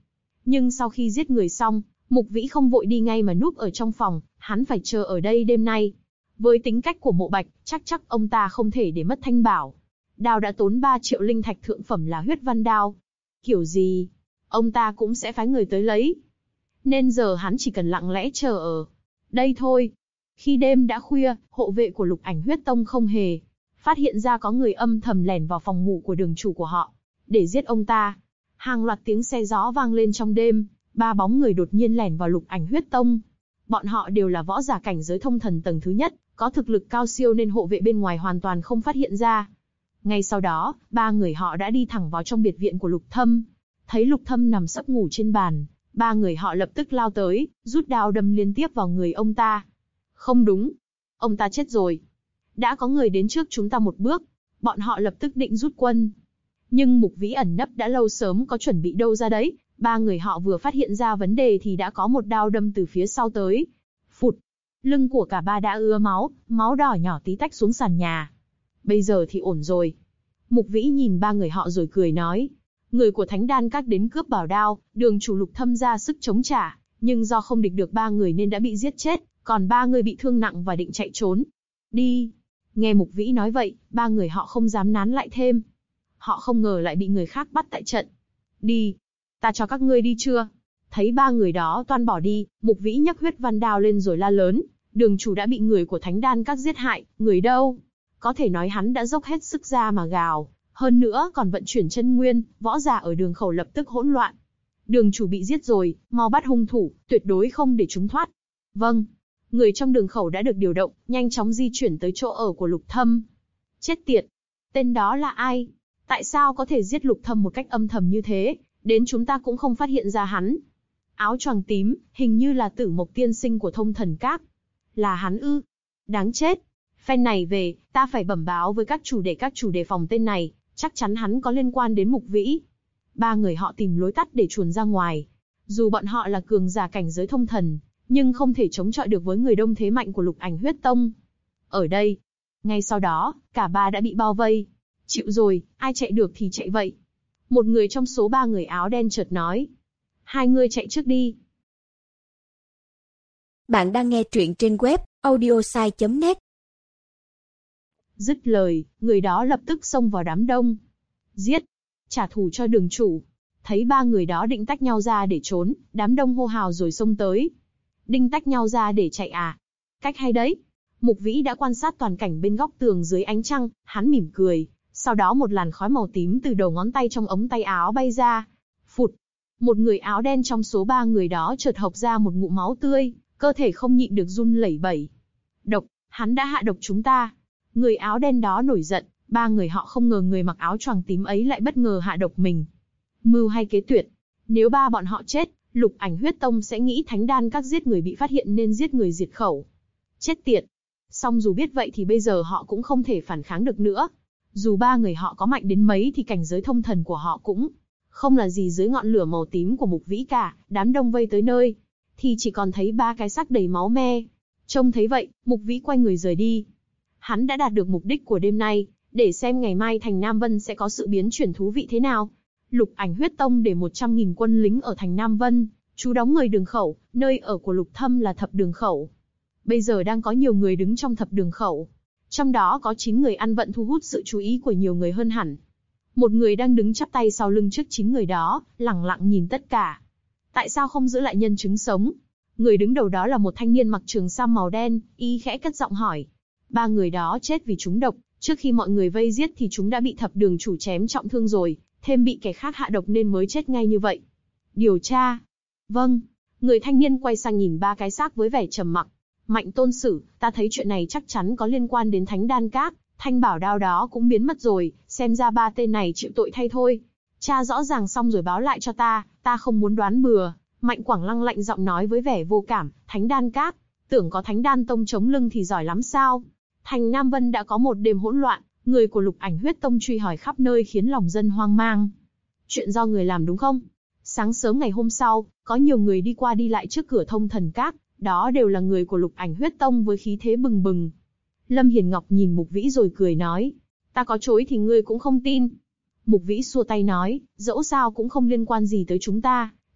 Nhưng sau khi giết người xong, Mục Vĩ không vội đi ngay mà núp ở trong phòng, hắn phải chờ ở đây đêm nay. Với tính cách của Mộ Bạch, chắc ông ta không thể để mất thanh bảo. Đao đã tốn 3 triệu linh thạch thượng phẩm là huyết văn đao. Kiểu gì, ông ta cũng sẽ phái người tới lấy. Nên giờ hắn chỉ cần lặng lẽ chờ ở đây thôi. Khi đêm đã khuya, hộ vệ của Lục Ảnh Huyết Tông không hề phát hiện ra có người âm thầm lẻn vào phòng ngủ của đường chủ của họ để giết ông ta. Hàng loạt tiếng xe gió vang lên trong đêm, 3 bóng người đột nhiên lẻn vào Lục Ảnh Huyết Tông. Bọn họ đều là võ giả cảnh giới thông thần tầng thứ nhất, có thực lực cao siêu nên hộ vệ bên ngoài hoàn toàn không phát hiện ra. Ngay sau đó, 3 người họ đã đi thẳng vào trong biệt viện của Lục Thâm. Thấy Lục Thâm nằm sấp ngủ trên bàn, 3 người họ lập tức lao tới, rút đao đâm liên tiếp vào người ông ta. Không đúng, ông ta chết rồi. Đã có người đến trước chúng ta một bước, bọn họ lập tức định rút quân. Nhưng Mục Vĩ ẩn nấp đã lâu sớm có chuẩn bị đâu ra đấy, 3 người họ vừa phát hiện ra vấn đề thì đã có một đao đâm từ phía sau tới. Phụt, lưng của cả ba đã ứa máu, máu đỏ nhỏ tí tách xuống sàn nhà. Bây giờ thì ổn rồi. Mục Vĩ nhìn 3 người họ rồi cười nói. Người của Thánh Đan Các đến cướp bảo đao, đường chủ Lục Thâm ra sức chống trả, nhưng do không địch được 3 người nên đã bị giết chết, còn 3 người bị thương nặng và định chạy trốn. Đi. Nghe Mục Vĩ nói vậy, 3 người họ không dám nán lại thêm. Họ không ngờ lại bị người khác bắt tại trận. Đi. Ta cho các ngươi đi chưa? Thấy 3 người đó toan bỏ đi, Mục Vĩ nhấc huyết văn đao lên rồi la lớn. Đường chủ đã bị người của Thánh Đan Các giết hại, người đâu? Có thể nói hắn đã dốc hết sức ra mà gào. Hơn nữa còn vận chuyển chân nguyên, võ giả ở đường khẩu lập tức hỗn loạn. Đường chủ bị giết rồi, mau bắt hung thủ, tuyệt đối không để chúng thoát. Vâng. Người trong đường khẩu đã được điều động, nhanh chóng di chuyển tới chỗ ở của Lục Thâm. Chết tiệt! Tên đó là ai? Tại sao có thể giết Lục Thâm một cách âm thầm như thế, đến chúng ta cũng không phát hiện ra hắn? Áo choàng tím, hình như là Tử Mộc tiên sinh của Thông Thần Các. Là hắn ư? Đáng chết! Phen này về, ta phải bẩm báo với các chủ đề phòng tên này, chắc chắn hắn có liên quan đến Mục Vĩ. 3 người họ tìm lối tắt để chuồn ra ngoài. Dù bọn họ là cường giả cảnh giới thông thần, nhưng không thể chống chọi được với người đông thế mạnh của Lục Ảnh Huyết Tông. Ở đây, ngay sau đó, cả ba đã bị bao vây. Chịu rồi, ai chạy được thì chạy vậy. Một người trong số 3 người áo đen chợt nói. 2 người chạy trước đi. Bạn đang nghe truyện trên web audiosai.net. Dứt lời, người đó lập tức xông vào đám đông. Giết! Trả thù cho đường chủ. Thấy 3 người đó định tách nhau ra để trốn, đám đông hô hào rồi xông tới. Định tách nhau ra để chạy à? Cách hay đấy. Mục Vĩ đã quan sát toàn cảnh bên góc tường dưới ánh trăng, hắn mỉm cười. Sau đó một làn khói màu tím từ đầu ngón tay trong ống tay áo bay ra. Phụt! Một người áo đen trong số 3 người đó chợt hộc ra một ngụm máu tươi, cơ thể không nhịn được run lẩy bẩy. Độc! Hắn đã hạ độc chúng ta! Người áo đen đó nổi giận, 3 người họ không ngờ người mặc áo choàng tím ấy lại bất ngờ hạ độc mình. Mưu hay kế tuyệt? Nếu 3 bọn họ chết, Lục Ảnh Huyết Tông sẽ nghĩ Thánh Đan Các giết người bị phát hiện nên giết người diệt khẩu. Chết tiệt! Song dù biết vậy thì bây giờ họ cũng không thể phản kháng được nữa. Dù 3 người họ có mạnh đến mấy thì cảnh giới thông thần của họ cũng không là gì dưới ngọn lửa màu tím của Mục Vĩ cả. Đám đông vây tới nơi, thì chỉ còn thấy 3 cái xác đầy máu me. Trông thấy vậy, Mục Vĩ quay người rời đi. Hắn đã đạt được mục đích của đêm nay, để xem ngày mai thành Nam Vân sẽ có sự biến chuyển thú vị thế nào. Lục Ảnh Huyết Tông để 100.000 quân lính ở thành Nam Vân, trú đóng người đường khẩu, nơi ở của Lục Thâm là thập đường khẩu. Bây giờ đang có nhiều người đứng trong thập đường khẩu. Trong đó có 9 người ăn vận thu hút sự chú ý của nhiều người hơn hẳn. Một người đang đứng chắp tay sau lưng trước 9 người đó, lẳng lặng nhìn tất cả. Tại sao không giữ lại nhân chứng sống? Người đứng đầu đó là một thanh niên mặc trường sam màu đen, y khẽ cất giọng hỏi. 3 người đó chết vì trúng độc, trước khi mọi người vây giết thì chúng đã bị thập đường chủ chém trọng thương rồi, thêm bị kẻ khác hạ độc nên mới chết ngay như vậy. Điều tra. Vâng. Người thanh niên quay sang nhìn 3 cái xác với vẻ trầm mặc. Mạnh tôn sử, ta thấy chuyện này chắc chắn có liên quan đến Thánh Đan Các, thanh bảo đao đó cũng biến mất rồi, xem ra 3 tên này chịu tội thay thôi. Tra rõ ràng xong rồi báo lại cho ta không muốn đoán bừa. Mạnh Quảng Lăng lạnh giọng nói với vẻ vô cảm. Thánh Đan Các, tưởng có Thánh Đan Tông chống lưng thì giỏi lắm sao? Thành Nam Vân đã có một đêm hỗn loạn, người của Lục Ảnh Huyết Tông truy hỏi khắp nơi khiến lòng dân hoang mang. Chuyện do người làm đúng không? Sáng sớm ngày hôm sau, có nhiều người đi qua đi lại trước cửa Thông Thần Các, đó đều là người của Lục Ảnh Huyết Tông với khí thế bừng bừng. Lâm Hiền Ngọc nhìn Mục Vĩ rồi cười nói, ta có chối thì ngươi cũng không tin. Mục Vĩ xua tay nói, dẫu sao cũng không liên quan gì tới chúng ta,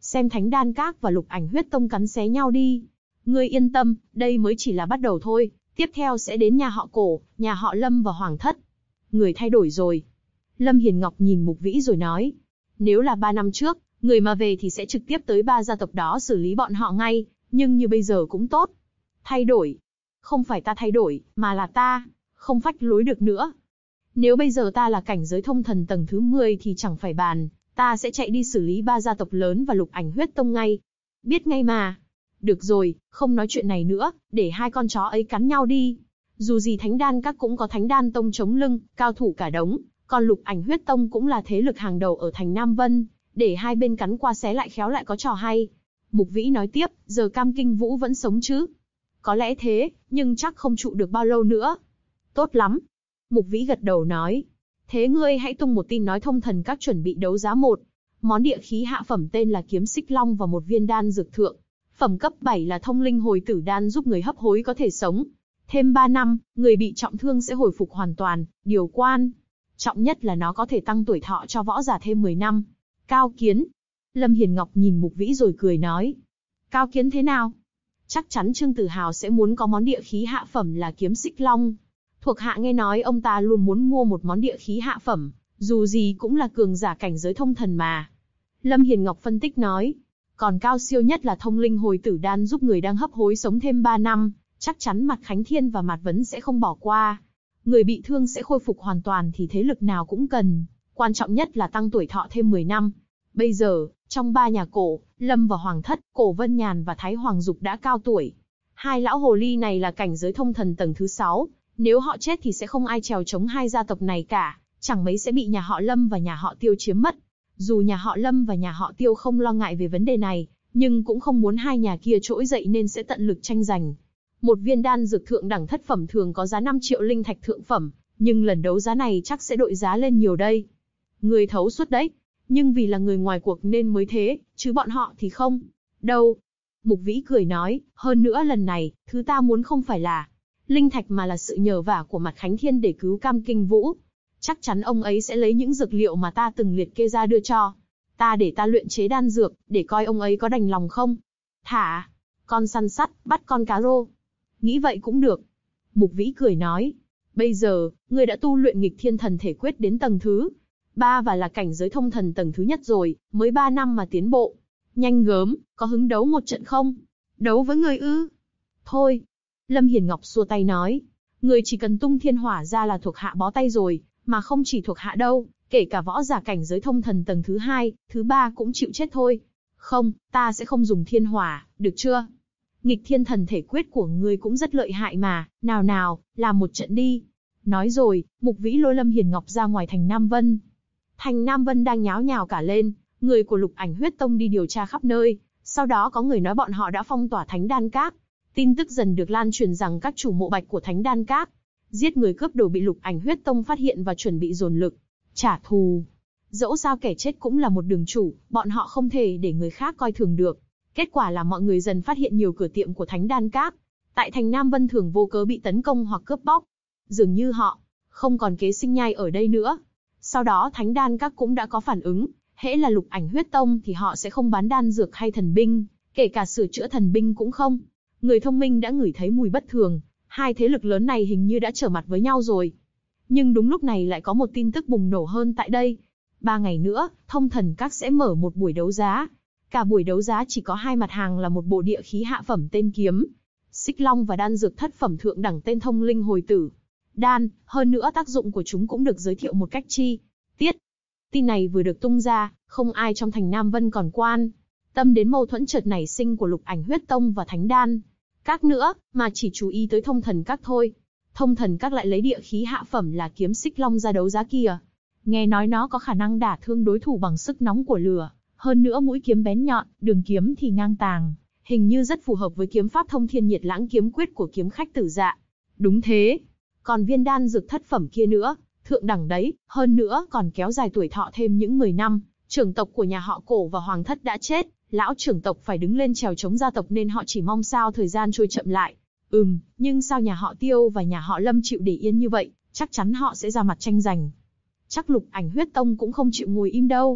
xem Thánh Đan Các và Lục Ảnh Huyết Tông cắn xé nhau đi. Ngươi yên tâm, đây mới chỉ là bắt đầu thôi, tiếp theo sẽ đến nhà họ Cổ, nhà họ Lâm và Hoàng Thất. Người thay đổi rồi. Lâm Hiền Ngọc nhìn Mục Vĩ rồi nói. Nếu là 3 năm trước, người mà về thì sẽ trực tiếp tới 3 gia tộc đó xử lý bọn họ ngay, nhưng như bây giờ cũng tốt. Thay đổi. Không phải ta thay đổi, mà là ta, không phách lối được nữa. Nếu bây giờ ta là cảnh giới thông thần tầng thứ 10 thì chẳng phải bàn, ta sẽ chạy đi xử lý 3 gia tộc lớn và Lục Ảnh Huyết Tông ngay. Biết ngay mà. Được rồi, không nói chuyện này nữa, để hai con chó ấy cắn nhau đi. Dù gì Thánh Đan Các cũng có Thánh Đan Tông chống lưng, cao thủ cả đống, còn Lục Ảnh Huyết Tông cũng là thế lực hàng đầu ở thành Nam Vân, để hai bên cắn qua xé lại khéo lại có trò hay. Mục Vĩ nói tiếp, giờ Cam Kinh Vũ vẫn sống chứ? Có lẽ thế, nhưng chắc không trụ được bao lâu nữa. Tốt lắm. Mục Vĩ gật đầu nói. Thế ngươi hãy tung một tin nói Thông Thần Các chuẩn bị đấu giá một món địa khí hạ phẩm tên là Kiếm Xích Long và một viên đan dược thượng phẩm cấp 7 là Thông Linh Hồi Tử Đan giúp người hấp hối có thể sống thêm 3 năm, người bị trọng thương sẽ hồi phục hoàn toàn. Điều quan trọng nhất là nó có thể tăng tuổi thọ cho võ giả thêm 10 năm. Cao kiến. Lâm Hiền Ngọc nhìn Mục Vĩ rồi cười nói. Cao kiến thế nào? Chắc chắn Trương Tử Hào sẽ muốn có món địa khí hạ phẩm là Kiếm Xích Long. Thuộc hạ nghe nói ông ta luôn muốn mua một món địa khí hạ phẩm, dù gì cũng là cường giả cảnh giới thông thần mà. Lâm Hiền Ngọc phân tích nói. Còn cao siêu nhất là Thông Linh Hồi Tử Đan giúp người đang hấp hối sống thêm 3 năm, chắc chắn Mạc Khánh Thiên và Mạt Vấn sẽ không bỏ qua. Người bị thương sẽ khôi phục hoàn toàn thì thế lực nào cũng cần, quan trọng nhất là tăng tuổi thọ thêm 10 năm. Bây giờ, trong 3 nhà Cổ, Lâm và Hoàng Thất, Cổ Vân Nhàn và Thái Hoàng Dục đã cao tuổi. Hai lão hồ ly này là cảnh giới thông thần tầng thứ 6, nếu họ chết thì sẽ không ai trèo chống hai gia tộc này cả, chẳng mấy sẽ bị nhà họ Lâm và nhà họ Tiêu chiếm mất. Dù nhà họ Lâm và nhà họ Tiêu không lo ngại về vấn đề này, nhưng cũng không muốn hai nhà kia trỗi dậy nên sẽ tận lực tranh giành. Một viên đan dược thượng đẳng thất phẩm thường có giá 5 triệu linh thạch thượng phẩm, nhưng lần đấu giá này chắc sẽ đội giá lên nhiều đây. Người thấu suốt đấy, nhưng vì là người ngoài cuộc nên mới thế, chứ bọn họ thì không. Đâu. Mục Vĩ cười nói, hơn nữa lần này, thứ ta muốn không phải là linh thạch mà là sự nhờ vả của Mạc Khánh Thiên để cứu Cam Kinh Vũ. Chắc chắn ông ấy sẽ lấy những dược liệu mà ta từng liệt kê ra đưa cho. Để ta luyện chế đan dược, để coi ông ấy có đành lòng không. Thả con săn sắt, bắt con cá rô. Nghĩ vậy cũng được. Mục Vĩ cười nói. Bây giờ, ngươi đã tu luyện Nghịch Thiên Thần Thể Quyết đến tầng thứ 3 và là cảnh giới thông thần tầng thứ nhất rồi, mới 3 năm mà tiến bộ. Nhanh gớm, có hứng đấu một trận không? Đấu với ngươi ư? Thôi. Lâm Hiền Ngọc xua tay nói. Ngươi chỉ cần tung thiên hỏa ra là thuộc hạ bó tay rồi, mà không chỉ thuộc hạ đâu, kể cả võ giả cảnh giới thông thần tầng thứ 2, thứ 3 cũng chịu chết thôi. Không, ta sẽ không dùng thiên hỏa, được chưa? Nghịch Thiên Thần Thể Quyết của ngươi cũng rất lợi hại mà, nào, làm một trận đi. Nói rồi, Mục Vĩ lôi Lâm Hiền Ngọc ra ngoài thành Nam Vân. Thành Nam Vân đang nháo nhào cả lên, người của Lục Ảnh Huyết Tông đi điều tra khắp nơi, sau đó có người nói bọn họ đã phong tỏa Thánh Đan Các. Tin tức dần được lan truyền rằng các chủ mộ bạch của Thánh Đan Các giết người cướp đồ bị Lục Ảnh Huyết Tông phát hiện và chuẩn bị dồn lực trả thù. Dẫu sao kẻ chết cũng là một đường chủ, bọn họ không thể để người khác coi thường được. Kết quả là mọi người dần phát hiện nhiều cửa tiệm của Thánh Đan Các tại thành Nam Vân thường vô cớ bị tấn công hoặc cướp bóc. Dường như họ không còn kế sinh nhai ở đây nữa. Sau đó Thánh Đan Các cũng đã có phản ứng, hễ là Lục Ảnh Huyết Tông thì họ sẽ không bán đan dược hay thần binh, kể cả sửa chữa thần binh cũng không. Người thông minh đã ngửi thấy mùi bất thường, hai thế lực lớn này hình như đã trở mặt với nhau rồi. Nhưng đúng lúc này lại có một tin tức bùng nổ hơn tại đây. 3 ngày nữa, Thông Thần Các sẽ mở một buổi đấu giá. Cả buổi đấu giá chỉ có 2 mặt hàng là một bộ địa khí hạ phẩm tên Kiếm Xích Long và đan dược thất phẩm thượng đẳng tên Thông Linh Hồi Tử Đan, hơn nữa tác dụng của chúng cũng được giới thiệu một cách chi tiết. Tin này vừa được tung ra, không ai trong thành Nam Vân còn quan tâm đến mâu thuẫn chợt nảy sinh của Lục Ảnh Huyết Tông và Thánh Đan Các nữa, mà chỉ chú ý tới Thông Thần Các thôi. Thông Thần Các lại lấy địa khí hạ phẩm là Kiếm Xích Long ra đấu giá kìa. Nghe nói nó có khả năng đả thương đối thủ bằng sức nóng của lửa, hơn nữa mũi kiếm bén nhọn, đường kiếm thì ngang tàng, hình như rất phù hợp với kiếm pháp Thông Thiên Nhiệt Lãng Kiếm Quyết của kiếm khách Tử Dạ. Đúng thế. Còn viên đan dược thất phẩm kia nữa, thượng đẳng đấy, hơn nữa còn kéo dài tuổi thọ thêm những 10 năm. Trưởng tộc của nhà họ Cổ và Hoàng Thất đã chết, lão trưởng tộc phải đứng lên chèo chống gia tộc nên họ chỉ mong sao thời gian trôi chậm lại. Nhưng sao nhà họ Tiêu và nhà họ Lâm chịu để yên như vậy, chắc chắn họ sẽ ra mặt tranh giành. Chắc Lục Ảnh Huyết Tông cũng không chịu ngồi im đâu.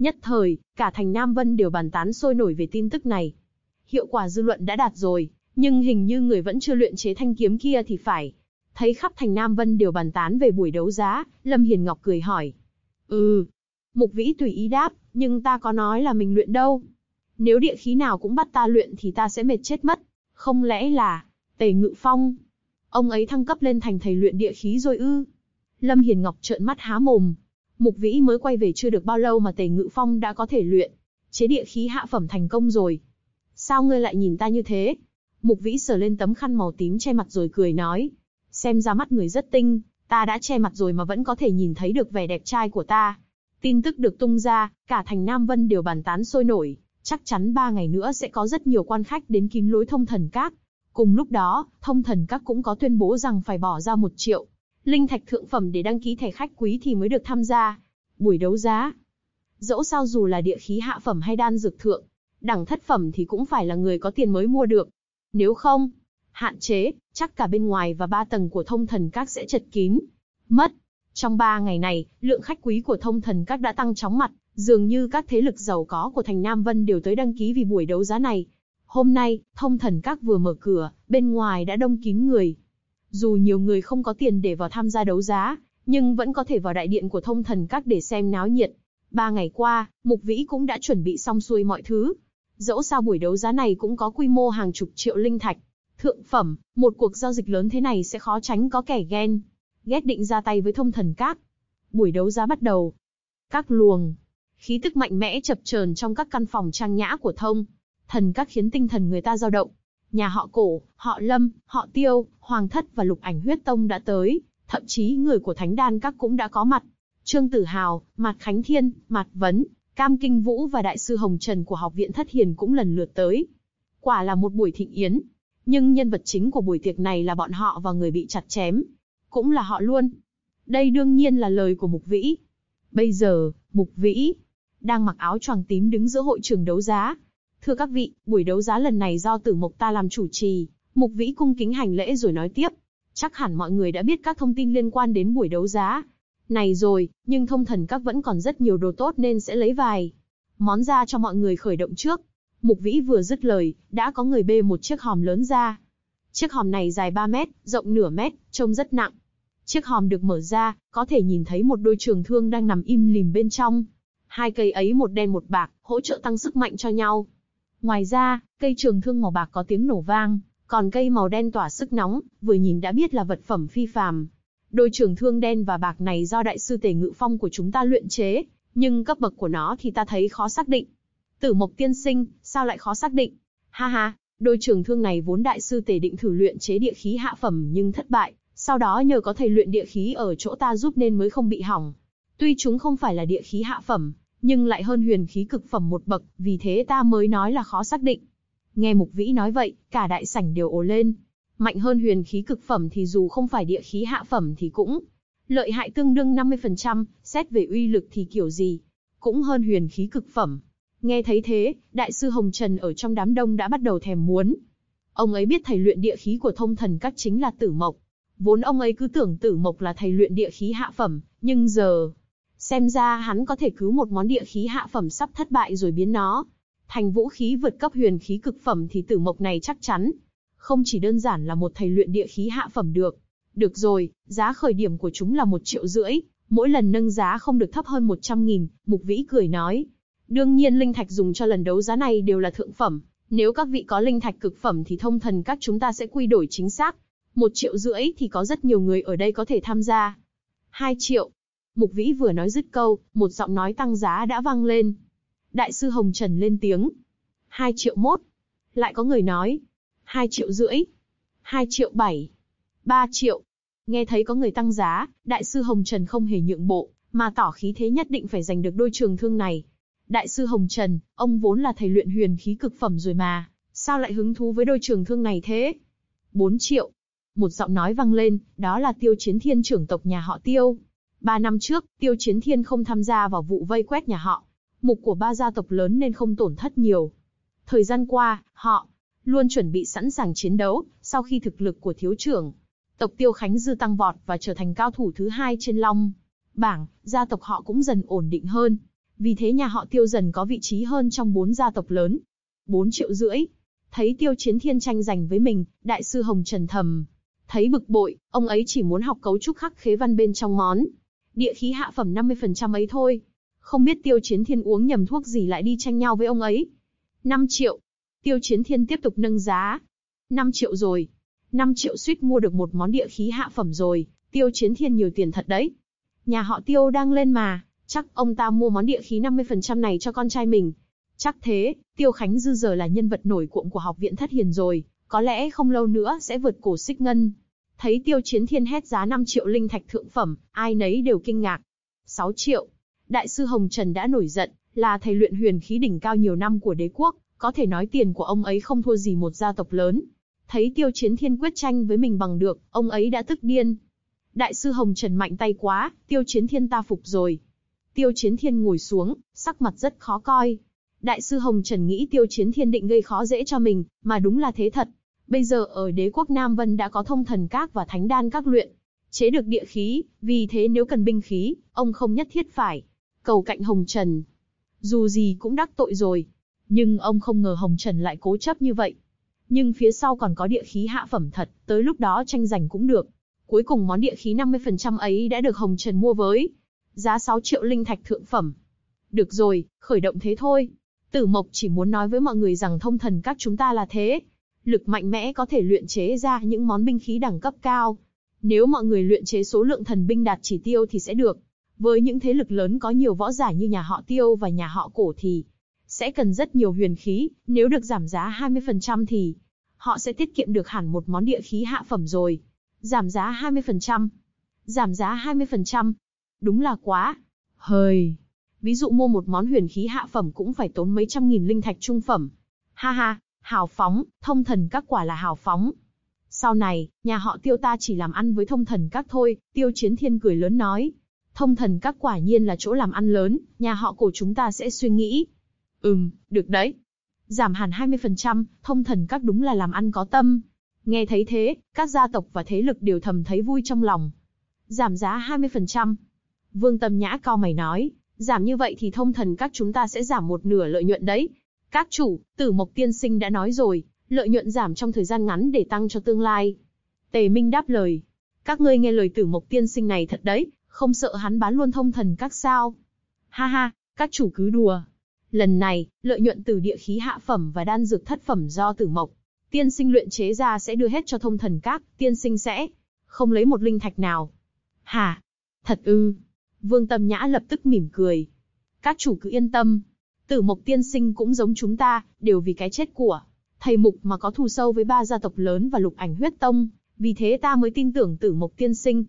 Nhất thời, cả thành Nam Vân đều bàn tán sôi nổi về tin tức này. Hiệu quả dư luận đã đạt rồi, nhưng hình như người vẫn chưa luyện chế thanh kiếm kia thì phải. Thấy khắp thành Nam Vân đều bàn tán về buổi đấu giá, Lâm Hiền Ngọc cười hỏi. Mục Vĩ tùy ý đáp, nhưng ta có nói là mình luyện đâu. Nếu địa khí nào cũng bắt ta luyện thì ta sẽ mệt chết mất. Không lẽ là Tề Ngự Phong? Ông ấy thăng cấp lên thành thầy luyện địa khí rồi ư? Lâm Hiền Ngọc trợn mắt há mồm. Mục Vĩ mới quay về chưa được bao lâu mà Tề Ngự Phong đã có thể luyện chế địa khí hạ phẩm thành công rồi. Sao ngươi lại nhìn ta như thế? Mục Vĩ sờ lên tấm khăn màu tím che mặt rồi cười nói. Xem ra mắt người rất tinh, ta đã che mặt rồi mà vẫn có thể nhìn thấy được vẻ đẹp trai của ta. Tin tức được tung ra, cả thành Nam Vân đều bàn tán sôi nổi, chắc chắn 3 ngày nữa sẽ có rất nhiều quan khách đến kín lối Thông Thần Các. Cùng lúc đó, Thông Thần Các cũng có tuyên bố rằng phải bỏ ra 1 triệu linh thạch thượng phẩm để đăng ký thẻ khách quý thì mới được tham gia buổi đấu giá. Dẫu sao dù là địa khí hạ phẩm hay đan dược thượng đẳng thất phẩm thì cũng phải là người có tiền mới mua được. Nếu không, hạn chế, chắc cả bên ngoài và 3 tầng của Thông Thần Các sẽ chật kín mất. Trong 3 ngày này, lượng khách quý của Thông Thần Các đã tăng chóng mặt, dường như các thế lực giàu có của thành Nam Vân đều tới đăng ký vì buổi đấu giá này. Hôm nay, Thông Thần Các vừa mở cửa, bên ngoài đã đông kín người. Dù nhiều người không có tiền để vào tham gia đấu giá, nhưng vẫn có thể vào đại điện của Thông Thần Các để xem náo nhiệt. 3 ngày qua, Mục Vĩ cũng đã chuẩn bị xong xuôi mọi thứ. Dẫu sao buổi đấu giá này cũng có quy mô hàng chục triệu linh thạch. Thượng phẩm, một cuộc giao dịch lớn thế này sẽ khó tránh có kẻ ghét định ra tay với Thông Thần Các. Buổi đấu giá bắt đầu. Các luồng khí tức mạnh mẽ chập chờn trong các căn phòng trang nhã của Thông Thần Các khiến tinh thần người ta dao động. Nhà họ Cổ, họ Lâm, họ Tiêu, Hoàng Thất và Lục Ảnh Huyết Tông đã tới, thậm chí người của Thánh Đan Các cũng đã có mặt. Trương Tử Hào, Mạt Khánh Thiên, Mạt Vấn, Cam Kinh Vũ và Đại sư Hồng Trần của Học viện Thất Hiền cũng lần lượt tới. Quả là một buổi thịnh yến, nhưng nhân vật chính của buổi tiệc này là bọn họ và người bị chặt chém. Cũng là họ luôn. Đây đương nhiên là lời của Mục Vĩ. Bây giờ, Mục Vĩ đang mặc áo choàng tím đứng giữa hội trường đấu giá. Thưa các vị, buổi đấu giá lần này do Tử Mộc ta làm chủ trì. Mục Vĩ cung kính hành lễ rồi nói tiếp. Chắc hẳn mọi người đã biết các thông tin liên quan đến buổi đấu giá này rồi, nhưng Thông Thần Các vẫn còn rất nhiều đồ tốt nên sẽ lấy vài món ra cho mọi người khởi động trước. Mục Vĩ vừa dứt lời, đã có người bê một chiếc hòm lớn ra. Chiếc hòm này dài 3 mét, rộng nửa mét, trông rất nặng. Chiếc hòm được mở ra, có thể nhìn thấy một đôi trường thương đang nằm im lìm bên trong. 2 cây ấy một đen một bạc, hỗ trợ tăng sức mạnh cho nhau. Ngoài ra, cây trường thương màu bạc có tiếng nổ vang, còn cây màu đen tỏa sức nóng, vừa nhìn đã biết là vật phẩm phi phàm. Đôi trường thương đen và bạc này do đại sư Tề Ngự Phong của chúng ta luyện chế, nhưng cấp bậc của nó thì ta thấy khó xác định. Tử Mộc tiên sinh, sao lại khó xác định? Ha ha, đôi trường thương này vốn đại sư Tề định thử luyện chế địa khí hạ phẩm nhưng thất bại, sau đó nhờ có thầy luyện địa khí ở chỗ ta giúp nên mới không bị hỏng. Tuy chúng không phải là địa khí hạ phẩm, nhưng lại hơn huyền khí cực phẩm một bậc, vì thế ta mới nói là khó xác định. Nghe Mục Vĩ nói vậy, cả đại sảnh đều ồ lên. Mạnh hơn huyền khí cực phẩm thì dù không phải địa khí hạ phẩm thì cũng lợi hại tương đương 50%, xét về uy lực thì kiểu gì cũng hơn huyền khí cực phẩm. Nghe thấy thế, đại sư Hồng Trần ở trong đám đông đã bắt đầu thèm muốn. Ông ấy biết thầy luyện địa khí của Thông Thần Các chính là Tử Mộc. Vốn ông ấy cứ tưởng Tử Mộc là thầy luyện địa khí hạ phẩm, nhưng giờ xem ra hắn có thể cứu một món địa khí hạ phẩm sắp thất bại rồi biến nó thành vũ khí vượt cấp huyền khí cực phẩm thì Tử Mộc này chắc chắn không chỉ đơn giản là một thầy luyện địa khí hạ phẩm được. Được rồi, giá khởi điểm của chúng là 1,5 triệu, mỗi lần nâng giá không được thấp hơn 100.000, Mục Vĩ cười nói. Đương nhiên linh thạch dùng cho lần đấu giá này đều là thượng phẩm, nếu các vị có linh thạch cực phẩm thì Thông Thần Các chúng ta sẽ quy đổi chính xác. 1,5 triệu thì có rất nhiều người ở đây có thể tham gia. 2 triệu. Mục Vĩ vừa nói dứt câu, một giọng nói tăng giá đã vang lên. Đại sư Hồng Trần lên tiếng. 2,1 triệu. Lại có người nói. 2,5 triệu. 2,7 triệu. 3 triệu. Nghe thấy có người tăng giá, đại sư Hồng Trần không hề nhượng bộ, mà tỏ khí thế nhất định phải giành được đôi trường thương này. Đại sư Hồng Trần, ông vốn là thầy luyện huyền khí cực phẩm rồi mà, sao lại hứng thú với đôi trường thương này thế? 4 triệu. Một giọng nói vang lên, đó là Tiêu Chiến Thiên trưởng tộc nhà họ Tiêu. 3 năm trước, Tiêu Chiến Thiên không tham gia vào vụ vây quét nhà họ Mục của 3 gia tộc lớn nên không tổn thất nhiều. Thời gian qua, họ luôn chuẩn bị sẵn sàng chiến đấu, sau khi thực lực của thiếu trưởng tộc Tiêu Khánh Dư tăng vọt và trở thành cao thủ thứ 2 trên Long bảng, gia tộc họ cũng dần ổn định hơn. Vì thế nhà họ Tiêu dần có vị trí hơn trong 4 gia tộc lớn. 4,5 triệu. Thấy Tiêu Chiến Thiên tranh giành với mình, đại sư Hồng Trần thầm thấy bực bội, ông ấy chỉ muốn học cấu trúc khắc khế văn bên trong món địa khí hạ phẩm 50% ấy thôi. Không biết Tiêu Chiến Thiên uống nhầm thuốc gì lại đi tranh nhau với ông ấy. 5 triệu. Tiêu Chiến Thiên tiếp tục nâng giá. 5 triệu rồi. 5 triệu suýt mua được một món địa khí hạ phẩm rồi. Tiêu Chiến Thiên nhiều tiền thật đấy. Nhà họ Tiêu đang lên mà, chắc ông ta mua món địa khí 50% này cho con trai mình. Chắc thế, Tiêu Khánh Dư giờ là nhân vật nổi cộm của học viện Thất Hiền rồi, có lẽ không lâu nữa sẽ vượt cổ Xích Ngân. Thấy Tiêu Chiến Thiên hét giá 5 triệu linh thạch thượng phẩm, ai nấy đều kinh ngạc. 6 triệu. Đại sư Hồng Trần đã nổi giận, là thầy luyện huyền khí đỉnh cao nhiều năm của đế quốc, có thể nói tiền của ông ấy không thua gì một gia tộc lớn. Thấy Tiêu Chiến Thiên quyết tranh với mình bằng được, ông ấy đã tức điên. Đại sư Hồng Trần mạnh tay quá, Tiêu Chiến Thiên ta phục rồi. Tiêu Chiến Thiên ngồi xuống, sắc mặt rất khó coi. Đại sư Hồng Trần nghĩ Tiêu Chiến Thiên định gây khó dễ cho mình, mà đúng là thế thật. Bây giờ ở đế quốc Nam Vân đã có thông thần các và thánh đan các luyện chế được địa khí, vì thế nếu cần binh khí, ông không nhất thiết phải cầu cạnh Hồng Trần. Dù gì cũng đắc tội rồi, nhưng ông không ngờ Hồng Trần lại cố chấp như vậy. Nhưng phía sau còn có địa khí hạ phẩm thật, tới lúc đó tranh giành cũng được. Cuối cùng món địa khí 50% ấy đã được Hồng Trần mua với giá 6 triệu linh thạch thượng phẩm. Được rồi, khởi động thế thôi. Tử Mộc chỉ muốn nói với mọi người rằng thông thần các chúng ta là thế. Lực mạnh mẽ có thể luyện chế ra những món binh khí đẳng cấp cao. Nếu mọi người luyện chế số lượng thần binh đạt chỉ tiêu thì sẽ được. Với những thế lực lớn có nhiều võ giả như nhà họ Tiêu và nhà họ Cổ thì sẽ cần rất nhiều huyền khí, nếu được giảm giá 20% thì họ sẽ tiết kiệm được hẳn một món địa khí hạ phẩm rồi. Giảm giá 20%. Giảm giá 20%. Đúng là quá hời. Ví dụ mua một món huyền khí hạ phẩm cũng phải tốn mấy trăm nghìn linh thạch trung phẩm. Ha ha, hào phóng, thông thần các quả là hào phóng. Sau này, nhà họ Tiêu ta chỉ làm ăn với thông thần các thôi, Tiêu Chiến Thiên cười lớn nói. Thông thần các quả nhiên là chỗ làm ăn lớn, nhà họ Cổ chúng ta sẽ suy nghĩ. Được đấy. Giảm hẳn 20%, thông thần các đúng là làm ăn có tâm. Nghe thấy thế, các gia tộc và thế lực đều thầm thấy vui trong lòng. Giảm giá 20%. Vương Tâm Nhã cau mày nói, giảm như vậy thì thông thần các chúng ta sẽ giảm một nửa lợi nhuận đấy. Các chủ, Tử Mộc tiên sinh đã nói rồi, lợi nhuận giảm trong thời gian ngắn để tăng cho tương lai. Tề Minh đáp lời, các ngươi nghe lời Tử Mộc tiên sinh này thật đấy, không sợ hắn bán luôn thông thần các sao? Ha ha, các chủ cứ đùa. Lần này, lợi nhuận từ địa khí hạ phẩm và đan dược thất phẩm do Tử Mộc tiên sinh luyện chế ra sẽ đưa hết cho thông thần các, tiên sinh sẽ không lấy một linh thạch nào. Hả? Thật ư? Vương Tâm Nhã lập tức mỉm cười. Các chủ cứ yên tâm. Tử Mộc tiên sinh cũng giống chúng ta, đều vì cái chết của thầy Mục mà có thù sâu với 3 gia tộc lớn và Lục Ảnh Huyết Tông, vì thế ta mới tin tưởng Tử Mộc tiên sinh.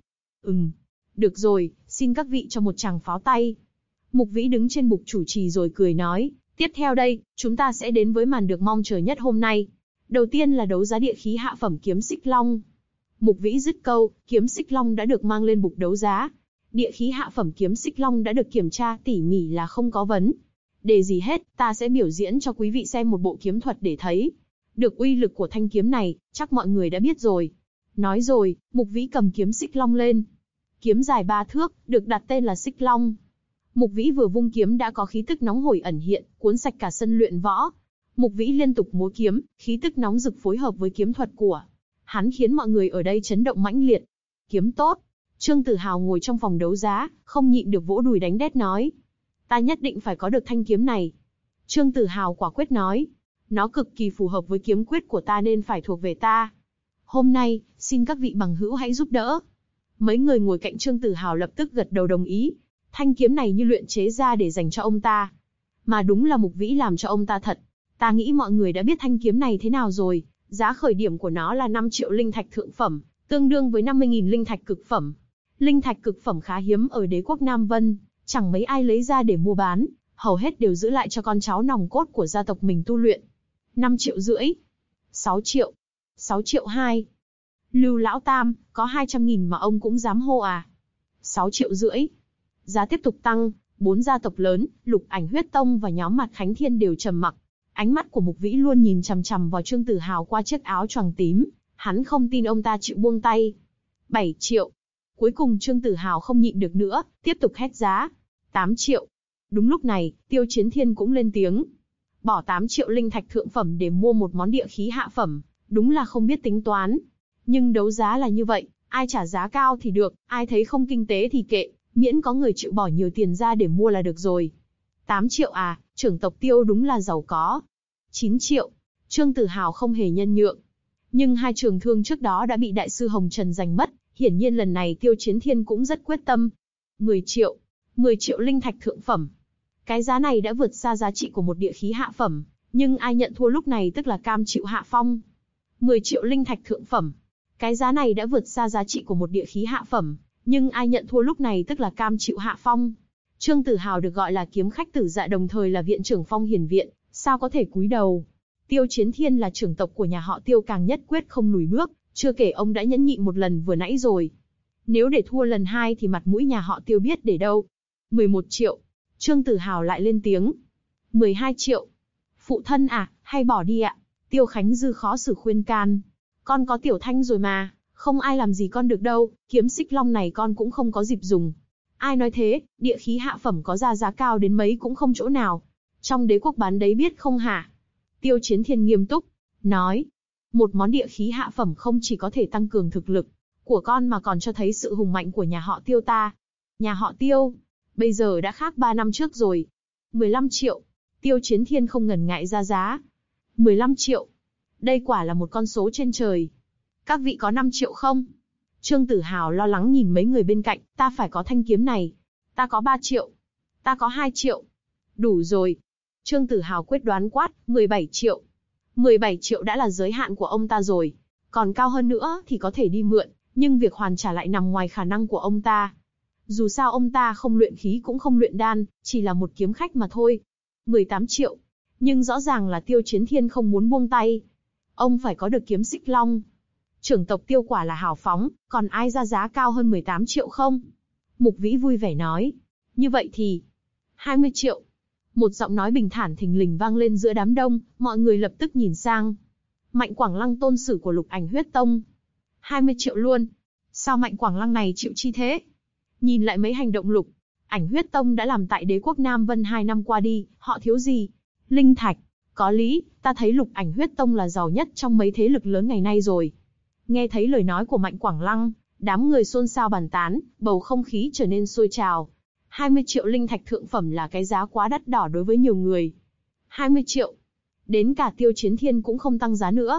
Được rồi, xin các vị cho một tràng pháo tay. Mục Vĩ đứng trên bục chủ trì rồi cười nói, tiếp theo đây, chúng ta sẽ đến với màn được mong chờ nhất hôm nay. Đầu tiên là đấu giá địa khí hạ phẩm kiếm Xích Long. Mục Vĩ dứt câu, kiếm Xích Long đã được mang lên bục đấu giá. Địa khí hạ phẩm kiếm Xích Long đã được kiểm tra tỉ mỉ là không có vấn đề gì hết, ta sẽ biểu diễn cho quý vị xem một bộ kiếm thuật để thấy được uy lực của thanh kiếm này, chắc mọi người đã biết rồi. Nói rồi, Mục Vĩ cầm kiếm Xích Long lên. Kiếm dài 3 thước, được đặt tên là Xích Long. Mục Vĩ vừa vung kiếm đã có khí tức nóng hổi ẩn hiện, cuốn sạch cả sân luyện võ. Mục Vĩ liên tục múa kiếm, khí tức nóng rực phối hợp với kiếm thuật của hắn khiến mọi người ở đây chấn động mãnh liệt. Kiếm tốt. Trương Tử Hào ngồi trong phòng đấu giá, không nhịn được vỗ đùi đánh đét nói. Ta nhất định phải có được thanh kiếm này. Trương Tử Hào quả quyết nói. Nó cực kỳ phù hợp với kiếm quyết của ta nên phải thuộc về ta. Hôm nay, xin các vị bằng hữu hãy giúp đỡ. Mấy người ngồi cạnh Trương Tử Hào lập tức gật đầu đồng ý. Thanh kiếm này như luyện chế ra để dành cho ông ta. Mà đúng là Mục Vĩ làm cho ông ta thật. Ta nghĩ mọi người đã biết thanh kiếm này thế nào rồi. Giá khởi điểm của nó là 5 triệu linh thạch thượng phẩm, tương đương với 50.000 linh thạch cực phẩm. Linh thạch cực phẩm khá hiếm ở đế quốc Nam Vân, chẳng mấy ai lấy ra để mua bán, hầu hết đều giữ lại cho con cháu nòng cốt của gia tộc mình tu luyện. 5,5 triệu. 6 triệu. 6 triệu 2. Lưu Lão Tam, có 200.000 mà ông cũng dám hô à? 6,5 triệu. Giá tiếp tục tăng, 4 gia tộc lớn, Lục Ảnh Huyết Tông và nhóm Mạt Khánh Thiên đều trầm mặc. Ánh mắt của Mục Vĩ luôn nhìn chằm chằm vào Trương Tử Hào qua chiếc áo choàng tím, hắn không tin ông ta chịu buông tay. 7 triệu. Cuối cùng Trương Tử Hào không nhịn được nữa, tiếp tục hét giá. 8 triệu. Đúng lúc này, Tiêu Chiến Thiên cũng lên tiếng. Bỏ 8 triệu linh thạch thượng phẩm để mua một món địa khí hạ phẩm, đúng là không biết tính toán. Nhưng đấu giá là như vậy, ai trả giá cao thì được, ai thấy không kinh tế thì kệ, miễn có người chịu bỏ nhiều tiền ra để mua là được rồi. 8 triệu à, trưởng tộc Tiêu đúng là giàu có. 9 triệu, Trương Tử Hào không hề nhân nhượng. Nhưng hai trường thương trước đó đã bị đại sư Hồng Trần giành mất, hiển nhiên lần này Tiêu Chiến Thiên cũng rất quyết tâm. 10 triệu, 10 triệu linh thạch thượng phẩm. Cái giá này đã vượt xa giá trị của một địa khí hạ phẩm, nhưng ai nhận thua lúc này tức là cam chịu hạ phong. 10 triệu linh thạch thượng phẩm. Cái giá này đã vượt xa giá trị của một địa khí hạ phẩm, nhưng ai nhận thua lúc này tức là cam chịu hạ phong. Trương Tử Hào được gọi là kiếm khách tử dạ đồng thời là viện trưởng Phong Hiền Viện, sao có thể cúi đầu. Tiêu Chiến Thiên là trưởng tộc của nhà họ Tiêu càng nhất quyết không lùi bước, chưa kể ông đã nhẫn nhịn một lần vừa nãy rồi. Nếu để thua lần hai thì mặt mũi nhà họ Tiêu biết để đâu. 11 triệu. Trương Tử Hào lại lên tiếng. 12 triệu. Phụ thân à, hay bỏ đi ạ. Tiêu Khánh Dư khó xử khuyên can. Con có Tiểu Thanh rồi mà, không ai làm gì con được đâu, kiếm xích long này con cũng không có dịp dùng. Ai nói thế, địa khí hạ phẩm có ra giá cao đến mấy cũng không chỗ nào. Trong đế quốc bán đấy biết không hả? Tiêu Chiến Thiên nghiêm túc, nói. Một món địa khí hạ phẩm không chỉ có thể tăng cường thực lực của con mà còn cho thấy sự hùng mạnh của nhà họ Tiêu ta. Nhà họ Tiêu, bây giờ đã khác 3 năm trước rồi. 15 triệu. Tiêu Chiến Thiên không ngần ngại ra giá. 15 triệu. Đây quả là một con số trên trời. Các vị có 5 triệu không? Trương Tử Hào lo lắng nhìn mấy người bên cạnh, ta phải có thanh kiếm này. Ta có 3 triệu. Ta có 2 triệu. Đủ rồi. Trương Tử Hào quyết đoán quát, 17 triệu. 17 triệu đã là giới hạn của ông ta rồi. Còn cao hơn nữa thì có thể đi mượn, nhưng việc hoàn trả lại nằm ngoài khả năng của ông ta. Dù sao ông ta không luyện khí cũng không luyện đan, chỉ là một kiếm khách mà thôi. 18 triệu. Nhưng rõ ràng là Tiêu Chiến Thiên không muốn buông tay. Ông phải có được kiếm xích long. Trưởng tộc Tiêu quả là hào phóng, còn ai ra giá cao hơn 18 triệu không? Mục Vĩ vui vẻ nói. Như vậy thì... 20 triệu. Một giọng nói bình thản thình lình vang lên giữa đám đông, mọi người lập tức nhìn sang. Mạnh Quảng Lăng tôn sử của Lục Ảnh Huyết Tông. 20 triệu luôn. Sao Mạnh Quảng Lăng này chịu chi thế? Nhìn lại mấy hành động Lục Ảnh Huyết Tông đã làm tại đế quốc Nam Vân 2 năm qua đi, họ thiếu gì? Linh thạch. Có lý, ta thấy Lục Ảnh Huyết Tông là giàu nhất trong mấy thế lực lớn ngày nay rồi. Nghe thấy lời nói của Mạnh Quảng Lăng, đám người xôn xao bàn tán, bầu không khí trở nên sôi trào. 20 triệu linh thạch thượng phẩm là cái giá quá đắt đỏ đối với nhiều người. 20 triệu. Đến cả Tiêu Chiến Thiên cũng không tăng giá nữa.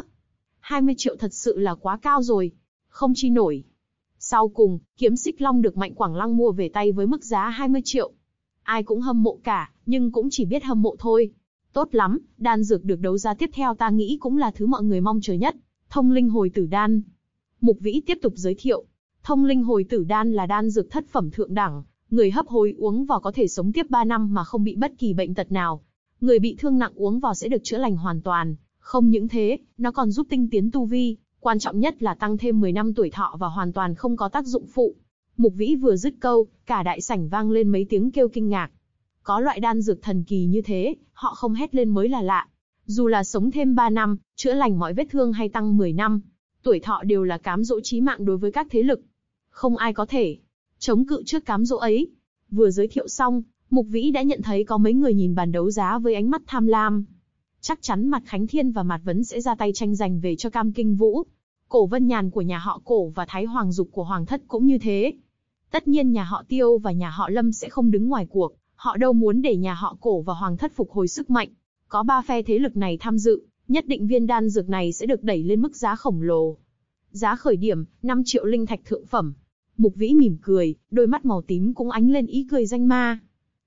20 triệu thật sự là quá cao rồi. Không chi nổi. Sau cùng, kiếm xích long được Mạnh Quảng Lăng mua về tay với mức giá 20 triệu. Ai cũng hâm mộ cả, nhưng cũng chỉ biết hâm mộ thôi. Tốt lắm, đan dược được đấu giá tiếp theo ta nghĩ cũng là thứ mọi người mong chờ nhất. Thông linh hồi tử đan. Mục Vĩ tiếp tục giới thiệu. Thông linh hồi tử đan là đan dược thất phẩm thượng đẳng. Người hấp hối uống vào có thể sống tiếp 3 năm mà không bị bất kỳ bệnh tật nào. Người bị thương nặng uống vào sẽ được chữa lành hoàn toàn. Không những thế, nó còn giúp tinh tiến tu vi. Quan trọng nhất là tăng thêm 10 năm tuổi thọ và hoàn toàn không có tác dụng phụ. Mục Vĩ vừa dứt câu, cả đại sảnh vang lên mấy tiếng kêu kinh ngạc. Có loại đan dược thần kỳ như thế, họ không hét lên mới là lạ. Dù là sống thêm 3 năm, chữa lành mọi vết thương hay tăng 10 năm, tuổi thọ đều là cám dỗ chí mạng đối với các thế lực. Không ai có thể chống cự trước cám dỗ ấy. Vừa giới thiệu xong, Mục Vĩ đã nhận thấy có mấy người nhìn bàn đấu giá với ánh mắt tham lam. Chắc chắn Mạt Khánh Thiên và Mạt Vấn sẽ ra tay tranh giành về cho Cam Kinh Vũ. Cổ Vân Nhàn của nhà họ Cổ và Thái Hoàng Dục của Hoàng Thất cũng như thế. Tất nhiên nhà họ Tiêu và nhà họ Lâm sẽ không đứng ngoài cuộc, họ đâu muốn để nhà họ Cổ và Hoàng Thất phục hồi sức mạnh. Có 3 phe thế lực này tham dự, nhất định viên đan dược này sẽ được đẩy lên mức giá khổng lồ. Giá khởi điểm, 5 triệu linh thạch thượng phẩm. Mục Vĩ mỉm cười, đôi mắt màu tím cũng ánh lên ý cười danh ma.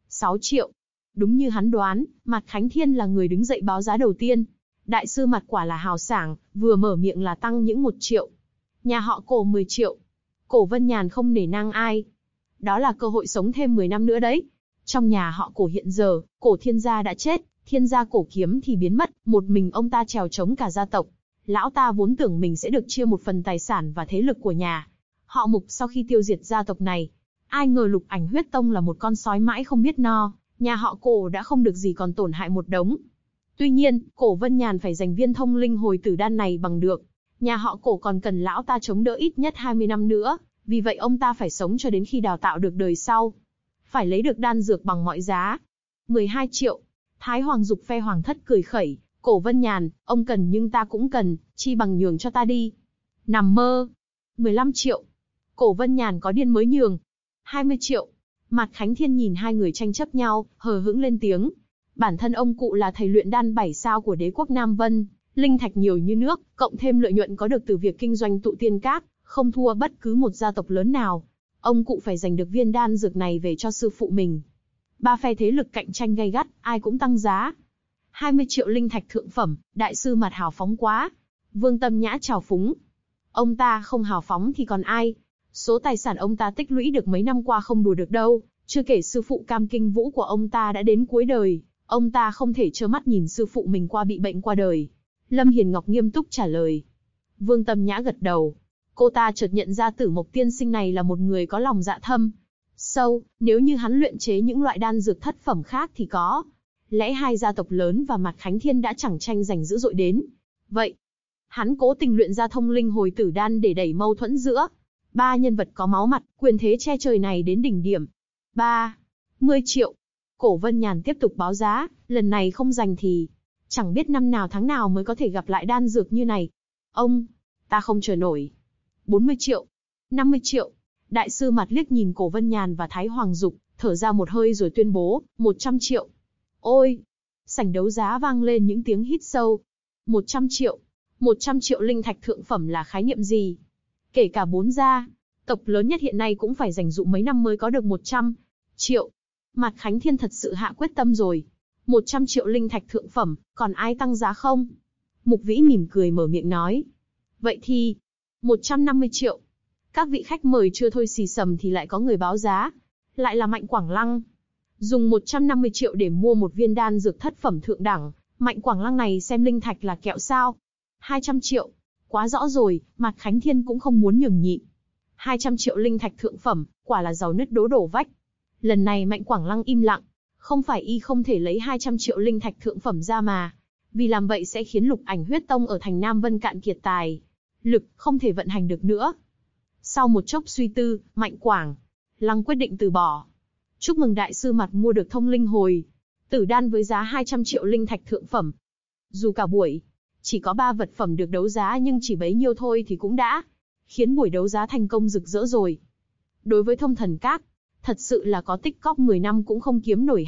6 triệu. Đúng như hắn đoán, Mạt Khánh Thiên là người đứng dậy báo giá đầu tiên. Đại sư Mạt quả là hào sảng, vừa mở miệng là tăng những 1 triệu. Nhà họ Cổ 10 triệu. Cổ Vân Nhàn không nể nang ai. Đó là cơ hội sống thêm 10 năm nữa đấy. Trong nhà họ Cổ hiện giờ, Cổ Thiên gia đã chết, Thiên gia Cổ Kiếm thì biến mất, một mình ông ta trèo chống cả gia tộc. Lão ta vốn tưởng mình sẽ được chia một phần tài sản và thế lực của nhà họ Mục sau khi tiêu diệt gia tộc này. Ai ngờ Lục Ảnh Huyết Tông là một con sói mãi không biết no, nhà họ Cổ đã không được gì còn tổn hại một đống. Tuy nhiên, Cổ Vân Nhàn phải giành viên thông linh hồi tử đan này bằng được. Nhà họ Cổ còn cần lão ta chống đỡ ít nhất 20 năm nữa, vì vậy ông ta phải sống cho đến khi đào tạo được đời sau. Phải lấy được đan dược bằng mọi giá, 12 triệu. Thái Hoàng Dục phe Hoàng thất cười khẩy, Cổ Vân Nhàn, ông cần nhưng ta cũng cần, chi bằng nhường cho ta đi. Nằm mơ. 15 triệu. Cổ Vân Nhàn có điên mới nhường. 20 triệu. Mạt Khánh Thiên nhìn hai người tranh chấp nhau, hờ hững lên tiếng. Bản thân ông cụ là thầy luyện đan 7 sao của đế quốc Nam Vân, linh thạch nhiều như nước, cộng thêm lợi nhuận có được từ việc kinh doanh tụ tiên các, không thua bất cứ một gia tộc lớn nào. Ông cụ phải giành được viên đan dược này về cho sư phụ mình. Ba phe thế lực cạnh tranh gay gắt, ai cũng tăng giá. 20 triệu linh thạch thượng phẩm, đại sư Mạt hào phóng quá. Vương Tâm Nhã chào phúng. Ông ta không hào phóng thì còn ai? Số tài sản ông ta tích lũy được mấy năm qua không đùa được đâu, chưa kể sư phụ Cam Kinh Vũ của ông ta đã đến cuối đời, ông ta không thể trơ mắt nhìn sư phụ mình bị bệnh qua đời. Lâm Hiền Ngọc nghiêm túc trả lời. Vương Tâm Nhã gật đầu. Cô ta chợt nhận ra Tử Mộc tiên sinh này là một người có lòng dạ thâm sâu, nếu như hắn luyện chế những loại đan dược thất phẩm khác thì có lẽ hai gia tộc lớn và Mạt Khánh Thiên đã chẳng tranh giành dữ dội đến vậy. Hắn cố tình luyện ra thông linh hồi tử đan để đẩy mâu thuẫn giữa ba nhân vật có máu mặt, quyền thế che trời này đến đỉnh điểm. 30 triệu. Cổ Vân Nhàn tiếp tục báo giá, lần này không giành thì chẳng biết năm nào tháng nào mới có thể gặp lại đan dược như này. Ông, ta không chờ nổi. 40 triệu. 50 triệu. Đại sư Mạt liếc nhìn Cổ Vân Nhàn và Thái Hoàng Dục, thở ra một hơi rồi tuyên bố, 100 triệu. Ôi! Sảnh đấu giá vang lên những tiếng hít sâu. 100 triệu. 100 triệu linh thạch thượng phẩm là khái niệm gì? Kể cả 4 gia tộc lớn nhất hiện nay cũng phải dành dụm mấy năm mới có được 100 triệu. Mạt Khánh Thiên thật sự hạ quyết tâm rồi. 100 triệu linh thạch thượng phẩm, còn ai tăng giá không? Mục Vĩ mỉm cười mở miệng nói. Vậy thì, 150 triệu. Các vị khách mời chưa thôi xì xầm thì lại có người báo giá. Lại là Mạnh Quảng Lăng. Dùng 150 triệu để mua một viên đan dược thất phẩm thượng đẳng, Mạnh Quảng Lăng này xem linh thạch là kẹo sao? 200 triệu. Quá rõ rồi, Mạt Khánh Thiên cũng không muốn nhường nhịn. 200 triệu linh thạch thượng phẩm, quả là giàu nứt đổ vách. Lần này Mạnh Quảng Lăng im lặng. Không phải y không thể lấy 200 triệu linh thạch thượng phẩm ra mà. Vì làm vậy sẽ khiến Lục Ảnh Huyết Tông ở thành Nam Vân cạn kiệt tài lực, không thể vận hành được nữa. Sau một chốc suy tư, Mạnh Quảng Lăng quyết định từ bỏ. Chúc mừng đại sư Mạt mua được thông linh hồi tử đan với giá 200 triệu linh thạch thượng phẩm. Dù cả buổi chỉ có 3 vật phẩm được đấu giá nhưng chỉ bấy nhiêu thôi thì cũng đã khiến buổi đấu giá thành công rực rỡ rồi. Đối với Thông Thần Các, thật sự là có tích cóp 10 năm cũng không kiếm nổi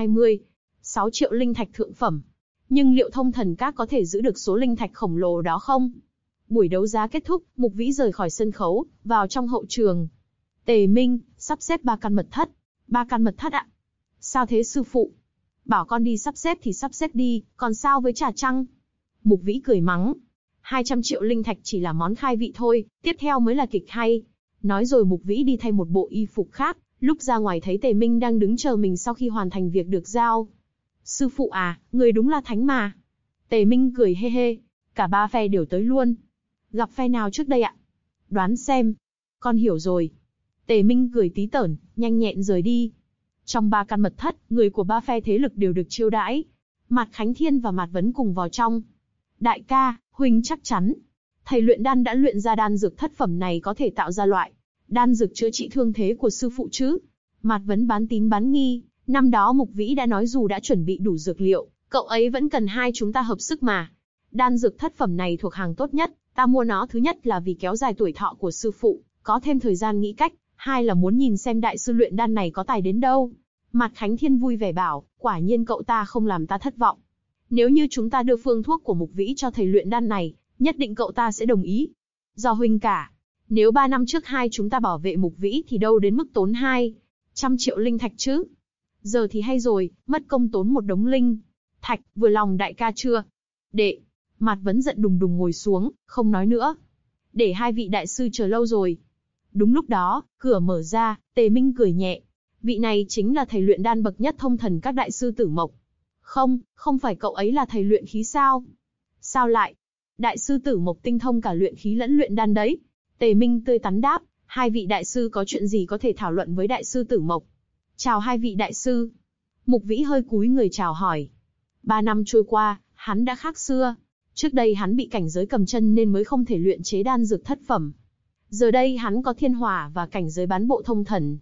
226 triệu linh thạch thượng phẩm. Nhưng liệu Thông Thần Các có thể giữ được số linh thạch khổng lồ đó không? Buổi đấu giá kết thúc, Mục Vĩ rời khỏi sân khấu, vào trong hậu trường. Tề Minh, sắp xếp 3 căn mật thất. 3 căn mật thất ạ? Sao thế sư phụ? Bảo con đi sắp xếp thì sắp xếp đi, còn sao với trà chăng? Mục Vĩ cười mắng. 200 triệu linh thạch chỉ là món khai vị thôi, tiếp theo mới là kịch hay. Nói rồi Mục Vĩ đi thay một bộ y phục khác, lúc ra ngoài thấy Tề Minh đang đứng chờ mình sau khi hoàn thành việc được giao. Sư phụ à, người đúng là thánh mà. Tề Minh cười hê hê, cả 3 phe đều tới luôn. Gặp phe nào trước đây ạ? Đoán xem. Con hiểu rồi. Tề Minh cười tí tởn, nhanh nhẹn rời đi. Trong 3 căn mật thất, người của 3 phe thế lực đều được chiêu đãi. Mạt Khánh Thiên và Mạt Vấn cùng vào trong. Đại ca, huynh chắc chắn thầy luyện đan đã luyện ra đan dược thất phẩm này có thể tạo ra loại đan dược chữa trị thương thế của sư phụ chứ? Mạt Vấn bán tín bán nghi. Năm đó Mục Vĩ đã nói dù đã chuẩn bị đủ dược liệu, cậu ấy vẫn cần hai chúng ta hợp sức mà. Đan dược thất phẩm này thuộc hàng tốt nhất, ta mua nó thứ nhất là vì kéo dài tuổi thọ của sư phụ, có thêm thời gian nghĩ cách, hai là muốn nhìn xem đại sư luyện đan này có tài đến đâu. Mạt Khánh Thiên vui vẻ bảo, quả nhiên cậu ta không làm ta thất vọng. Nếu như chúng ta đưa phương thuốc của Mục Vĩ cho thầy luyện đan này, nhất định cậu ta sẽ đồng ý. Do huynh cả, nếu 3 năm trước hai chúng ta bảo vệ Mục Vĩ thì đâu đến mức tốn 200 triệu linh thạch chứ? Giờ thì hay rồi, mất công tốn một đống linh thạch, vừa lòng đại ca chưa? Đệ, Mạt Vấn giận đùng đùng ngồi xuống, không nói nữa. Để hai vị đại sư chờ lâu rồi. Đúng lúc đó, cửa mở ra, Tề Minh cười nhẹ. Vị này chính là thầy luyện đan bậc nhất Thông Thần Các đại sư Tử Mộc. Không phải cậu ấy là thầy luyện khí sao? Sao lại? Đại sư Tử Mộc tinh thông cả luyện khí lẫn luyện đan đấy. Tề Minh tươi tắn đáp, hai vị đại sư có chuyện gì có thể thảo luận với đại sư Tử Mộc? Chào hai vị đại sư. Mục Vĩ hơi cúi người chào hỏi. 3 năm trôi qua, hắn đã khác xưa. Trước đây hắn bị cảnh giới cầm chân nên mới không thể luyện chế đan dược thất phẩm. Giờ đây hắn có thiên hỏa và cảnh giới bán bộ thông thần.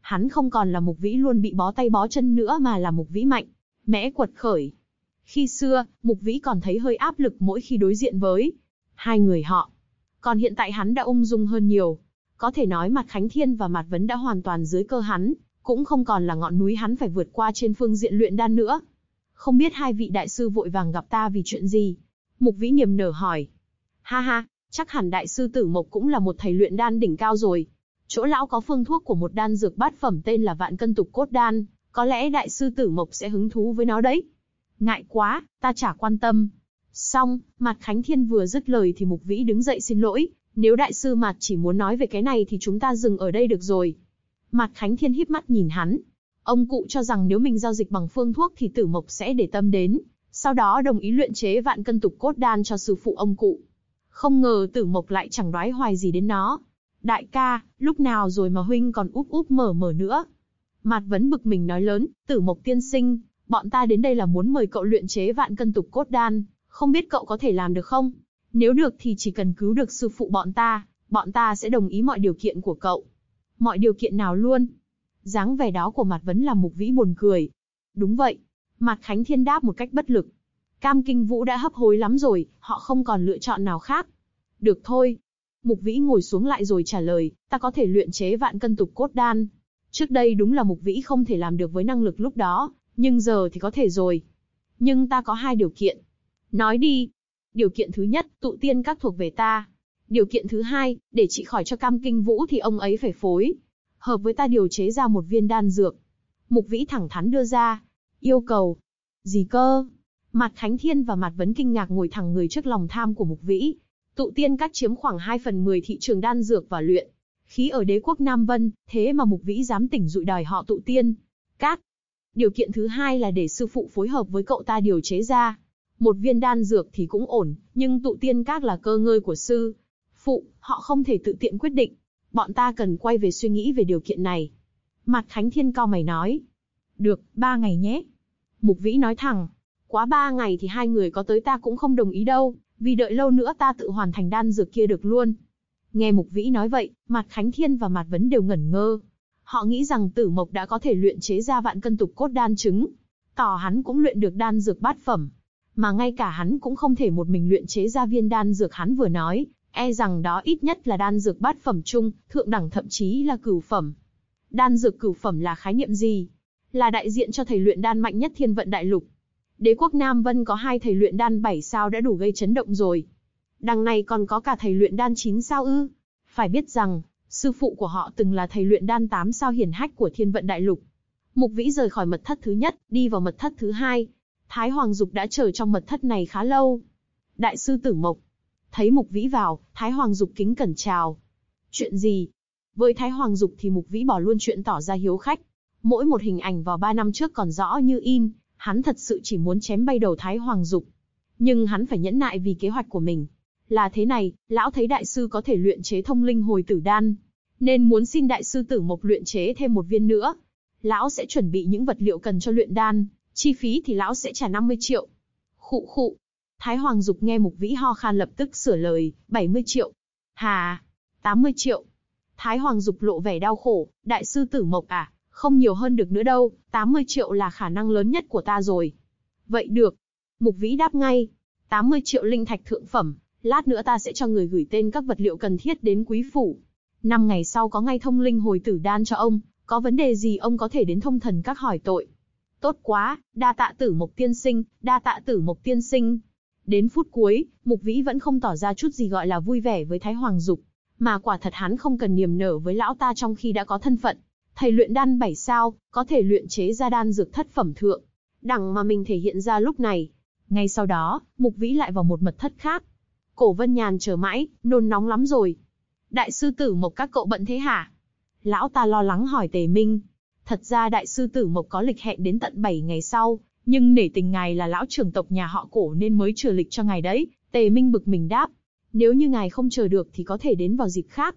Hắn không còn là Mục Vĩ luôn bị bó tay bó chân nữa mà là Mục Vĩ mạnh mẽ quật khởi. Khi xưa, Mục Vĩ còn thấy hơi áp lực mỗi khi đối diện với hai người họ. Còn hiện tại hắn đã ung dung hơn nhiều. Có thể nói Mạt Khánh Thiên và Mạt Vấn đã hoàn toàn dưới cơ hắn, cũng không còn là ngọn núi hắn phải vượt qua trên phương diện luyện đan nữa. Không biết hai vị đại sư vội vàng gặp ta vì chuyện gì? Mục Vĩ niềm nở hỏi. Ha ha, chắc hẳn đại sư Tử Mộc cũng là một thầy luyện đan đỉnh cao rồi. Chỗ lão có phương thuốc của một đan dược bát phẩm tên là Vạn Cân Tục Cốt Đan, có lẽ đại sư Tử Mộc sẽ hứng thú với nó đấy. Ngại quá, ta chả quan tâm. Xong, Mạt Khánh Thiên vừa dứt lời thì Mục Vĩ đứng dậy xin lỗi. Nếu đại sư Mạt chỉ muốn nói về cái này thì chúng ta dừng ở đây được rồi. Mạt Khánh Thiên híp mắt nhìn hắn. Ông cụ cho rằng nếu mình giao dịch bằng phương thuốc thì Tử Mộc sẽ để tâm đến, sau đó đồng ý luyện chế Vạn Cân Tục Cốt Đan cho sư phụ ông cụ. Không ngờ Tử Mộc lại chẳng đoái hoài gì đến nó. Đại ca, lúc nào rồi mà huynh còn úp úp mở mở nữa? Mạt Vấn bực mình nói lớn, Tử Mộc tiên sinh, bọn ta đến đây là muốn mời cậu luyện chế Vạn Cân Tục Cốt Đan, không biết cậu có thể làm được không? Nếu được thì chỉ cần cứu được sư phụ bọn ta sẽ đồng ý mọi điều kiện của cậu. Mọi điều kiện nào luôn? Dáng vẻ đó của Mạt Vấn làm Mục Vĩ buồn cười. Đúng vậy. Mạt Khánh Thiên đáp một cách bất lực. Cam Kinh Vũ đã hấp hối lắm rồi, họ không còn lựa chọn nào khác. Được thôi. Mục Vĩ ngồi xuống lại rồi trả lời, ta có thể luyện chế Vạn Cân Tục Cốt Đan. Trước đây đúng là Mục Vĩ không thể làm được với năng lực lúc đó, nhưng giờ thì có thể rồi. Nhưng ta có hai điều kiện. Nói đi. Điều kiện thứ nhất, tụ tiên các thuộc về ta. Điều kiện thứ hai, để trị khỏi cho Cam Kinh Vũ thì ông ấy phải phối hợp với ta điều chế ra một viên đan dược. Mục Vĩ thẳng thắn đưa ra yêu cầu. Gì cơ? Mạt Khánh Thiên và Mạt Vấn kinh ngạc ngồi thẳng người trước lòng tham của Mục Vĩ. Tụ tiên các chiếm khoảng 2/10 thị trường đan dược và luyện khí ở đế quốc Nam Vân, thế mà Mục Vĩ dám tỉnh dụi đòi họ tụ tiên các. Điều kiện thứ hai là để sư phụ phối hợp với cậu ta điều chế ra một viên đan dược thì cũng ổn, nhưng tụ tiên các là cơ ngơi của sư phụ, họ không thể tự tiện quyết định. Bọn ta cần quay về suy nghĩ về điều kiện này. Mạt Khánh Thiên cau mày nói. Được, 3 ngày nhé. Mục Vĩ nói thẳng. Quá 3 ngày thì hai người có tới ta cũng không đồng ý đâu, vì đợi lâu nữa ta tự hoàn thành đan dược kia được luôn. Nghe Mục Vĩ nói vậy, Mạt Khánh Thiên và Mạt Vấn đều ngẩn ngơ. Họ nghĩ rằng Tử Mộc đã có thể luyện chế ra Vạn Cân Tục Cốt Đan chứng tỏ hắn cũng luyện được đan dược bát phẩm. Mà ngay cả hắn cũng không thể một mình luyện chế ra viên đan dược hắn vừa nói, e rằng đó ít nhất là đan dược bát phẩm trung, thượng đẳng thậm chí là cửu phẩm. Đan dược cửu phẩm là khái niệm gì? Là đại diện cho thầy luyện đan mạnh nhất Thiên Vận Đại Lục. Đế quốc Nam Vân có 2 thầy luyện đan 7 sao đã đủ gây chấn động rồi. Đằng này còn có cả thầy luyện đan 9 sao ư? Phải biết rằng, sư phụ của họ từng là thầy luyện đan 8 sao hiển hách của Thiên Vận Đại Lục. Mục Vĩ rời khỏi mật thất thứ nhất, đi vào mật thất thứ hai. Thái Hoàng Dục đã chờ trong mật thất này khá lâu. Đại sư Tử Mộc. Thấy Mục Vĩ vào, Thái Hoàng Dục kính cẩn chào. Chuyện gì? Với Thái Hoàng Dục thì Mục Vĩ bỏ luôn chuyện tỏ ra hiếu khách. Mỗi một hình ảnh vào 3 năm trước còn rõ như in, hắn thật sự chỉ muốn chém bay đầu Thái Hoàng Dục. Nhưng hắn phải nhẫn nại vì kế hoạch của mình. Là thế này, lão thấy đại sư có thể luyện chế Thông Linh Hồi Tử Đan, nên muốn xin đại sư Tử Mộc luyện chế thêm một viên nữa. Lão sẽ chuẩn bị những vật liệu cần cho luyện đan, chi phí thì lão sẽ trả 50 triệu. Khụ khụ. Thái Hoàng Dục nghe Mục Vĩ ho khan lập tức sửa lời, 70 triệu. Hà, 80 triệu. Thái Hoàng Dục lộ vẻ đau khổ, đại sư Tử Mộc à, không nhiều hơn được nữa đâu, 80 triệu là khả năng lớn nhất của ta rồi. Vậy được. Mục Vĩ đáp ngay, 80 triệu linh thạch thượng phẩm, lát nữa ta sẽ cho người gửi tên các vật liệu cần thiết đến quý phủ. 5 ngày sau có ngay Thông Linh Hồi Tử Đan cho ông, có vấn đề gì ông có thể đến Thông Thần Các hỏi tội. Tốt quá, đa tạ Tử Mộc tiên sinh, đa tạ Tử Mộc tiên sinh. Đến phút cuối, Mục Vĩ vẫn không tỏ ra chút gì gọi là vui vẻ với Thái Hoàng Dục, mà quả thật hắn không cần niềm nở với lão ta trong khi đã có thân phận thầy luyện đan 7 sao, có thể luyện chế ra đan dược thất phẩm thượng đẳng mà mình thể hiện ra lúc này. Ngay sau đó, Mục Vĩ lại vào một mật thất khác. Cổ Vân Nhàn chờ mãi, nôn nóng lắm rồi. Đại sư Tử Mộc các cậu bận thế hả? Lão ta lo lắng hỏi Tề Minh. Thật ra đại sư Tử Mộc có lịch hẹn đến tận 7 ngày sau, nhưng nể tình ngài là lão trưởng tộc nhà họ Cổ nên mới chừa lịch cho ngài đấy. Tề Minh bực mình đáp. Nếu như ngài không chờ được thì có thể đến vào dịp khác.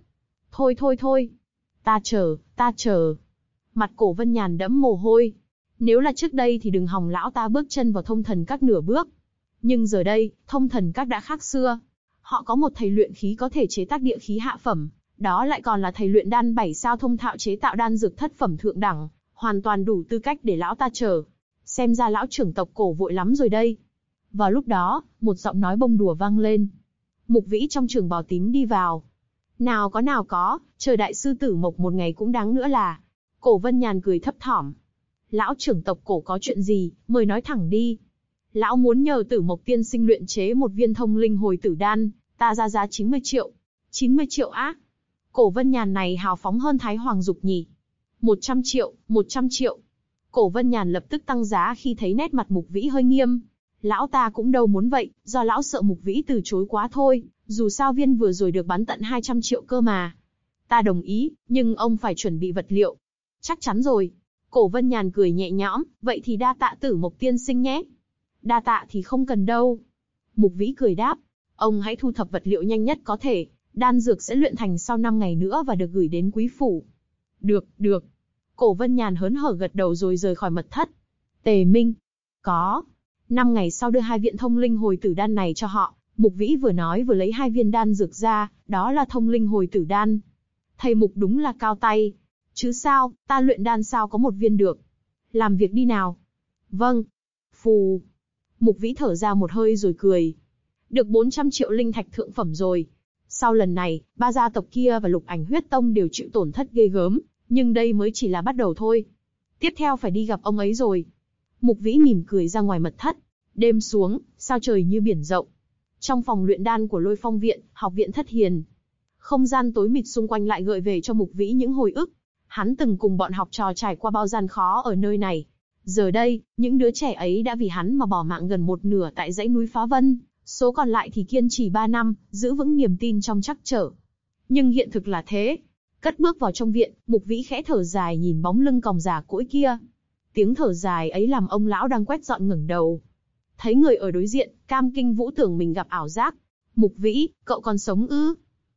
Thôi. Ta chờ. Mặt Cổ Vân Nhàn đẫm mồ hôi. Nếu là trước đây thì đừng hòng lão ta bước chân vào Thông Thần Các nửa bước. Nhưng giờ đây, Thông Thần Các đã khác xưa. Họ có một thầy luyện khí có thể chế tác địa khí hạ phẩm, Đó lại còn là thầy luyện đan 7 sao thông thạo chế tạo đan dược thất phẩm thượng đẳng, hoàn toàn đủ tư cách để lão ta chờ. Xem ra lão trưởng tộc Cổ vội lắm rồi đây. Vào lúc đó, một giọng nói bông đùa vang lên. Mục Vĩ trong trường bào tím đi vào. Nào có, chờ đại sư Tử Mộc một ngày cũng đáng nữa là. Cổ Vân Nhàn cười thấp thỏm. Lão trưởng tộc Cổ có chuyện gì, mời nói thẳng đi. Lão muốn nhờ Tử Mộc tiên sinh luyện chế một viên thông linh hồi tử đan, ta ra giá 90 triệu. 90 triệu á? Cổ Vân Nhàn này hào phóng hơn Thái Hoàng Dục nhỉ. 100 triệu, 100 triệu. Cổ Vân Nhàn lập tức tăng giá khi thấy nét mặt Mục Vĩ hơi nghiêm. Lão ta cũng đâu muốn vậy, do lão sợ Mục Vĩ từ chối quá thôi, dù sao viên vừa rồi được bán tận 200 triệu cơ mà. Ta đồng ý, nhưng ông phải chuẩn bị vật liệu. Chắc chắn rồi. Cổ Vân Nhàn cười nhẹ nhõm, vậy thì đa tạ Tử Mộc tiên sinh nhé. Đa tạ thì không cần đâu. Mục Vĩ cười đáp, ông hãy thu thập vật liệu nhanh nhất có thể, đan dược sẽ luyện thành sau 5 ngày nữa và được gửi đến quý phủ. Được. Cổ Vân Nhàn hớn hở gật đầu rồi rời khỏi mật thất. Tề Minh. Có. 5 ngày sau đưa 2 viện thông linh hồi tử đan này cho họ. Mục Vĩ vừa nói vừa lấy 2 viên đan dược ra, đó là thông linh hồi tử đan. Thầy Mục đúng là cao tay. Chứ sao, ta luyện đan sao có một viên được. Làm việc đi nào. Vâng. Phù. Mục Vĩ thở ra một hơi rồi cười. Được 400 triệu linh thạch thượng phẩm rồi. Sau lần này, 3 gia tộc kia và Lục Ảnh Huyết Tông đều chịu tổn thất ghê gớm, nhưng đây mới chỉ là bắt đầu thôi. Tiếp theo phải đi gặp ông ấy rồi. Mục Vĩ mỉm cười ra ngoài mật thất. Đêm xuống, sao trời như biển rộng. Trong phòng luyện đan của Lôi Phong viện, học viện Thất Hiền, không gian tối mịt xung quanh lại gợi về cho Mục Vĩ những hồi ức. Hắn từng cùng bọn học trò trải qua bao gian khó ở nơi này. Giờ đây, những đứa trẻ ấy đã vì hắn mà bỏ mạng gần một nửa tại dãy núi Phá Vân, số còn lại thì kiên trì 3 năm, giữ vững niềm tin trong trắc trở. Nhưng hiện thực là thế. Cất bước vào trong viện, Mục Vĩ khẽ thở dài nhìn bóng lưng còng già cỗi kia. Tiếng thở dài ấy làm ông lão đang quét dọn ngẩng đầu. Thấy người ở đối diện, Cam Kinh Vũ tưởng mình gặp ảo giác. Mục Vĩ, cậu còn sống ư?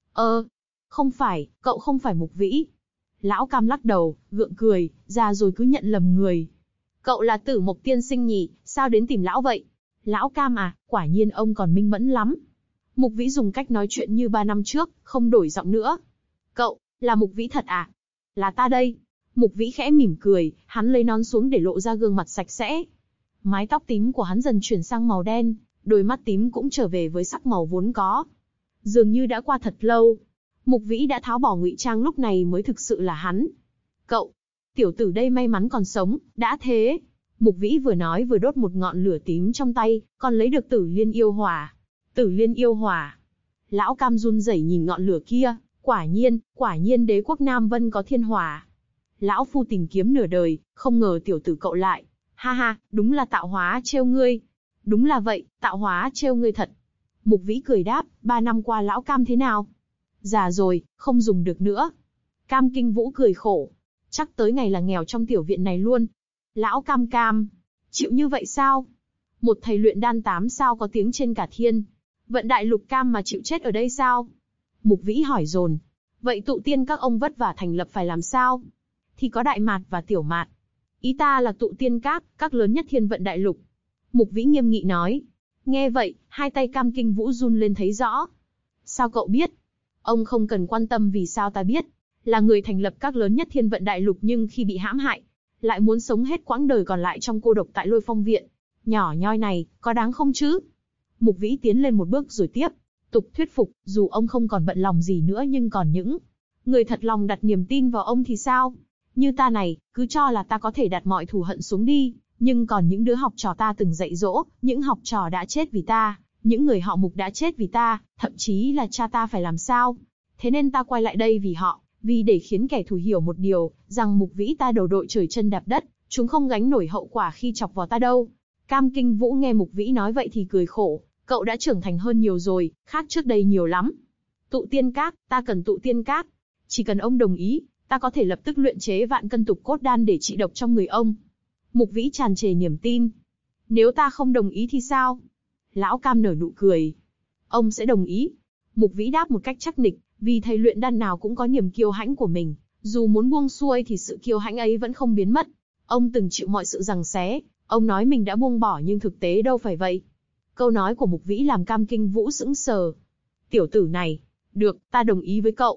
Không phải, cậu không phải Mục Vĩ. Lão Cam lắc đầu, gượng cười, già rồi cứ nhận lầm người. Cậu là Tử Mộc tiên sinh nhỉ, sao đến tìm lão vậy? Lão Cam à, quả nhiên ông còn minh mẫn lắm. Mục Vĩ dùng cách nói chuyện như 3 năm trước, không đổi giọng nữa. Cậu, là Mục Vĩ thật à? Là ta đây. Mục Vĩ khẽ mỉm cười, hắn lấy nón xuống để lộ ra gương mặt sạch sẽ. Mái tóc tím của hắn dần chuyển sang màu đen, đôi mắt tím cũng trở về với sắc màu vốn có. Dường như đã qua thật lâu. Mục Vĩ đã tháo bỏ ngụy trang lúc này mới thực sự là hắn. Cậu, tiểu tử đây may mắn còn sống, đã thế. Mục Vĩ vừa nói vừa đốt một ngọn lửa tím trong tay, còn lấy được Tử Liên yêu hỏa. Tử Liên yêu hỏa. Lão Cam run rẩy nhìn ngọn lửa kia, quả nhiên đế quốc Nam Vân có thiên hỏa. Lão phu tìm kiếm nửa đời, không ngờ tiểu tử cậu lại. Ha ha, đúng là tạo hóa trêu ngươi. Đúng là vậy, tạo hóa trêu ngươi thật. Mục Vĩ cười đáp, 3 năm qua lão Cam thế nào? Già rồi, không dùng được nữa. Cam Kinh Vũ cười khổ. Chắc tới ngày là nghèo trong tiểu viện này luôn. Lão Cam, chịu như vậy sao? Một thầy luyện đan 8 sao có tiếng trên cả thiên. Vận đại lục Cam mà chịu chết ở đây sao? Mục Vĩ hỏi dồn. Vậy tụ tiên các ông vất vả thành lập phải làm sao? Thì có đại mạt và tiểu mạt. Ý ta là tụ tiên các lớn nhất thiên vận đại lục. Mục Vĩ nghiêm nghị nói. Nghe vậy, hai tay Cam Kinh Vũ run lên thấy rõ. Sao cậu biết? Ông không cần quan tâm vì sao ta biết. Là người thành lập các lớn nhất thiên vận đại lục nhưng khi bị hãm hại, lại muốn sống hết quãng đời còn lại trong cô độc tại Lôi Phong viện. Nhỏ nhoi này, có đáng không chứ? Mục Vĩ tiến lên một bước rồi tiếp tục thuyết phục, dù ông không còn bận lòng gì nữa nhưng còn những người thật lòng đặt niềm tin vào ông thì sao? Như ta này, cứ cho là ta có thể đặt mọi thù hận xuống đi, nhưng còn những đứa học trò ta từng dạy dỗ, những học trò đã chết vì ta, những người họ Mục đã chết vì ta, thậm chí là cha ta phải làm sao? Thế nên ta quay lại đây vì họ, vì để khiến kẻ thù hiểu một điều, rằng Mục Vĩ ta đầu đội trời chân đạp đất, chúng không gánh nổi hậu quả khi chọc vào ta đâu. Cam Kinh Vũ nghe Mục Vĩ nói vậy thì cười khổ, cậu đã trưởng thành hơn nhiều rồi, khác trước đây nhiều lắm. Tụ tiên các, ta cần tụ tiên các. Chỉ cần ông đồng ý, ta có thể lập tức luyện chế vạn cân tục cốt đan để trị độc trong người ông. Mục Vĩ tràn trề niềm tin. Nếu ta không đồng ý thì sao? Lão Cam nở nụ cười. Ông sẽ đồng ý. Mục Vĩ đáp một cách chắc nịch, vì thầy luyện đan nào cũng có niềm kiêu hãnh của mình. Dù muốn buông xuôi thì sự kiêu hãnh ấy vẫn không biến mất. Ông từng chịu mọi sự giằng xé. Ông nói mình đã buông bỏ nhưng thực tế đâu phải vậy. Câu nói của Mục Vĩ làm Cam Kinh Vũ sững sờ. Tiểu tử này. Được, ta đồng ý với cậu.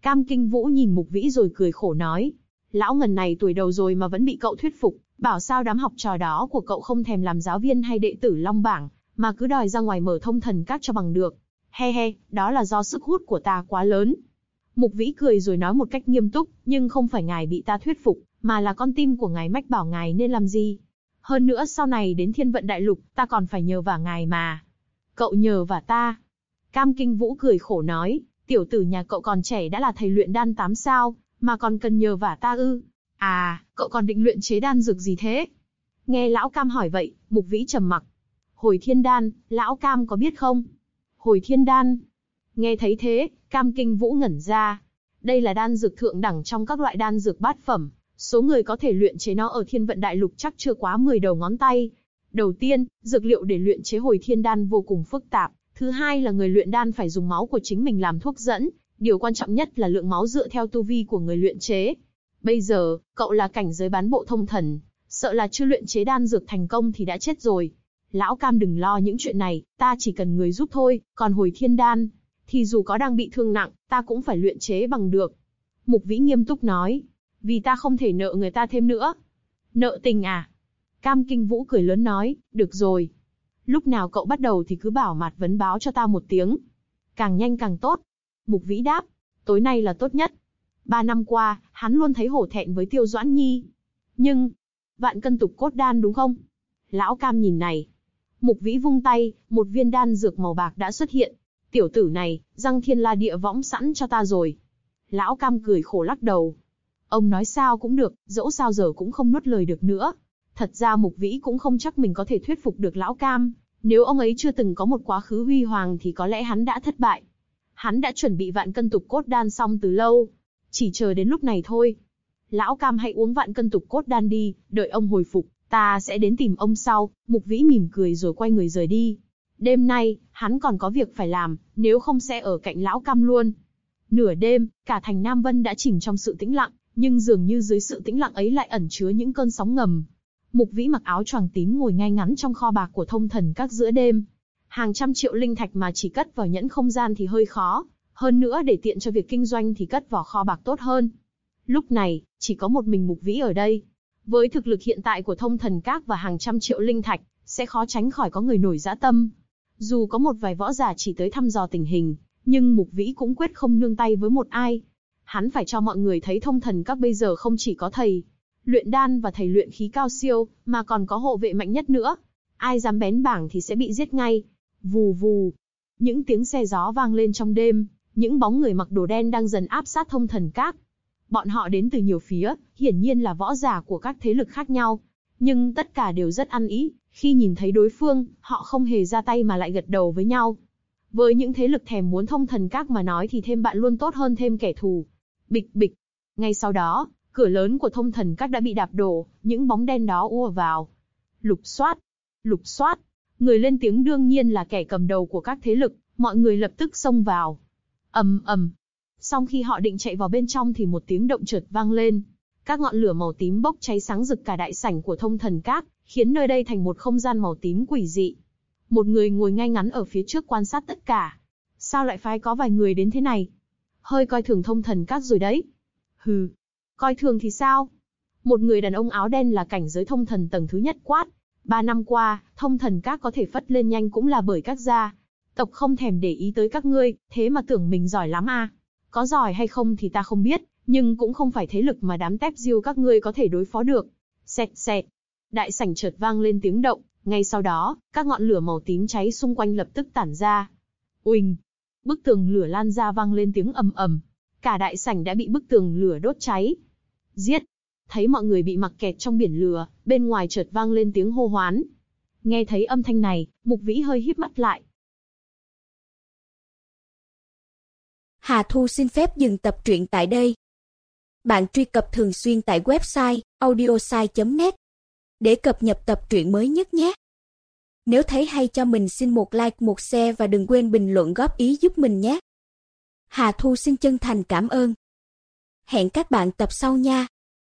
Cam Kinh Vũ nhìn Mục Vĩ rồi cười khổ nói. Lão ngần này tuổi đầu rồi mà vẫn bị cậu thuyết phục, bảo sao đám học trò đó của cậu không thèm làm giáo viên hay đệ tử Long Bảng, mà cứ đòi ra ngoài mở thông thần các cho bằng được. He he, đó là do sức hút của ta quá lớn. Mục Vĩ cười rồi nói một cách nghiêm túc, nhưng không phải ngài bị ta thuyết phục, mà là con tim của ngài mách bảo ngài nên làm gì. Hơn nữa sau này đến Thiên Vận Đại Lục, ta còn phải nhờ vả ngài mà. Cậu nhờ vả ta? Cam Kinh Vũ cười khổ nói, tiểu tử nhà cậu còn trẻ đã là thầy luyện đan 8 sao, mà còn cần nhờ vả ta ư? À, cậu còn định luyện chế đan dược gì thế? Nghe lão Cam hỏi vậy, Mục Vĩ trầm mặc. Hồi thiên đan, lão Cam có biết không? Hồi thiên đan. Nghe thấy thế, Cam Kinh Vũ ngẩn ra. Đây là đan dược thượng đẳng trong các loại đan dược bát phẩm, số người có thể luyện chế nó ở Thiên Vận Đại Lục chắc chưa quá 10 đầu ngón tay. Đầu tiên, dược liệu để luyện chế hồi thiên đan vô cùng phức tạp. Thứ hai là người luyện đan phải dùng máu của chính mình làm thuốc dẫn. Điều quan trọng nhất là lượng máu dựa theo tu vi của người luyện chế. Bây giờ, cậu là cảnh giới bán bộ thông thần, sợ là chưa luyện chế đan dược thành công thì đã chết rồi. Lão Cam đừng lo những chuyện này, ta chỉ cần người giúp thôi, còn hồi thiên đan, thì dù có đang bị thương nặng, ta cũng phải luyện chế bằng được. Mục Vĩ nghiêm túc nói, vì ta không thể nợ người ta thêm nữa. Nợ tình à? Cam Kinh Vũ cười lớn nói, được rồi. Lúc nào cậu bắt đầu thì cứ bảo Mạt Vấn báo cho ta một tiếng. Càng nhanh càng tốt. Mục Vĩ đáp, tối nay là tốt nhất. 3 năm qua, hắn luôn thấy hổ thẹn với Tiêu Doãn Nhi. Nhưng, vạn cân tục cốt đan đúng không? Lão Cam nhìn này. Mục Vĩ vung tay, một viên đan dược màu bạc đã xuất hiện. Tiểu tử này, răng thiên la địa võng sẵn cho ta rồi. Lão Cam cười khổ lắc đầu. Ông nói sao cũng được, dẫu sao giờ cũng không nuốt lời được nữa. Thật ra Mục Vĩ cũng không chắc mình có thể thuyết phục được Lão Cam. Nếu ông ấy chưa từng có một quá khứ huy hoàng thì có lẽ hắn đã thất bại. Hắn đã chuẩn bị vạn cân tục cốt đan xong từ lâu. Chỉ chờ đến lúc này thôi. Lão Cam hãy uống vạn cân tục cốt đan đi, đợi ông hồi phục, ta sẽ đến tìm ông sau. Mục Vĩ mỉm cười rồi quay người rời đi. Đêm nay, hắn còn có việc phải làm, nếu không sẽ ở cạnh Lão Cam luôn. Nửa đêm, cả thành Nam Vân đã chìm trong sự tĩnh lặng, nhưng dường như dưới sự tĩnh lặng ấy lại ẩn chứa những cơn sóng ngầm. Mục Vĩ mặc áo choàng tím ngồi ngay ngắn trong kho bạc của thông thần các giữa đêm. Hàng trăm triệu linh thạch mà chỉ cất vào nhẫn không gian thì hơi khó, hơn nữa để tiện cho việc kinh doanh thì cất vào kho bạc tốt hơn. Lúc này, chỉ có một mình Mục Vĩ ở đây. Với thực lực hiện tại của thông thần các và hàng trăm triệu linh thạch, sẽ khó tránh khỏi có người nổi dã tâm. Dù có một vài võ giả chỉ tới thăm dò tình hình, nhưng Mục Vĩ cũng quyết không nương tay với một ai. Hắn phải cho mọi người thấy thông thần các bây giờ không chỉ có thầy luyện đan và thầy luyện khí cao siêu, mà còn có hộ vệ mạnh nhất nữa. Ai dám bén bảng thì sẽ bị giết ngay. Vù vù. Những tiếng xe gió vang lên trong đêm, những bóng người mặc đồ đen đang dần áp sát thông thần các. Bọn họ đến từ nhiều phía, hiển nhiên là võ giả của các thế lực khác nhau. Nhưng tất cả đều rất ăn ý, khi nhìn thấy đối phương, họ không hề ra tay mà lại gật đầu với nhau. Với những thế lực thèm muốn thông thần các mà nói thì thêm bạn luôn tốt hơn thêm kẻ thù. Bịch bịch. Ngay sau đó, cửa lớn của thông thần các đã bị đạp đổ, những bóng đen đó ùa vào. Lục soát. Lục soát. Người lên tiếng đương nhiên là kẻ cầm đầu của các thế lực, mọi người lập tức xông vào. Ầm ầm. Sau khi họ định chạy vào bên trong thì một tiếng động chợt vang lên. Các ngọn lửa màu tím bốc cháy sáng rực cả đại sảnh của thông thần các, khiến nơi đây thành một không gian màu tím quỷ dị. Một người ngồi ngay ngắn ở phía trước quan sát tất cả. Sao lại phái có vài người đến thế này? Hơi coi thường thông thần các rồi đấy. Hừ. Coi thường thì sao? Một người đàn ông áo đen là cảnh giới thông thần tầng thứ nhất quát. 3 năm qua, thông thần các có thể phất lên nhanh cũng là bởi các gia tộc không thèm để ý tới các ngươi, thế mà tưởng mình giỏi lắm à? Có giỏi hay không thì ta không biết, nhưng cũng không phải thế lực mà đám tép diêu các ngươi có thể đối phó được. Xẹt xẹt. Đại sảnh chợt vang lên tiếng động, ngay sau đó, các ngọn lửa màu tím cháy xung quanh lập tức tản ra. Uỳnh. Bức tường lửa lan ra vang lên tiếng ầm ầm. Cả đại sảnh đã bị bức tường lửa đốt cháy. Giết. Thấy mọi người bị mặc kẹt trong biển lửa, bên ngoài chợt vang lên tiếng hô hoán. Nghe thấy âm thanh này, Mục Vĩ hơi híp mắt lại. Hà Thu xin phép dừng tập truyện tại đây. Bạn truy cập thường xuyên tại website audiosai.net để cập nhật tập truyện mới nhất nhé. Nếu thấy hay cho mình xin một like, một share và đừng quên bình luận góp ý giúp mình nhé. Hà Thu xin chân thành cảm ơn. Hẹn các bạn tập sau nha.